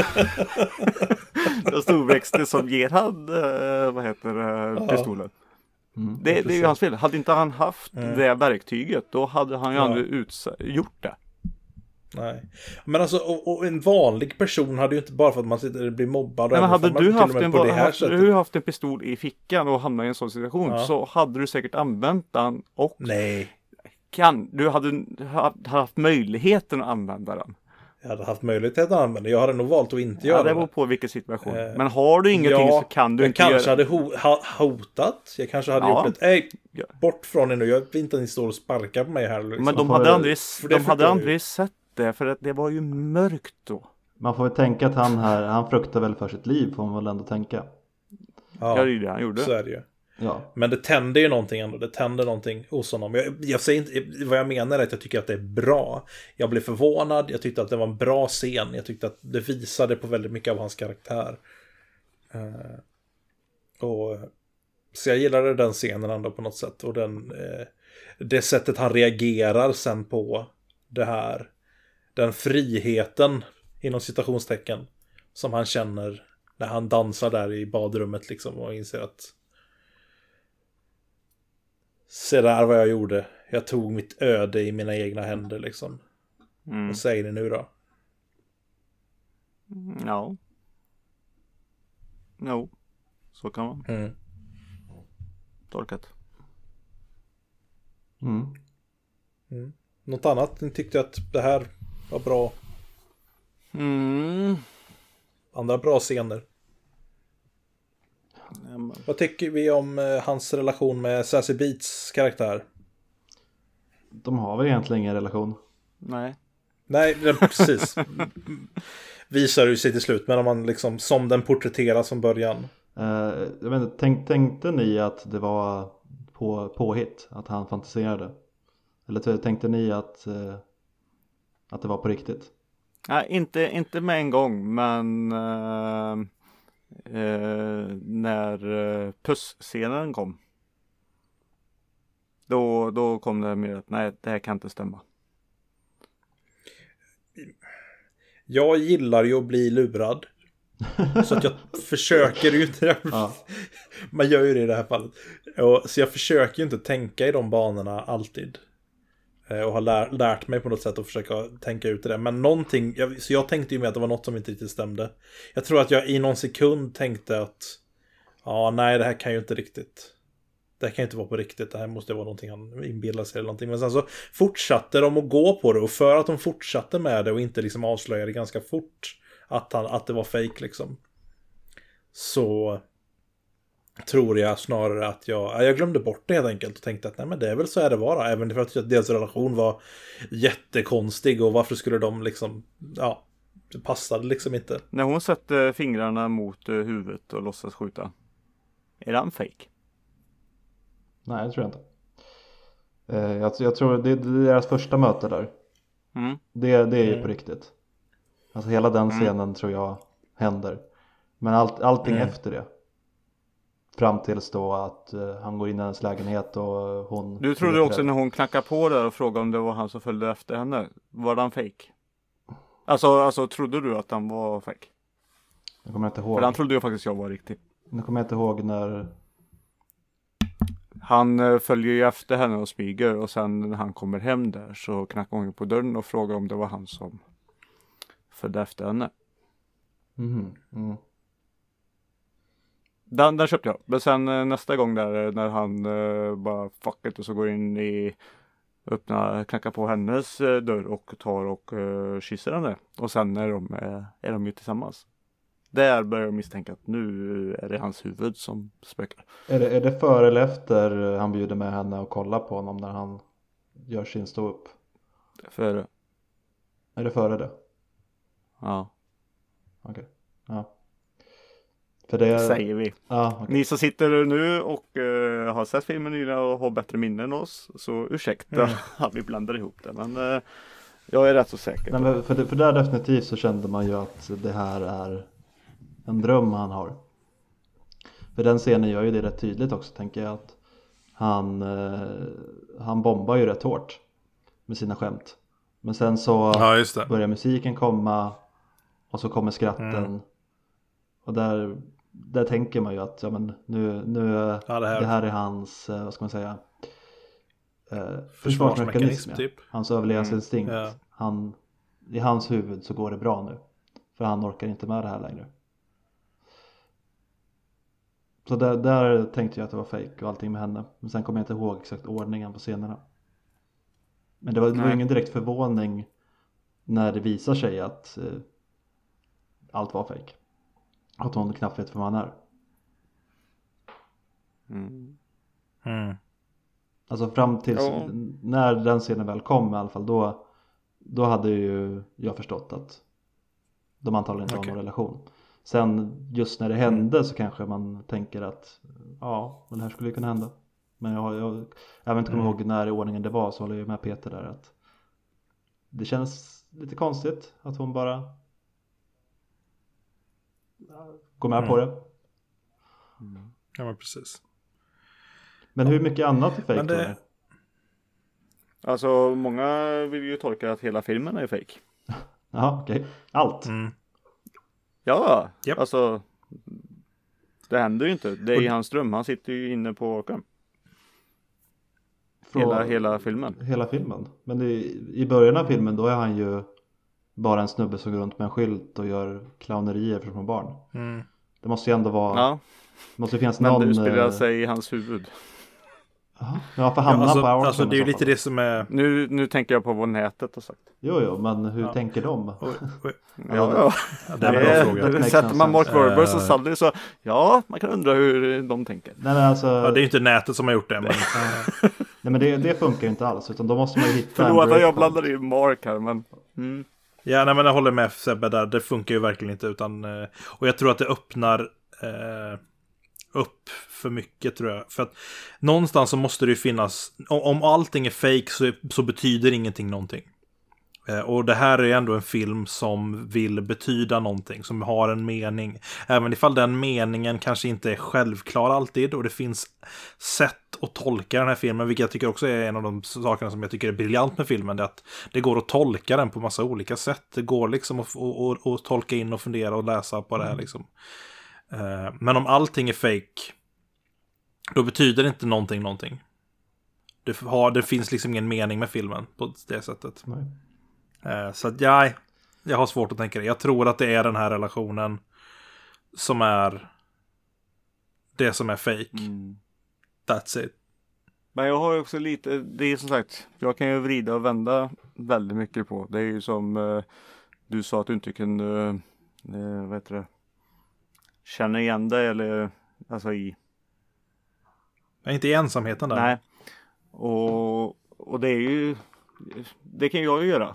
Den storväxte som ger han pistolen. Det är ju hans fel. Hade inte han haft det verktyget, då hade han ju aldrig gjort det. Nej. Men alltså, och en vanlig person hade ju inte bara för att man sitter och blir mobbad. Nej, men hade du haft en pistol i fickan och hamnat i en sån situation så hade du säkert använt den och du hade haft möjligheten att använda den. Jag hade haft möjlighet att använda den. Jag hade nog valt att inte göra det. Det beror på vilken situation. Men har du ingenting så kan du inte göra det. Jag kanske hade hotat. Jag kanske hade gjort bort från er nu. Jag vill inte att ni står och sparkar på mig här. Liksom. Men de hade aldrig sett det. För att det var ju mörkt då. Man får väl tänka att han fruktar väl för sitt liv. Får man väl ändå tänka. Ja, det är det han gjorde. Så är det ju. Ja. Men det tänder ju någonting ändå. Det tänder någonting hos honom. Jag säger inte, vad jag menar är att jag tycker att det är bra. Jag blev förvånad. Jag tyckte att det var en bra scen. Jag tyckte att det visade på väldigt mycket av hans karaktär. Så jag gillade den scenen ändå på något sätt. Och den det sättet han reagerar sen på det här. Den friheten inom citationstecken som han känner när han dansar där i badrummet liksom och inser att se där vad jag gjorde. Jag tog mitt öde i mina egna händer liksom. Vad säger ni nu då? Ja. Jo. Så kan man. Tolkat. Något annat? Ni tyckte att det här var bra? Andra bra scener? Vad tycker vi om hans relation med Sassy Beats karaktär? De har väl egentligen ingen relation. Nej, precis. Visar ju sig till slut. Men om man liksom som den porträtteras från början. Jag vet inte, tänkte ni att det var påhitt? Att han fantiserade? Eller tänkte ni att det var på riktigt? Nej, inte med en gång. Men när puss-scenen kom. Då kom det med att nej, det här kan inte stämma. Jag gillar ju att bli lurad. Så att jag försöker ju inte. Man gör ju det i det här fallet. Så jag försöker ju inte tänka i de banorna alltid. Och har lärt mig på något sätt att försöka tänka ut det. Men någonting, så jag tänkte ju med att det var något som inte riktigt stämde. Jag tror att jag i någon sekund tänkte att nej, det här kan ju inte riktigt. Det här kan ju inte vara på riktigt. Det här måste vara någonting han inbillar sig eller någonting. Men sen så fortsatte de att gå på det. Och för att de fortsatte med det och inte liksom avslöjade ganska fort att det var fake liksom. Så tror jag snarare att jag glömde bort det helt enkelt och tänkte att nej, men det är väl så är det vara. Även för att deras relation var jättekonstig och varför skulle de liksom, det passade liksom inte. När hon sätter fingrarna mot huvudet och låtsas skjuta, är det en fake? Nej, det tror jag inte. Jag tror det är deras första möte där. Det är ju på riktigt. Alltså hela den scenen tror jag händer. Men allting efter det. Fram tills då att han går in i hennes lägenhet och hon... Du trodde också när hon knackade på där och frågade om det var han som följde efter henne. Var han fake? Alltså trodde du att han var fake? Jag kommer inte ihåg. För han trodde jag faktiskt jag var riktig. Nu kommer jag inte ihåg när... Han följer ju efter henne och smyger. Och sen när han kommer hem där så knackar hon på dörren och frågar om det var han som följde efter henne. Den köpte jag. Men sen nästa gång där när han bara fuck it och så går in i knackar på hennes dörr och tar och kysser henne. Och sen är de ju tillsammans. Där börjar jag misstänka att nu är det hans huvud som spökar. Är det före eller efter han bjuder med henne och kollar på honom när han gör sin stå upp? Före. Är det före det? Ja. Okej. Ja. För det säger vi. Ja, okay. Ni som sitter nu och har sett filmen nyligen och har bättre minnen än oss, så ursäkta att vi blandar ihop det. Men jag är rätt så säker. Nej, men för där definitivt så kände man ju att det här är en dröm han har. För den scenen gör ju det rätt tydligt också, tänker jag, att han bombar ju rätt hårt med sina skämt. Men sen så börjar musiken komma och så kommer skratten. Och där tänker man ju att nu det här är hans, vad ska man säga, försvarsmekanism typ. Hans överlevnadsinstinkt. I hans huvud så går det bra nu. För han orkar inte med det här längre. Så där tänkte jag att det var fake och allting med henne. Men sen kommer jag inte ihåg exakt ordningen på scenerna. Men det var ingen direkt förvåning när det visar sig att allt var fake. Att hon knappt vet vem han är. Alltså fram till när den scenen väl kom i alla fall, då hade ju jag förstått att de antagligen inte har någon relation. Sen just när det hände så kanske man tänker att men det här skulle ju kunna hända. Men jag vet inte kommer ihåg när i ordningen det var, så håller jag med Peter där att det känns lite konstigt att hon bara går med på det. Ja, men precis. Men hur mycket annat är fake då? Alltså många vill ju tolka att hela filmen är fake. Ja, okej. Allt. Ja, Japp. alltså det händer ju inte. Det är i hans dröm. Han sitter ju inne på Arkham. Hela filmen. Hela filmen. Men i början av filmen då är han ju bara en snubbe som går runt med en skylt och gör clownerier för små barn. Det måste ju ändå vara... Ja, Det måste finnas men någon... det spelar sig i hans huvud. Ja, för hamna på Arkham. Alltså det är ju lite det som är... Nu tänker jag på vad nätet har sagt. Jo, men hur tänker de? Ja. Det är en bra fråga. Sätter man Mark Wahlberg som Sully så man kan undra hur de tänker. Nej, men alltså... Ja, det är ju inte nätet som har gjort det. Men... Nej, men det funkar ju inte alls. Utan då måste man ju hitta Förlåt att jag blandade i Mark här, men... Ja, nej, men jag håller med Sebbe där. Det funkar ju verkligen inte. Och jag tror att det öppnar upp för mycket, tror jag. För att någonstans så måste det ju finnas... Om allting är fake så betyder ingenting någonting. Och det här är ändå en film som vill betyda någonting, som har en mening. Även ifall den meningen kanske inte är självklar alltid, och det finns sätt att tolka den här filmen, vilket jag tycker också är en av de sakerna som jag tycker är briljant med filmen, det är att det går att tolka den på massa olika sätt. Det går liksom att tolka in och fundera och läsa på det här liksom. Men om allting är fake, då betyder det inte någonting. Det finns liksom ingen mening med filmen på det sättet. Nej. Så att jag har svårt att tänka det. Jag tror att det är den här relationen som är det som är fake. That's it. Men jag har också lite, det är som sagt, jag kan ju vrida och vända väldigt mycket på. Det är ju som du sa att du inte kunde, vad heter det, känna igen dig eller alltså i... Jag är inte i ensamheten där. Nej. Och det är ju, det kan jag ju göra.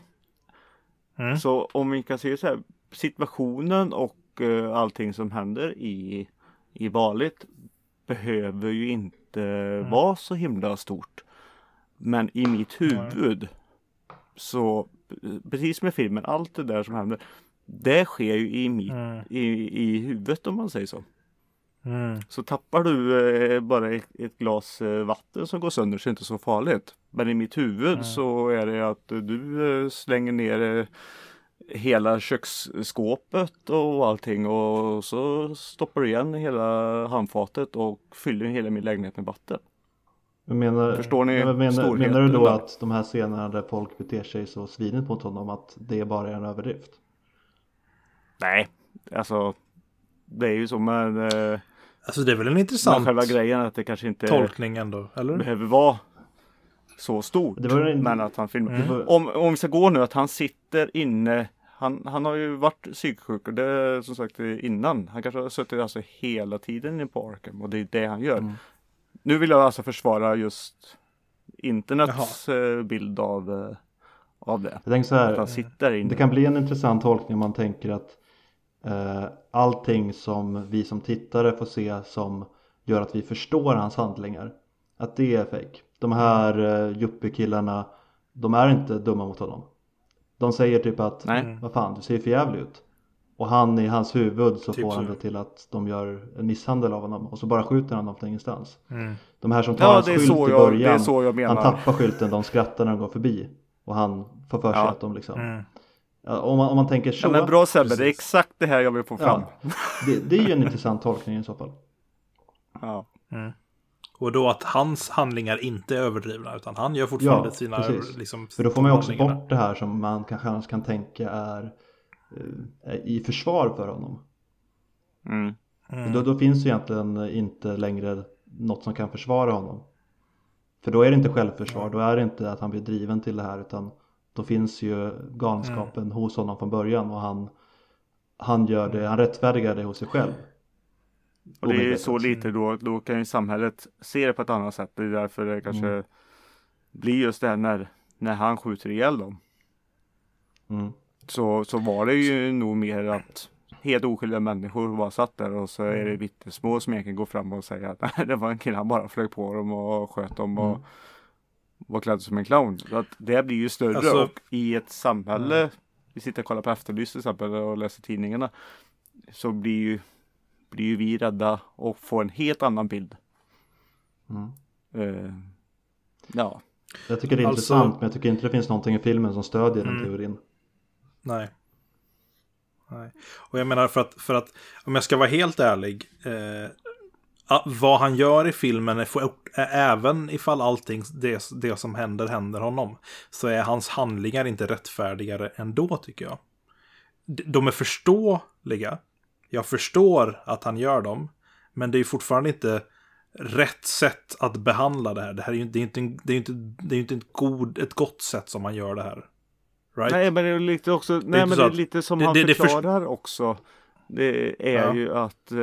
Så om vi kan se så här, situationen och allting som händer i valet behöver ju inte vara så himla stort. Men i mitt huvud så, precis med filmen, allt det där som händer, det sker ju i huvudet, om man säger så. Så tappar du bara ett glas vatten som går sönder, så är det inte så farligt. Men i mitt huvud så är det att du slänger ner hela köksskåpet och allting, och så stoppar du igen hela handfatet och fyller hela min lägenhet med vatten. Förstår ni? Menar du då att de här scenerna där folk beter sig så svinigt mot honom, att det bara är en överdrift? Nej, alltså det är ju som en... Alltså det är väl en intressant själva grejen att det kanske inte tolkning ändå, eller? Behöver vara så stort. Men att han filmar. Om vi ska gå nu att han sitter inne, han har ju varit psyksjuk, och det som sagt innan. Han kanske har suttit alltså hela tiden inne på Arkham, och det är det han gör. Nu vill jag alltså försvara just internets bild av det. Jag tänker så här, att han sitter inne. Det kan bli en intressant tolkning om man tänker att allting som vi som tittare får se som gör att vi förstår hans handlingar, att det är fake. De här yuppie-killarna, de är inte dumma mot honom. De säger typ att vad fan, du ser för jävligt ut. Och han i hans huvud så typ får han det till att de gör en misshandel av honom, och så bara skjuter han dem till ingenstans. De här som tar hans skylt i början, det är så jag menar. Han tappar skylten, de skrattar när de går förbi, och han får för sig att de liksom om man tänker så. Ja, men bra Sebbe, det är exakt det här jag vill få fram. Det är ju en intressant tolkning i så fall. Ja. Och då att hans handlingar inte är överdrivna, utan han gör fortfarande sina liksom, för då får man ju också bort det här som man kanske annars kan tänka är i försvar för honom. Då finns ju egentligen inte längre något som kan försvara honom. För då är det inte självförsvar, då är det inte att han blir driven till det här, utan då finns ju galenskapen hos honom från början, och han gör det, han rättfärdigar det hos sig själv. Och det är ju så lite då kan ju samhället se det på ett annat sätt. Det är därför det kanske blir just det här när han skjuter ihjäl dem. Så var det ju nog mer att helt oskyldiga människor bara satt där, och så är det vittnesmål som egentligen går fram och säger att nej, det var en kille, han bara flög på dem och sköt dem och var klädd som en clown. Så att det blir ju större, alltså, och i ett samhälle, vi sitter och kollar på Efterlyst till exempel och läser tidningarna, så blir ju vi rädda och får en helt annan bild. Jag tycker det är intressant, men jag tycker inte det finns någonting i filmen som stödjer den teorin. Nej. Och jag menar för att om jag ska vara helt ärlig, vad han gör i filmen är även ifall allting det som händer honom, så är hans handlingar inte rättfärdigare ändå, tycker jag. De är förståeliga. Jag förstår att han gör dem, men det är fortfarande inte rätt sätt att behandla det här. Det är inte ett gott sätt som man gör det här. Right? Nej, men det är lite också, det är lite som han förklarar också. Det är ju att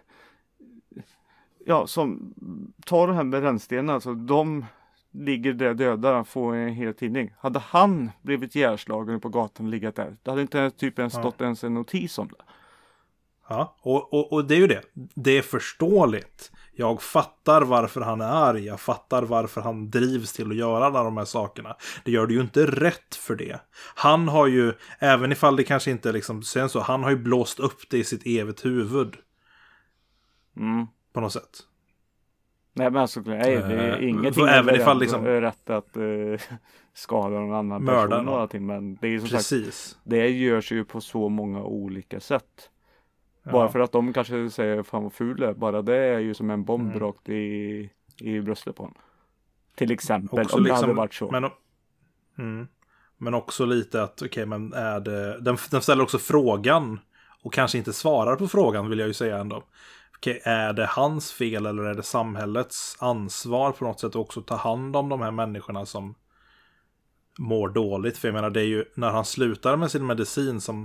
som tar de här med rännstenarna, alltså de ligger där döda, får en hel tidning. Hade han blivit ihjälslagen på gatan och liggat där, det hade inte typ ens stått ens en notis om det. Ja, och det är ju det. Det är förståeligt. Jag fattar varför han är arg. Jag fattar varför han drivs till att göra alla de här sakerna. Det gör det ju inte rätt för det. Han har ju, även ifall det kanske inte liksom sen så, han har ju blåst upp det i sitt eget huvud. På något sätt. Nej, men alltså, det är ingenting även ifall liksom rätt att skada någon annan person och allting, men det är ju som sagt, det görs ju på så många olika sätt. Bara för att de kanske säger fan vad ful är, bara det är ju som en bomb rakt i bröstet på honom. Till exempel, också om det hade varit så. Men också lite att men är det, den ställer också frågan och kanske inte svarar på frågan, vill jag ju säga ändå. Är det hans fel eller är det samhällets ansvar på något sätt att också ta hand om de här människorna som mår dåligt? För jag menar, det är ju när han slutar med sin medicin som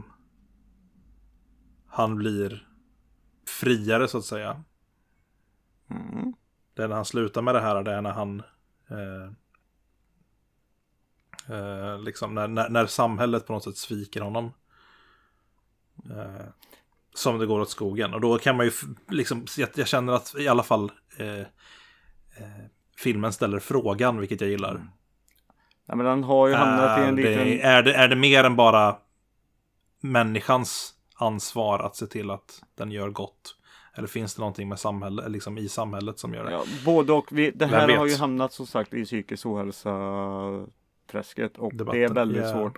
han blir friare, så att säga. Det är när han slutar med det här, det är när han liksom när samhället på något sätt sviker honom, som det går åt skogen. Och då kan man ju liksom, jag känner att i alla fall filmen ställer frågan, vilket jag gillar. Ja, men han har ju hamnat i en liten... Är det mer än bara människans ansvar att se till att den gör gott? Eller finns det någonting med samhälle, liksom i samhället som gör det? Ja, både och. Det här har ju hamnat, som sagt, i psykisk ohälsa träsket. Och debatten, det är väldigt svårt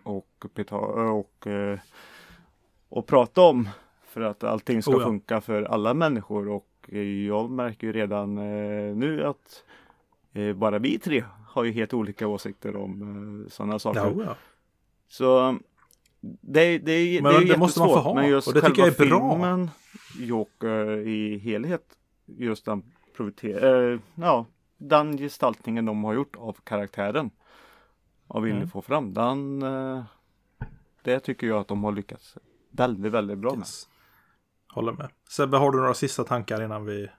att prata om. För att allting ska funka för alla människor. Och jag märker ju redan nu att bara vi tre har ju helt olika åsikter om sådana saker. Så det är jättesvårt. Måste man få ha. Men just och det tycker jag är filmen, Joker i helhet, just den gestaltningen de har gjort av karaktären och vill få fram, det tycker jag att de har lyckats väldigt, väldigt bra med. Håller med. Sebbe, har du några sista tankar innan vi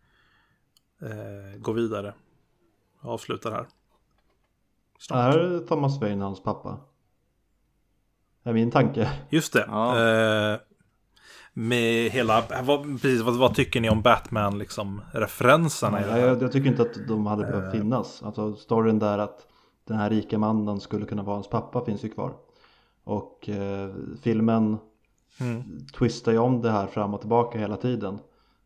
går vidare? Avslutar här. Är Thomas Wayne hans pappa? Det är min tanke. Just det. Ja. Med hela... Vad tycker ni om Batman, liksom, referenserna? Jag tycker inte att de hade behövt finnas. Alltså storyn där att den här rika mannen skulle kunna vara hans pappa finns ju kvar. Och filmen twistar ju om det här fram och tillbaka hela tiden.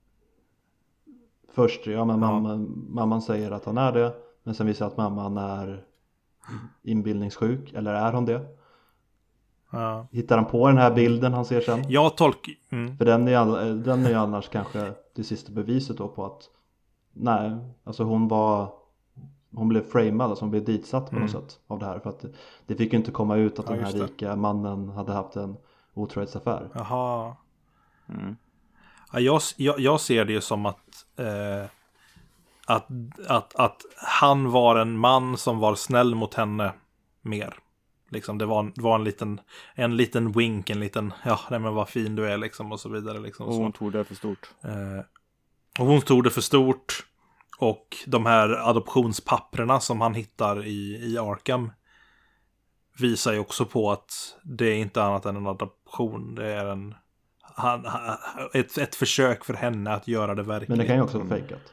Först, mamman säger att han är det. Men sen visar att mamman är inbildningssjuk. Eller är hon det? Ja. Hittar han på den här bilden han ser sen? Jag tolkar... För den är ju annars kanske det sista beviset då på att nej, alltså hon blev framad, alltså hon blev ditsatt på något sätt av det här. För att det fick ju inte komma ut att den här rika mannen hade haft en otrohetsaffär. Jaha. Jag ser det ju som att han var en man som var snäll mot henne mer. Liksom, det var en liten wink, en liten nej men vad fin du är liksom, och så vidare liksom, och hon tog det för stort. Och hon tog det för stort. Och de här adoptionspapperna som han hittar i Arkham visar ju också på att det är inte annat än en adoption. Det är ett försök för henne att göra det verkligt. Men det kan ju också vara fejkat.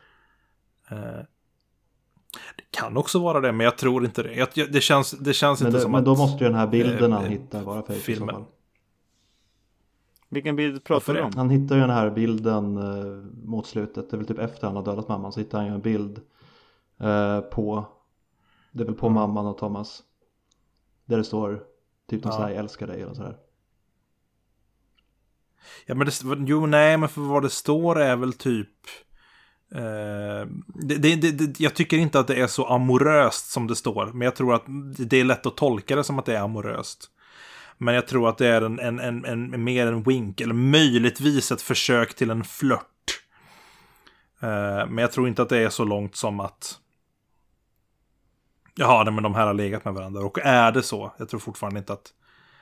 Det kan också vara det, men jag tror inte det. Det känns inte som men då måste ju den här bilden han hittar vara fejk filmen. I så fall. Vilken bild pratar du om? Han hittar ju den här bilden mot slutet. Det är väl typ efter han har dödat mamman, så hittar han ju en bild på Det är väl på mamman och Thomas. Där det står typ något sådär, jag älskar dig eller sådär. Ja, men men för vad det står är väl typ... jag tycker inte att det är så amoröst som det står. Men jag tror att det är lätt att tolka det som att det är amoröst. Men jag tror att det är en mer en wink. Eller möjligtvis ett försök till en flört. Men jag tror inte att det är så långt som att... Jaha, men de här har legat med varandra. Och är det så? Jag tror fortfarande inte att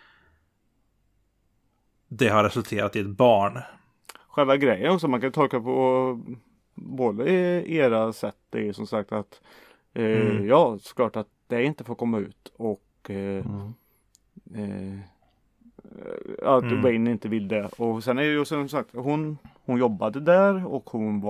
det har resulterat i ett barn. Själva grejen också, man kan tolka på både era sätt. Det är ju som sagt att ja, såklart att det inte får komma ut. Och att Wayne inte vill det. Och sen är det ju som sagt, hon jobbade där och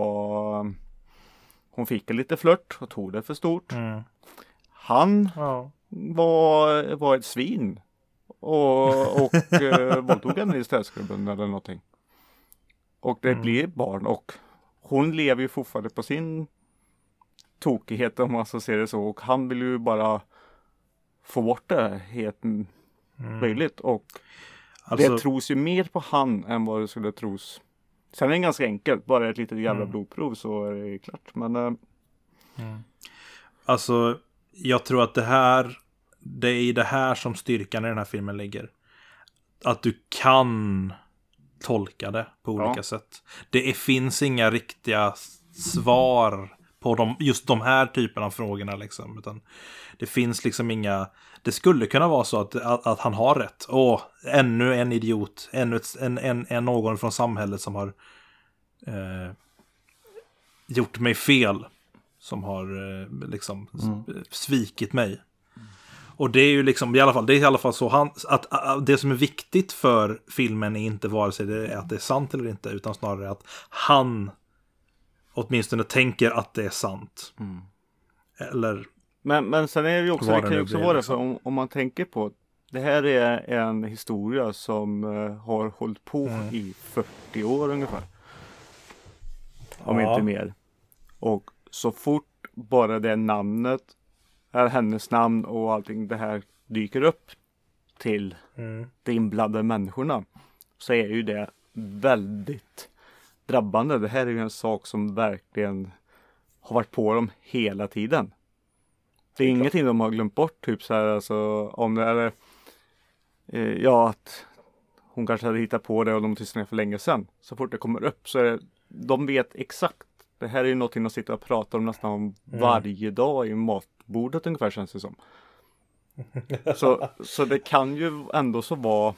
hon fick en lite flört och tog det för stort. Han var ett svin och våldtog henne i städskrubben eller någonting. Och det blir barn och hon lever ju fortfarande på sin tokighet om man så ser det så. Och han vill ju bara få bort det helt möjligt. Och alltså, det tros ju mer på han än vad det skulle tros. Sen är det ganska enkelt. Bara ett litet jävla blodprov så är det klart. Men alltså, jag tror att det är i det här som styrkan i den här filmen ligger. Att du kan tolka det på olika sätt. Det finns inga riktiga svar på just de här typerna av frågorna liksom, utan det finns liksom inga. Det skulle kunna vara så att han har rätt. Ännu en idiot, ännu en någon från samhället som har gjort mig fel, som har liksom svikit mig. Och det är ju liksom det är i alla fall så att det som är viktigt för filmen är inte vare sig det är att det är sant eller inte, utan snarare att han åtminstone tänker att det är sant. Eller men sen är det ju också, det kan ju också vara liksom. För om man tänker på det här är en historia som har hållit på i 40 år ungefär. Om inte mer. Och så fort bara det namnet är hennes namn och allting det här dyker upp till de inblandade människorna, så är ju det väldigt drabbande. Det här är ju en sak som verkligen har varit på dem hela tiden. Det är ingenting de har glömt bort, typ så här, alltså, om det är att hon kanske hade hittat på det och de tystnade för länge sedan. Så fort det kommer upp så är det, de vet exakt. Det här är ju någonting de sitter och pratar om nästan varje dag i matbordet ungefär, känns det som. Så det kan ju ändå så vara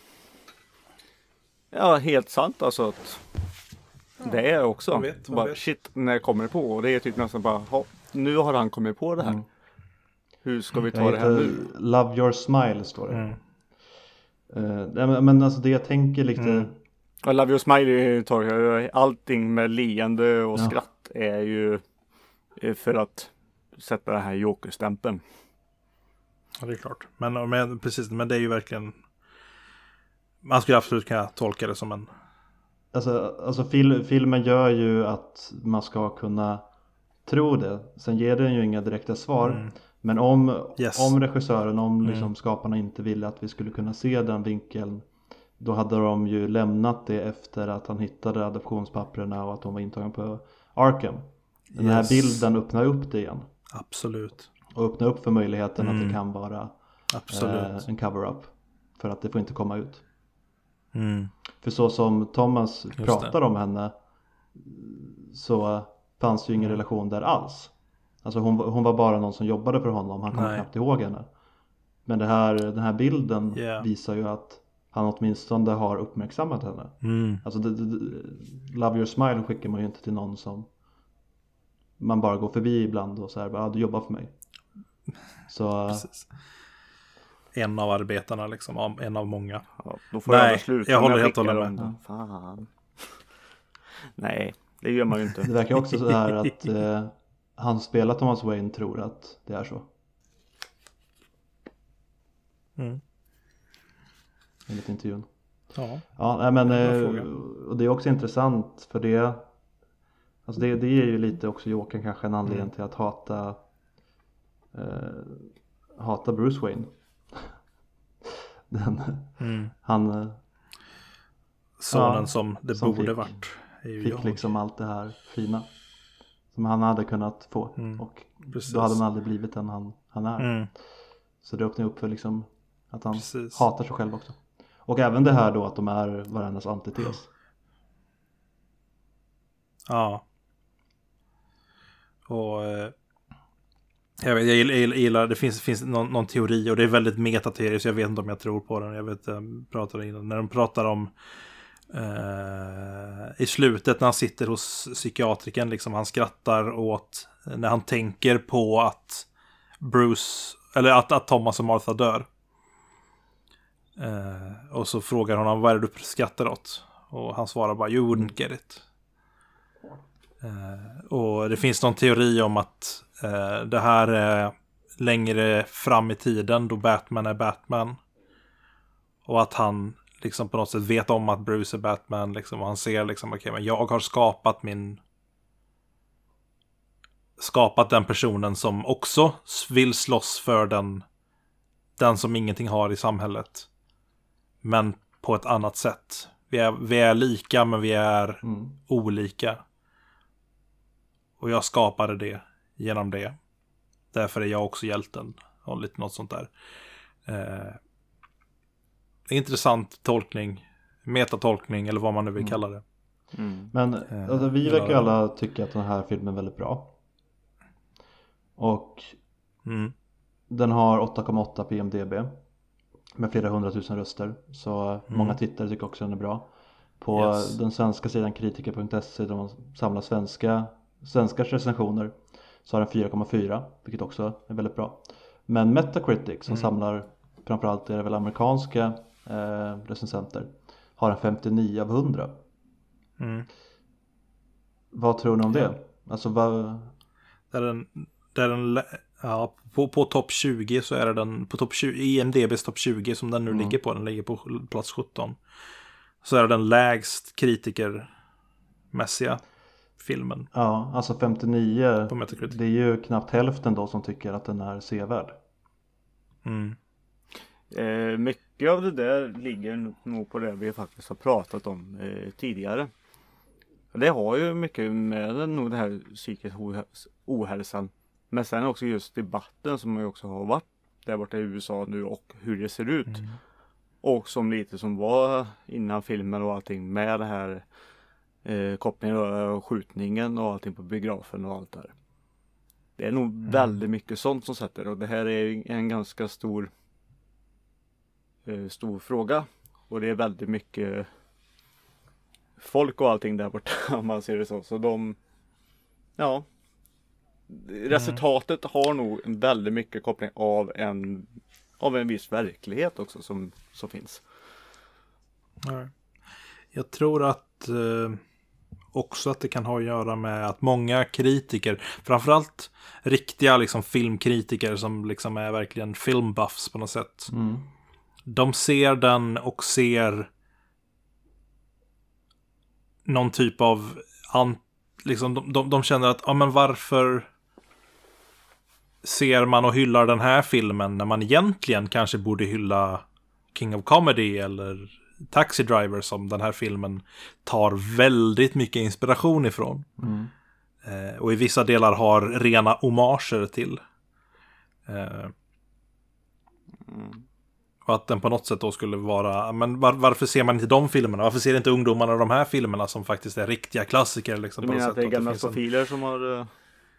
helt sant alltså att det är också. Man vet. Shit, när jag kommer på. Och det är typ nästan bara, nu har han kommit på det här. Hur ska vi ta det här nu? Love your smile står det. Men alltså det jag tänker lite... Love your smile, allting med leende och skratt är ju för att sätta den här jokerstämpeln. Ja, det är klart. Men precis, men det är ju verkligen... Man skulle absolut kunna tolka det som en... Alltså filmen gör ju att man ska kunna tro det. Sen ger den ju inga direkta svar. Men om regissören, om liksom skaparna inte ville att vi skulle kunna se den vinkeln, då hade de ju lämnat det efter att han hittade adoptionspapperna och att de var intagen på Arkham. Den här bilden öppnar upp det igen. Absolut. Och öppnar upp för möjligheten att det kan vara en cover-up. För att det får inte komma ut. För så som Thomas pratar om henne, så fanns ju ingen relation där alls. Alltså hon var bara någon som jobbade för honom. Han kom knappt ihåg henne. Men den här bilden visar ju att han åtminstone har uppmärksammat henne. Alltså Love your smile skickar man ju inte till någon som man bara går förbi ibland och så här, du jobbar för mig. Så precis. En av arbetarna liksom, en av många. Ja, då får jag håller helt med. Fan. Nej, det gör man ju inte. Det verkar också så här att han spelar Thomas Wayne tror att det är så. Enligt intervjun. Ja, men och det är också intressant för det. Alltså det är ju lite också Jokern kanske en anledning till att hata hatar Bruce Wayne. Han sonen som det som borde varit är ju fick jag. liksom allt det här fina som han hade kunnat få och Precis. då hade han aldrig blivit den han är. Så det öppnar upp för liksom att han hatar sig själv också. Och även det här då att de är varandras antites. Ja. Och jag gillar, det finns någon teori och det är väldigt metateori så jag vet inte om jag tror på den. Jag vet, pratade innan när de pratar om i slutet när han sitter hos psykiatriken liksom, han skrattar åt när han tänker på att Bruce eller att Thomas och Martha dör. Och så frågar honom vad är det du skrattar åt? Och han svarar bara you wouldn't get it. Och det finns någon teori om att det här är längre fram i tiden då Batman är Batman. Och att han liksom på något sätt vet om att Bruce är Batman liksom, och han ser liksom okej, men jag har skapat den personen som också vill slåss för den som ingenting har i samhället. Men på ett annat sätt. Vi är lika men vi är olika. Och jag skapade det genom det. Därför är jag också hjälten. Och lite något sånt där. Intressant tolkning. Metatolkning eller vad man nu vill kalla det. Men alltså, vi verkar ju alla tycka att den här filmen är väldigt bra. Och den har 8,8 på IMDb. Med flera 100,000 röster. Så många tittare tycker också den är bra. På den svenska sidan kritiker.se där man samlar svenska recensioner så har den 4,4 vilket också är väldigt bra. Men Metacritic som samlar framförallt är det väl amerikanska recensenter har en 59 av 100. Vad tror ni om det? Alltså på topp 20 så är det den på topp 20 i IMDb:s topp 20 som den nu ligger på. Den ligger på plats 17. Så är det den lägst kritikermässiga filmen. Ja, alltså 59 på Metacritic. Det är ju knappt hälften då som tycker att den är sevärd. Mycket av det där ligger nog på det vi faktiskt har pratat om tidigare. Det har ju mycket med nog det här psykisk ohälsan. Men sen också just debatten som ju också har varit där borta i USA nu och hur det ser ut. Och som lite som var innan filmen och allting med det här kopplingen och skjutningen och allting på biografen och allt där. Det är nog väldigt mycket sånt som sätter och det här är en ganska stor fråga och det är väldigt mycket folk och allting där borta om man ser det så de resultatet har nog en väldigt mycket koppling av en viss verklighet också som finns. Jag tror att också att det kan ha att göra med att många kritiker, framförallt riktiga liksom filmkritiker som liksom är verkligen filmbuffs på något sätt. De ser den och ser någon typ av liksom de känner att men varför ser man och hyllar den här filmen när man egentligen kanske borde hylla King of Comedy eller Taxi Driver som den här filmen tar väldigt mycket inspiration ifrån. Och i vissa delar har rena homager till. Och att den på något sätt då skulle vara men varför ser man inte de filmerna? Varför ser inte ungdomarna de här filmerna som faktiskt är riktiga klassiker liksom, du menar att det är gamla profiler som har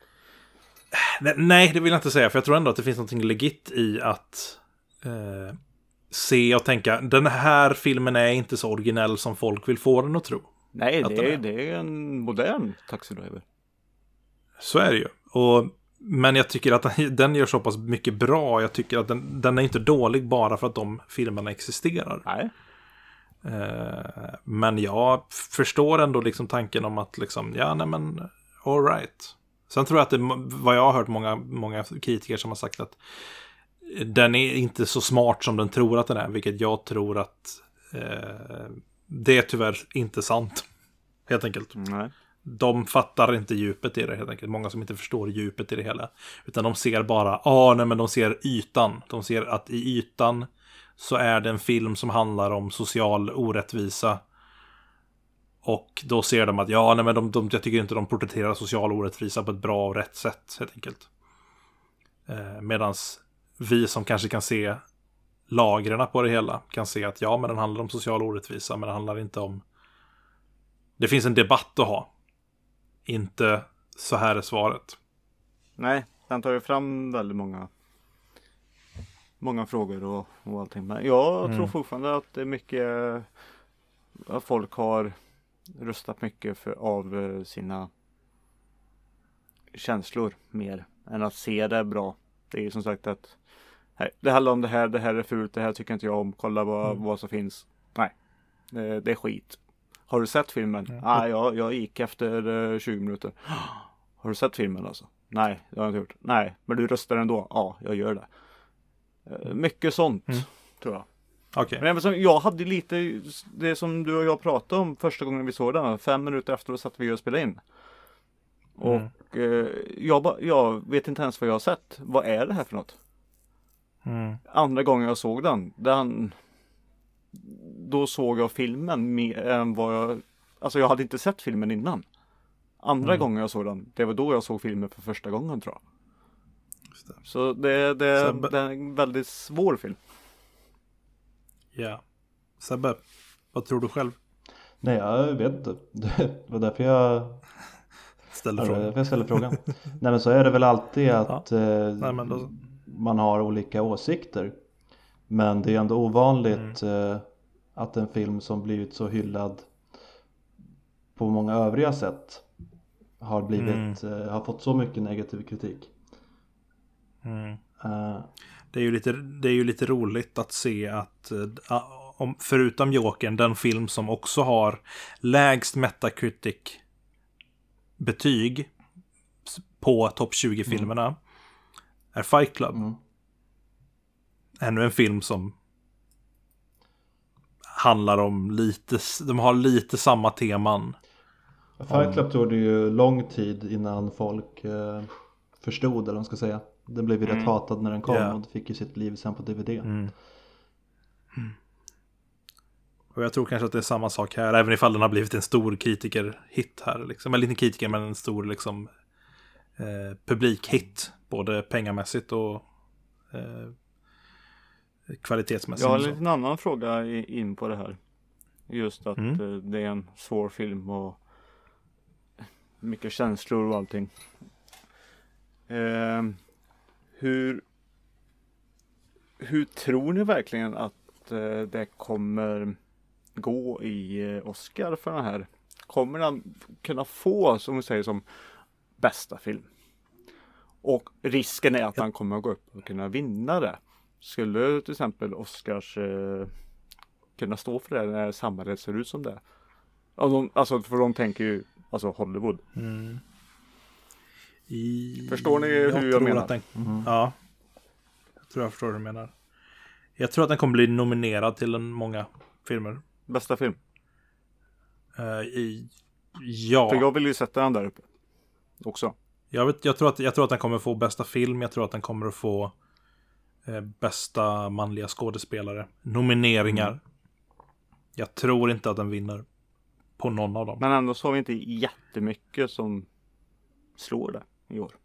Nej, det vill jag inte säga. För jag tror ändå att det finns något legit i att se och tänka den här filmen är inte så originell som folk vill få den att tro. Nej, det är en modern Taxi Driver. Så är det ju. Men jag tycker att den gör så pass mycket bra. Jag tycker att den är inte dålig bara för att de filmerna existerar. Nej. Men jag förstår ändå liksom tanken om att liksom, all right. Sen tror jag att vad jag har hört många kritiker som har sagt att den är inte så smart som den tror att den är. Vilket jag tror att det är tyvärr inte sant. Helt enkelt. Nej. de fattar inte djupet i det helt enkelt. Många som inte förstår djupet i det hela. Utan de ser bara, men de ser ytan. De ser att i ytan så är det en film som handlar om social orättvisa. Och då ser de att, jag tycker inte de porträtterar social orättvisa på ett bra och rätt sätt helt enkelt. Medans vi som kanske kan se lagren på det hela kan se att men den handlar om social orättvisa, men den handlar inte om... Det finns en debatt att ha. Inte så här är svaret. Nej, den tar ju fram väldigt många frågor och allting. Men jag tror fortfarande att det är mycket att folk har röstat mycket av sina känslor mer än att se det bra. Det är ju som sagt att det handlar om det här är fult, det här tycker inte jag om, kolla vad som finns. Nej, det är skit. Har du sett filmen? Nej, jag gick efter 20 minuter. Har du sett filmen alltså? Nej, det har jag inte gjort. Nej, men du röstar ändå? Ja, jag gör det. Mycket sånt, tror jag. Okay. Men jag hade lite det som du och jag pratade om första gången vi såg den. 5 minuter efter då satt vi och spelade in. Och jag vet inte ens vad jag har sett. Vad är det här för något? Andra gången jag såg den då såg jag filmen mer än vad jag... Alltså jag hade inte sett filmen innan. Andra gången jag såg den, det var då jag såg filmen för första gången, tror jag. Just det. Så det är en väldigt svår film. Ja. Sebbe, vad tror du själv? Nej, jag vet inte. Det var därför jag ställde frågan. Nej, men så är det väl alltid att man har olika åsikter. Men det är ändå ovanligt att en film som blivit så hyllad på många övriga sätt har fått så mycket negativ kritik. Det är ju lite roligt att se att förutom Jokern, den film som också har lägst Metacritic betyg på topp 20-filmerna är Fight Club. Ännu en film som handlar om de har lite samma teman. Fight Club tog det ju lång tid innan folk förstod det, de ska säga. Den blev ju rätt hatad när den kom och fick ju sitt liv sen på DVD. Och jag tror kanske att det är samma sak här, även ifall den har blivit en stor kritikerhit här liksom. Eller inte kritiker, men en stor liksom publikhit, både pengamässigt och kvalitetsmässigt. Jag har en liten annan fråga in på det här. Just att det är en svår film och mycket känslor och allting. Hur tror ni verkligen att det kommer gå i Oscar för den här? Kommer den kunna få, som vi säger, som bästa film? Och risken är att han kommer att gå upp och kunna vinna det. Skulle till exempel Oscars kunna stå för det när samhället ser ut som det? Alltså för de tänker ju Hollywood. Förstår ni hur jag menar? Ja, jag tror jag förstår hur du menar. Jag tror att den kommer bli nominerad till många filmer. Bästa film? Ja. För jag vill ju sätta den där uppe också. Jag tror att den kommer få bästa film. Jag tror att den kommer att få bästa manliga skådespelare. Nomineringar. Jag tror inte att den vinner på någon av dem. Men ändå så har vi inte jättemycket som slår det i år.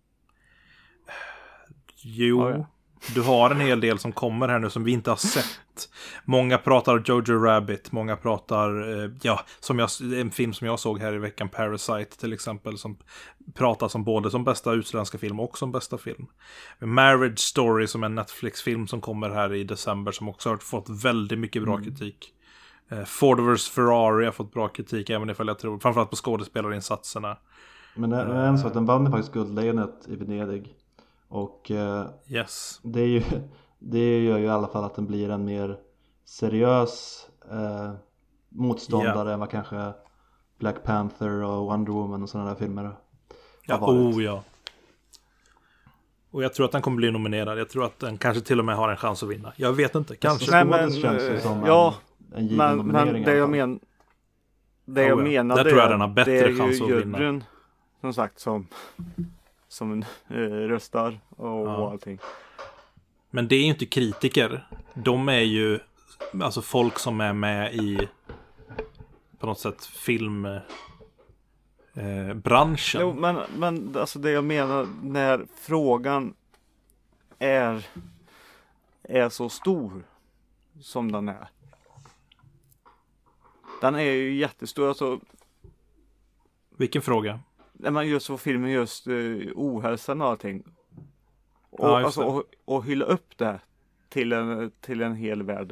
Jo, du har en hel del som kommer här nu som vi inte har sett. Många pratar Jojo Rabbit, många pratar en film som jag såg här i veckan, Parasite till exempel, som pratas om både som bästa utländska film och som bästa film. Marriage Story som en Netflix-film som kommer här i december, som också har fått väldigt mycket bra kritik. Ford vs Ferrari har fått bra kritik, även ifall jag tror framförallt på skådespelarinsatserna. Men en sak, den vann ju faktiskt Guldlejonet i Venedig. Och yes. det gör ju i alla fall att den blir en mer seriös motståndare än vad kanske Black Panther och Wonder Woman och sådana där filmer har varit. Och jag tror att den kommer bli nominerad. Jag tror att den kanske till och med har en chans att vinna. Jag vet inte, kanske. Nej, men det det jag menade där tror jag den har bättre det är chans att vinna. Juryn, som sagt, som röstar och allting. Men det är ju inte kritiker. De är ju alltså folk som är med i på något sätt filmbranschen. Jo, men alltså det jag menar, när frågan är så stor som den är. Den är ju jättestor. Alltså, vilken fråga? när man just får filmen just ohälsan och allting. Och, alltså, och hylla upp det till en hel värld.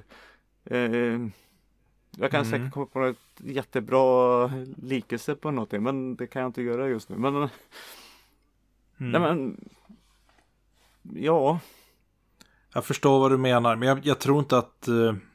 Jag kan säkert komma på ett jättebra likelse på någonting, men det kan jag inte göra just nu. Men, nej, men ja. Jag förstår vad du menar, men jag tror inte att...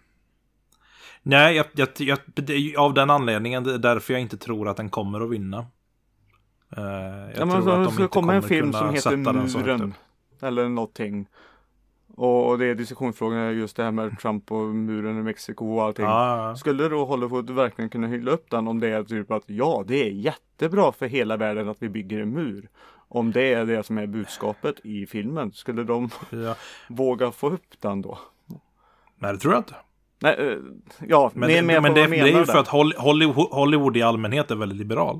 Nej, av den anledningen, det är därför jag inte tror att den kommer att vinna. Jag tror att de inte kommer en film kunna som heter Muren eller någonting. Och det är diskussionsfrågan just det här med Trump och muren i Mexiko och allting. Skulle då Hollywood verkligen kunna hylla upp den om det är typ att ja, det är jättebra för hela världen att vi bygger en mur. Om det är det som är budskapet i filmen, skulle de våga få upp den då? Nej, det tror jag inte. Nej, ja, men det är ju för att Hollywood i allmänhet är väldigt liberal.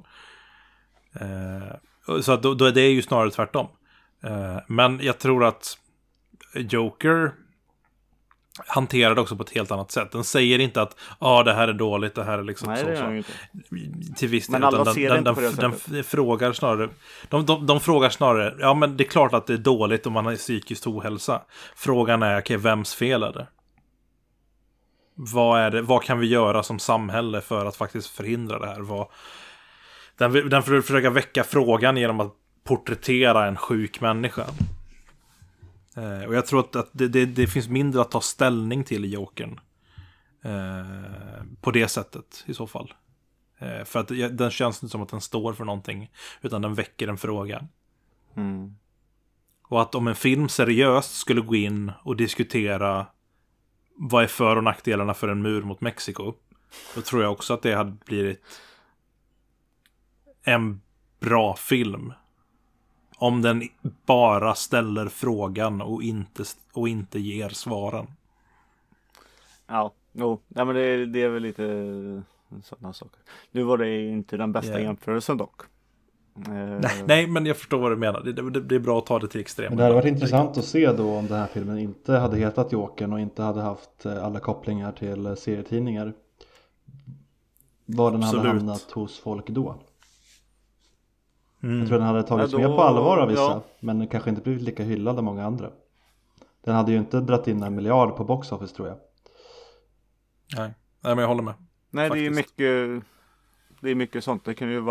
Så att då är det ju snarare tvärtom. Men jag tror att Joker hanterar det också på ett helt annat sätt. Den säger inte att det här är dåligt, det här är liksom nej, så. Det är inte. Till viss del. Men alla ser det inte på det sättet. Den frågar snarare. De frågar snarare. Ja, men det är klart att det är dåligt om man har psykisk ohälsa. Frågan är, okej, vems fel är det? Vad kan vi göra som samhälle för att faktiskt förhindra det här? Den försöker väcka frågan genom att porträttera en sjuk människa. Och jag tror att det finns mindre att ta ställning till i Jokern. På det sättet i så fall. För att den känns inte som att den står för någonting, utan den väcker en fråga. Och att om en film seriöst skulle gå in och diskutera vad är för- och nackdelarna för en mur mot Mexiko, då tror jag också att det hade blivit en bra film. Om den bara ställer frågan och inte ger svaren. Ja, nej, men det är väl lite sådana saker. Nu var det inte den bästa jämförelsen dock. Nej, men jag förstår vad du menar. Det är bra att ta det till extremt. Men det hade varit intressant att se då om den här filmen inte hade hetat Jokern och inte hade haft alla kopplingar till serietidningar. Var den hade hamnat hos folk då? Jag tror den hade tagits med på allvar av vissa, men kanske inte blivit lika hyllad av många andra. Den hade ju inte dratt in 1 miljard på box office, tror jag. Nej, men jag håller med. Nej, faktiskt. Det är mycket sånt. Det kunde ju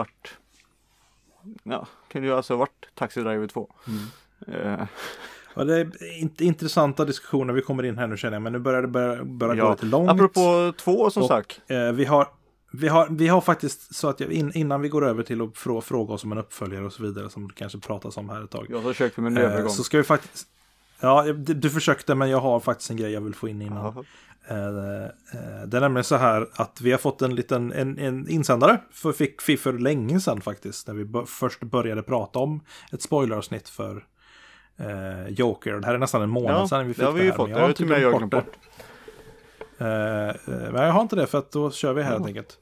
varit Taxi Driver 2. Ja, det är inte intressanta diskussioner vi kommer in här nu, känner jag, men nu börjar det gå lite långt. Apropå 2 som sagt. Vi har faktiskt så att innan vi går över till att fråga oss om en uppföljare och så vidare, som det kanske pratas om här ett tag. Jag försökte med en övergång. Så ska vi faktiskt... Ja, du försökte, men jag har faktiskt en grej jag vill få in innan. Det är nämligen så här att vi har fått en liten en insändare för länge sedan faktiskt, när vi först började prata om ett spoileravsnitt för Joker. Det här är nästan en månad sedan vi fick det här. Jag har till mig glömt bort. Men jag har inte det, för att då kör vi här helt enkelt.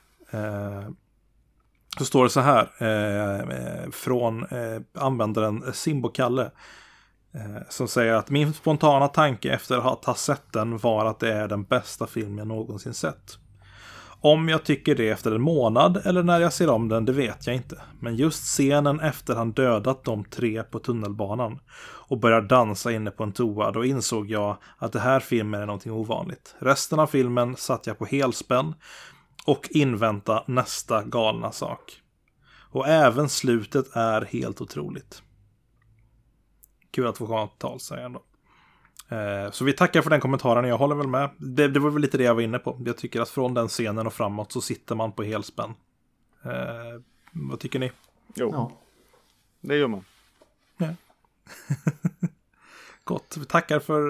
Så står det så här från användaren Simbokalle, som säger att min spontana tanke efter att ha sett den var att det är den bästa film jag någonsin sett. Om jag tycker det efter en månad eller när jag ser om den, det vet jag inte. Men just scenen efter han dödat de 3 på tunnelbanan och börjar dansa inne på en toa, då insåg jag att det här filmen är någonting ovanligt. Resten av filmen satt jag på helspänn och invänta nästa galna sak. Och även slutet är helt otroligt. Kul att få komma till tal, säger jag ändå. Så vi tackar för den kommentaren. Jag håller väl med. Det var väl lite det jag var inne på. Jag tycker att från den scenen och framåt så sitter man på helspänn. Vad tycker ni? Jo, det gör man. Ja. Gott. Vi tackar för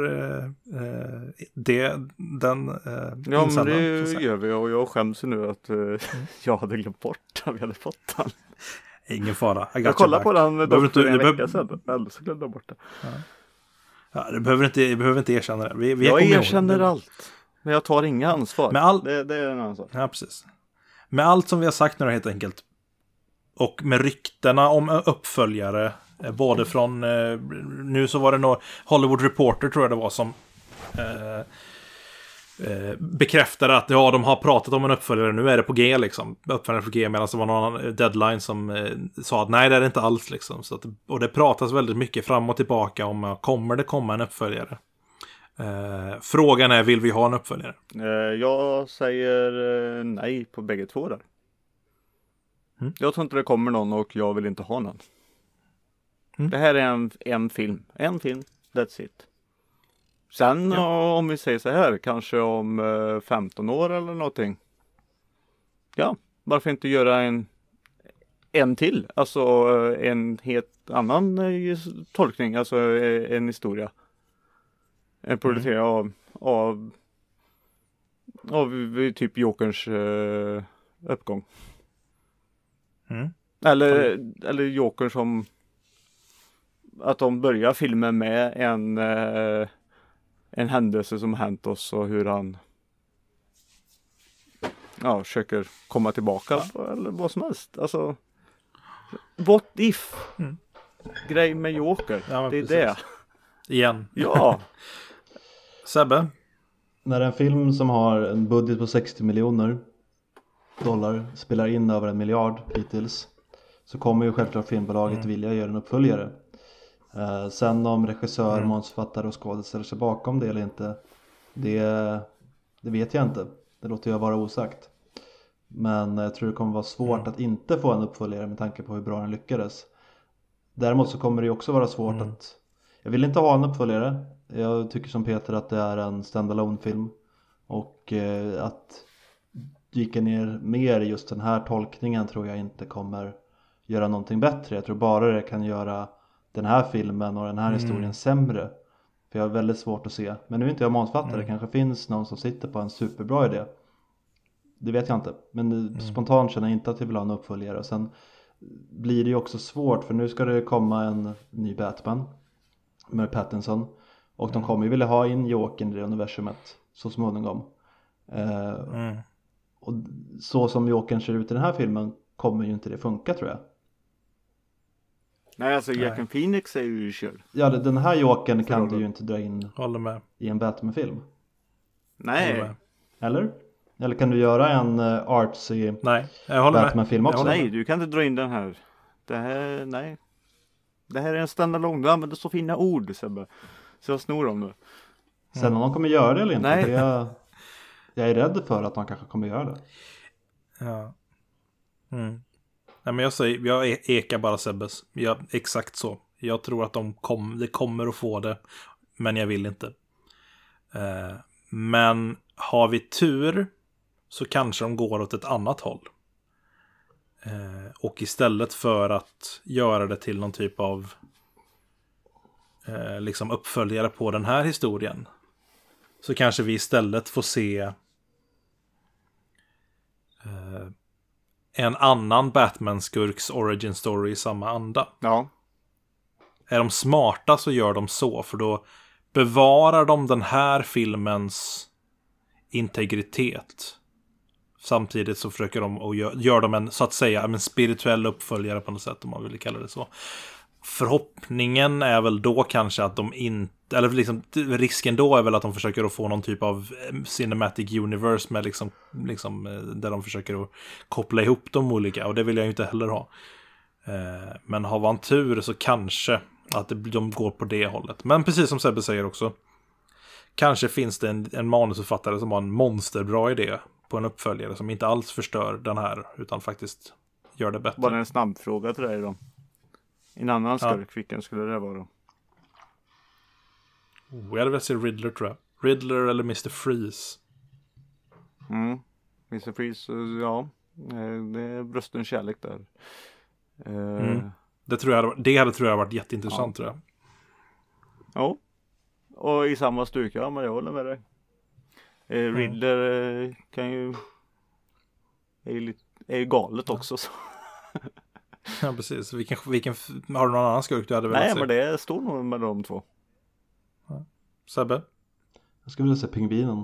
den ja, men det gör vi. Och jag skäms nu att jag hade glömt bort att vi hade fått den. Ingen fara. Jag kollade på den för en vecka sedan. Eller så glömde jag bort det. Ja, du behöver inte erkänna det. Jag erkänner allt. Men jag tar inga ansvar. Det är en annan sak. Ja, precis. Med allt som vi har sagt nu helt enkelt. Och med ryktena om uppföljare. Både från... nu så var det nog Hollywood Reporter tror jag det var som... bekräftade att de har pratat om en uppföljare. Nu är det på G liksom. Uppföljare på G, medan det var någon deadline som sa att nej, det är det inte alls liksom. Så att, och det pratas väldigt mycket fram och tillbaka om kommer det komma en uppföljare. Frågan är, vill vi ha en uppföljare? Jag säger nej på bägge två där. Jag tror inte det kommer någon och jag vill inte ha någon. Det här är en film. En film, that's it. Sen om vi säger så här, kanske om 15 år eller någonting. Ja, varför inte göra en till? Alltså en helt annan tolkning, alltså en historia. En producerad av typ Jokerns uppgång. Eller Joker som att de börjar filmen med en händelse som hänt oss och hur han försöker komma tillbaka eller vad som helst. Alltså what if grej med Joker. Ja, det är precis. Det. Igen. Ja. Sebbe? När en film som har en budget på 60 miljoner dollar spelar in över 1 miljard hittills, så kommer ju självklart filmbolaget vilja göra en uppföljare. Sen om regissör, manusförfattare och skådespelare ställer sig bakom det eller inte, det vet jag inte. Det låter jag vara osagt. Men jag tror det kommer vara svårt att inte få en uppföljare med tanke på hur bra den lyckades. Däremot så kommer det också vara svårt att... Jag vill inte ha en uppföljare. Jag tycker som Peter att det är en standalone-film. Och att dyka ner mer i just den här tolkningen tror jag inte kommer göra någonting bättre. Jag tror bara det kan göra den här filmen och den här historien sämre. För jag har väldigt svårt att se. Men nu är inte jag manusförfattare. Det kanske finns någon som sitter på en superbra idé. Det vet jag inte. Men spontant känner jag inte att jag vill ha en uppföljare. Och sen blir det ju också svårt. För nu ska det komma en ny Batman med Pattinson. Och de kommer ju vilja ha in Jokern i det universumet så småningom. Och så som Jokern ser ut i den här filmen kommer ju inte det funka, tror jag. Nej, alltså Joaquin Phoenix är ju körd. Ja, den här Jokern kan du ju inte dra in i en Batman-film. Nej. Eller? Eller kan du göra en artsy Batman-film också? Nej, du kan inte dra in den här. Det här är en standalone. Du använder så fina ord, Sebbe. Så jag snor om det. Sen om de kommer göra det eller inte. Nej. Jag är rädd för att de kanske kommer göra det. Ja. Nej, men jag ekar bara Sebbes. Exakt så. Jag tror att det kommer att få det. Men jag vill inte. Men har vi tur så kanske de går åt ett annat håll. Och istället för att göra det till någon typ av liksom uppföljare på den här historien, så kanske vi istället får se en annan Batman-skurks origin story i samma anda. Ja. Är de smarta så gör de så, för då bevarar de den här filmens integritet. Samtidigt så försöker de och gör de en, så att säga, en spirituell uppföljare på något sätt, om man vill kalla det så. Förhoppningen är väl då kanske att de inte, eller liksom risken då är väl att de försöker att få någon typ av cinematic universe med liksom där de försöker att koppla ihop de olika, och det vill jag ju inte heller ha. Men har man tur så kanske att de går på det hållet. Men precis som Sebbe säger också, kanske finns det en manusförfattare som har en monsterbra idé på en uppföljare som inte alls förstör den här, utan faktiskt gör det bättre. Bara en snabb fråga till dig då. En annan skurk, vilken skulle det vara? Jag hade väl sagt Riddler, tror jag. Riddler eller Mr. Freeze. Mr. Freeze, ja. Det är bröstens kärlek där. Det tror jag hade varit jätteintressant, tror jag. Ja. Och i samma styrka, ja, men jag håller med dig. Riddler kan ju är ju galet också. Så. Ja, precis. Vilken har du någon annan skurk du hade velat se? Nej, men det står nog med de två. Ja. Sebbe? Jag skulle vilja se Pingvinen.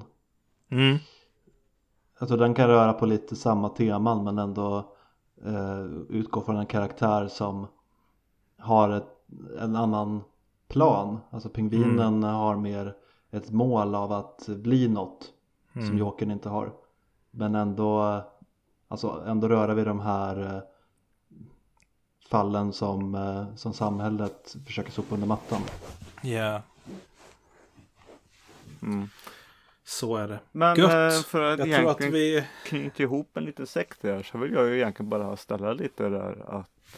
Jag tror den kan röra på lite samma teman, men ändå utgå från en karaktär som har en annan plan. Alltså Pingvinen har mer ett mål av att bli något som Jokern inte har. Men ändå röra vid de här fallen som samhället försöker sopa under mattan. Ja. Yeah. Så är det. Men för att jag egentligen tror att vi knyter ihop en liten sekt där, så vill jag ju egentligen bara ställa lite där att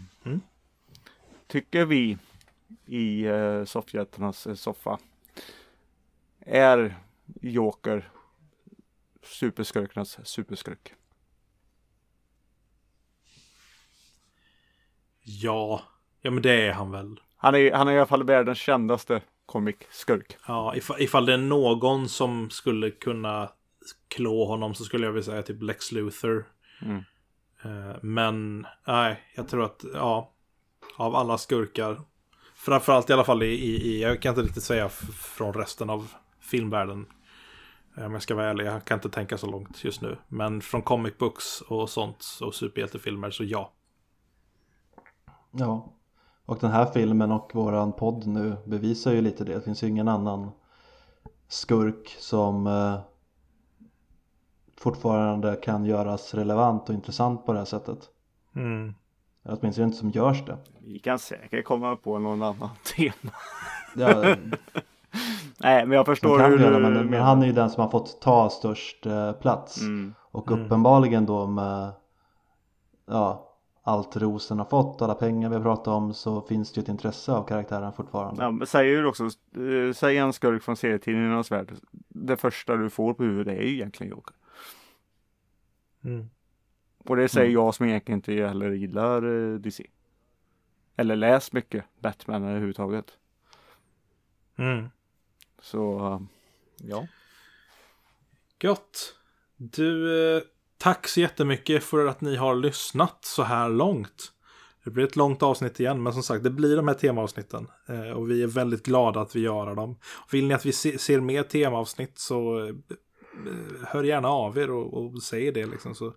tycker vi i soffhjältarnas soffa är Joker superskurkarnas superskurk? Ja, men det är han väl. Han är i alla fall världens kändaste comic-skurk. Ja, ifall det är någon som skulle kunna klå honom så skulle jag vilja säga typ Lex Luthor. Men nej, jag tror att av alla skurkar, framförallt i alla fall i jag kan inte riktigt säga från resten av filmvärlden, om jag ska vara ärlig, jag kan inte tänka så långt just nu, men från comic books och sånt och superhjältefilmer, så ja. Ja, och den här filmen och våran podd nu bevisar ju lite det. Det finns ju ingen annan skurk som fortfarande kan göras relevant och intressant på det här sättet. Åtminstone inte som görs det. Vi kan säkert komma på någon annan tema. Ja, nej, men jag förstår hur du men han är ju den som har fått ta störst plats. Och uppenbarligen då med allt rosen har fått, alla pengar vi har pratat om, så finns det ju ett intresse av karaktären fortfarande. Ja, men säger ju också, säg en skurk från serietidningarnas värld. Det första du får på huvudet är ju egentligen Joker. Och det säger jag som egentligen inte heller gillar DC. Eller läs mycket Batman överhuvudtaget. Så, ja. Gott. Du, tack så jättemycket för att ni har lyssnat så här långt. Det blir ett långt avsnitt igen, men som sagt, det blir de här temaavsnitten. Och vi är väldigt glada att vi gör dem. Vill ni att vi ser mer temaavsnitt, så hör gärna av er och säg det liksom, så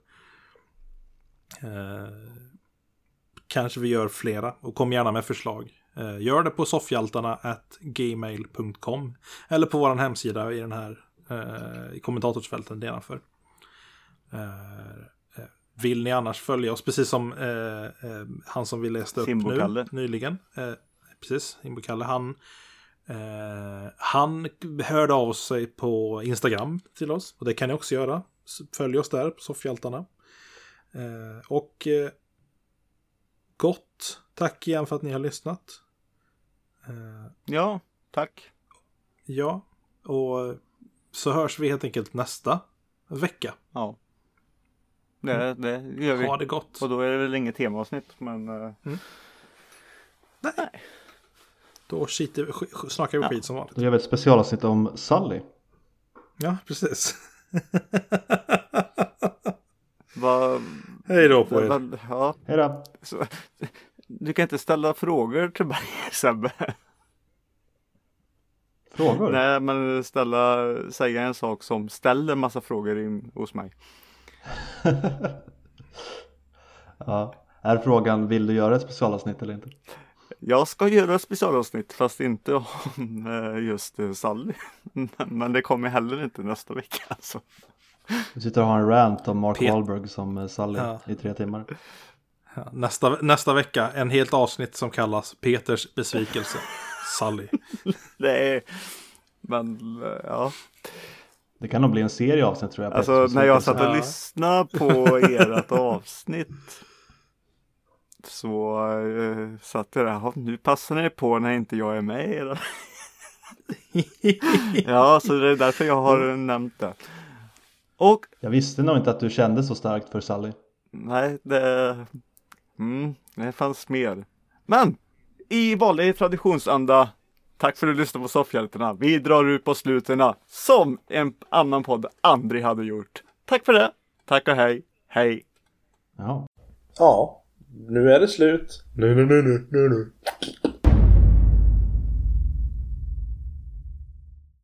kanske vi gör flera, och kom gärna med förslag. Gör det på soffhjältarna@gmail.com eller på vår hemsida i den här i kommentatorsfälten nedanför. Vill ni annars följa oss, precis som han som vi läste upp nu nyligen, precis, Imbokalle, han hörde av sig på Instagram till oss, och det kan ni också göra. Följ oss där på Soffhjältarna. Och gott, tack igen för att ni har lyssnat. Ja, tack. Ja, och så hörs vi helt enkelt nästa vecka. Ja. Det gör vi. Ha det gott. Och då är det väl inget temaavsnitt, men nej. Då snackar vi skit som vanligt. Då gör vi ett specialavsnitt om Sully. Ja, precis. Hej då på er. Ja. Hej då. Du kan inte ställa frågor till mig, Sebbe. Frågor? Nej, men säga en sak som ställer massa frågor in hos mig. Ja. Är frågan, vill du göra ett specialavsnitt eller inte? Jag ska göra ett specialavsnitt, fast inte om just Sully. Men det kommer heller inte nästa vecka alltså. Du sitter och har en rant om Mark Wahlberg som Sully i 3 timmar. Ja, nästa vecka en helt avsnitt som kallas Peters besvikelse. Sully. Men ja. Det kan nog bli en serie avsnitt, tror jag. Alltså när jag satt och lyssnade på ert avsnitt, så satt jag där, nu passar ni på när inte jag är med. Ja, så det är därför jag har nämnt det. Och jag visste nog inte att du kände så starkt för Sully. Nej, det fanns mer. Men i vanlig traditionsanda, Tack för att du lyssnade på Soffhjältarna. Vi drar ut på sluterna som en annan podd aldrig hade gjort. Tack för det. Tack och hej. Hej. Ja. Ja, nu är det slut. Nu.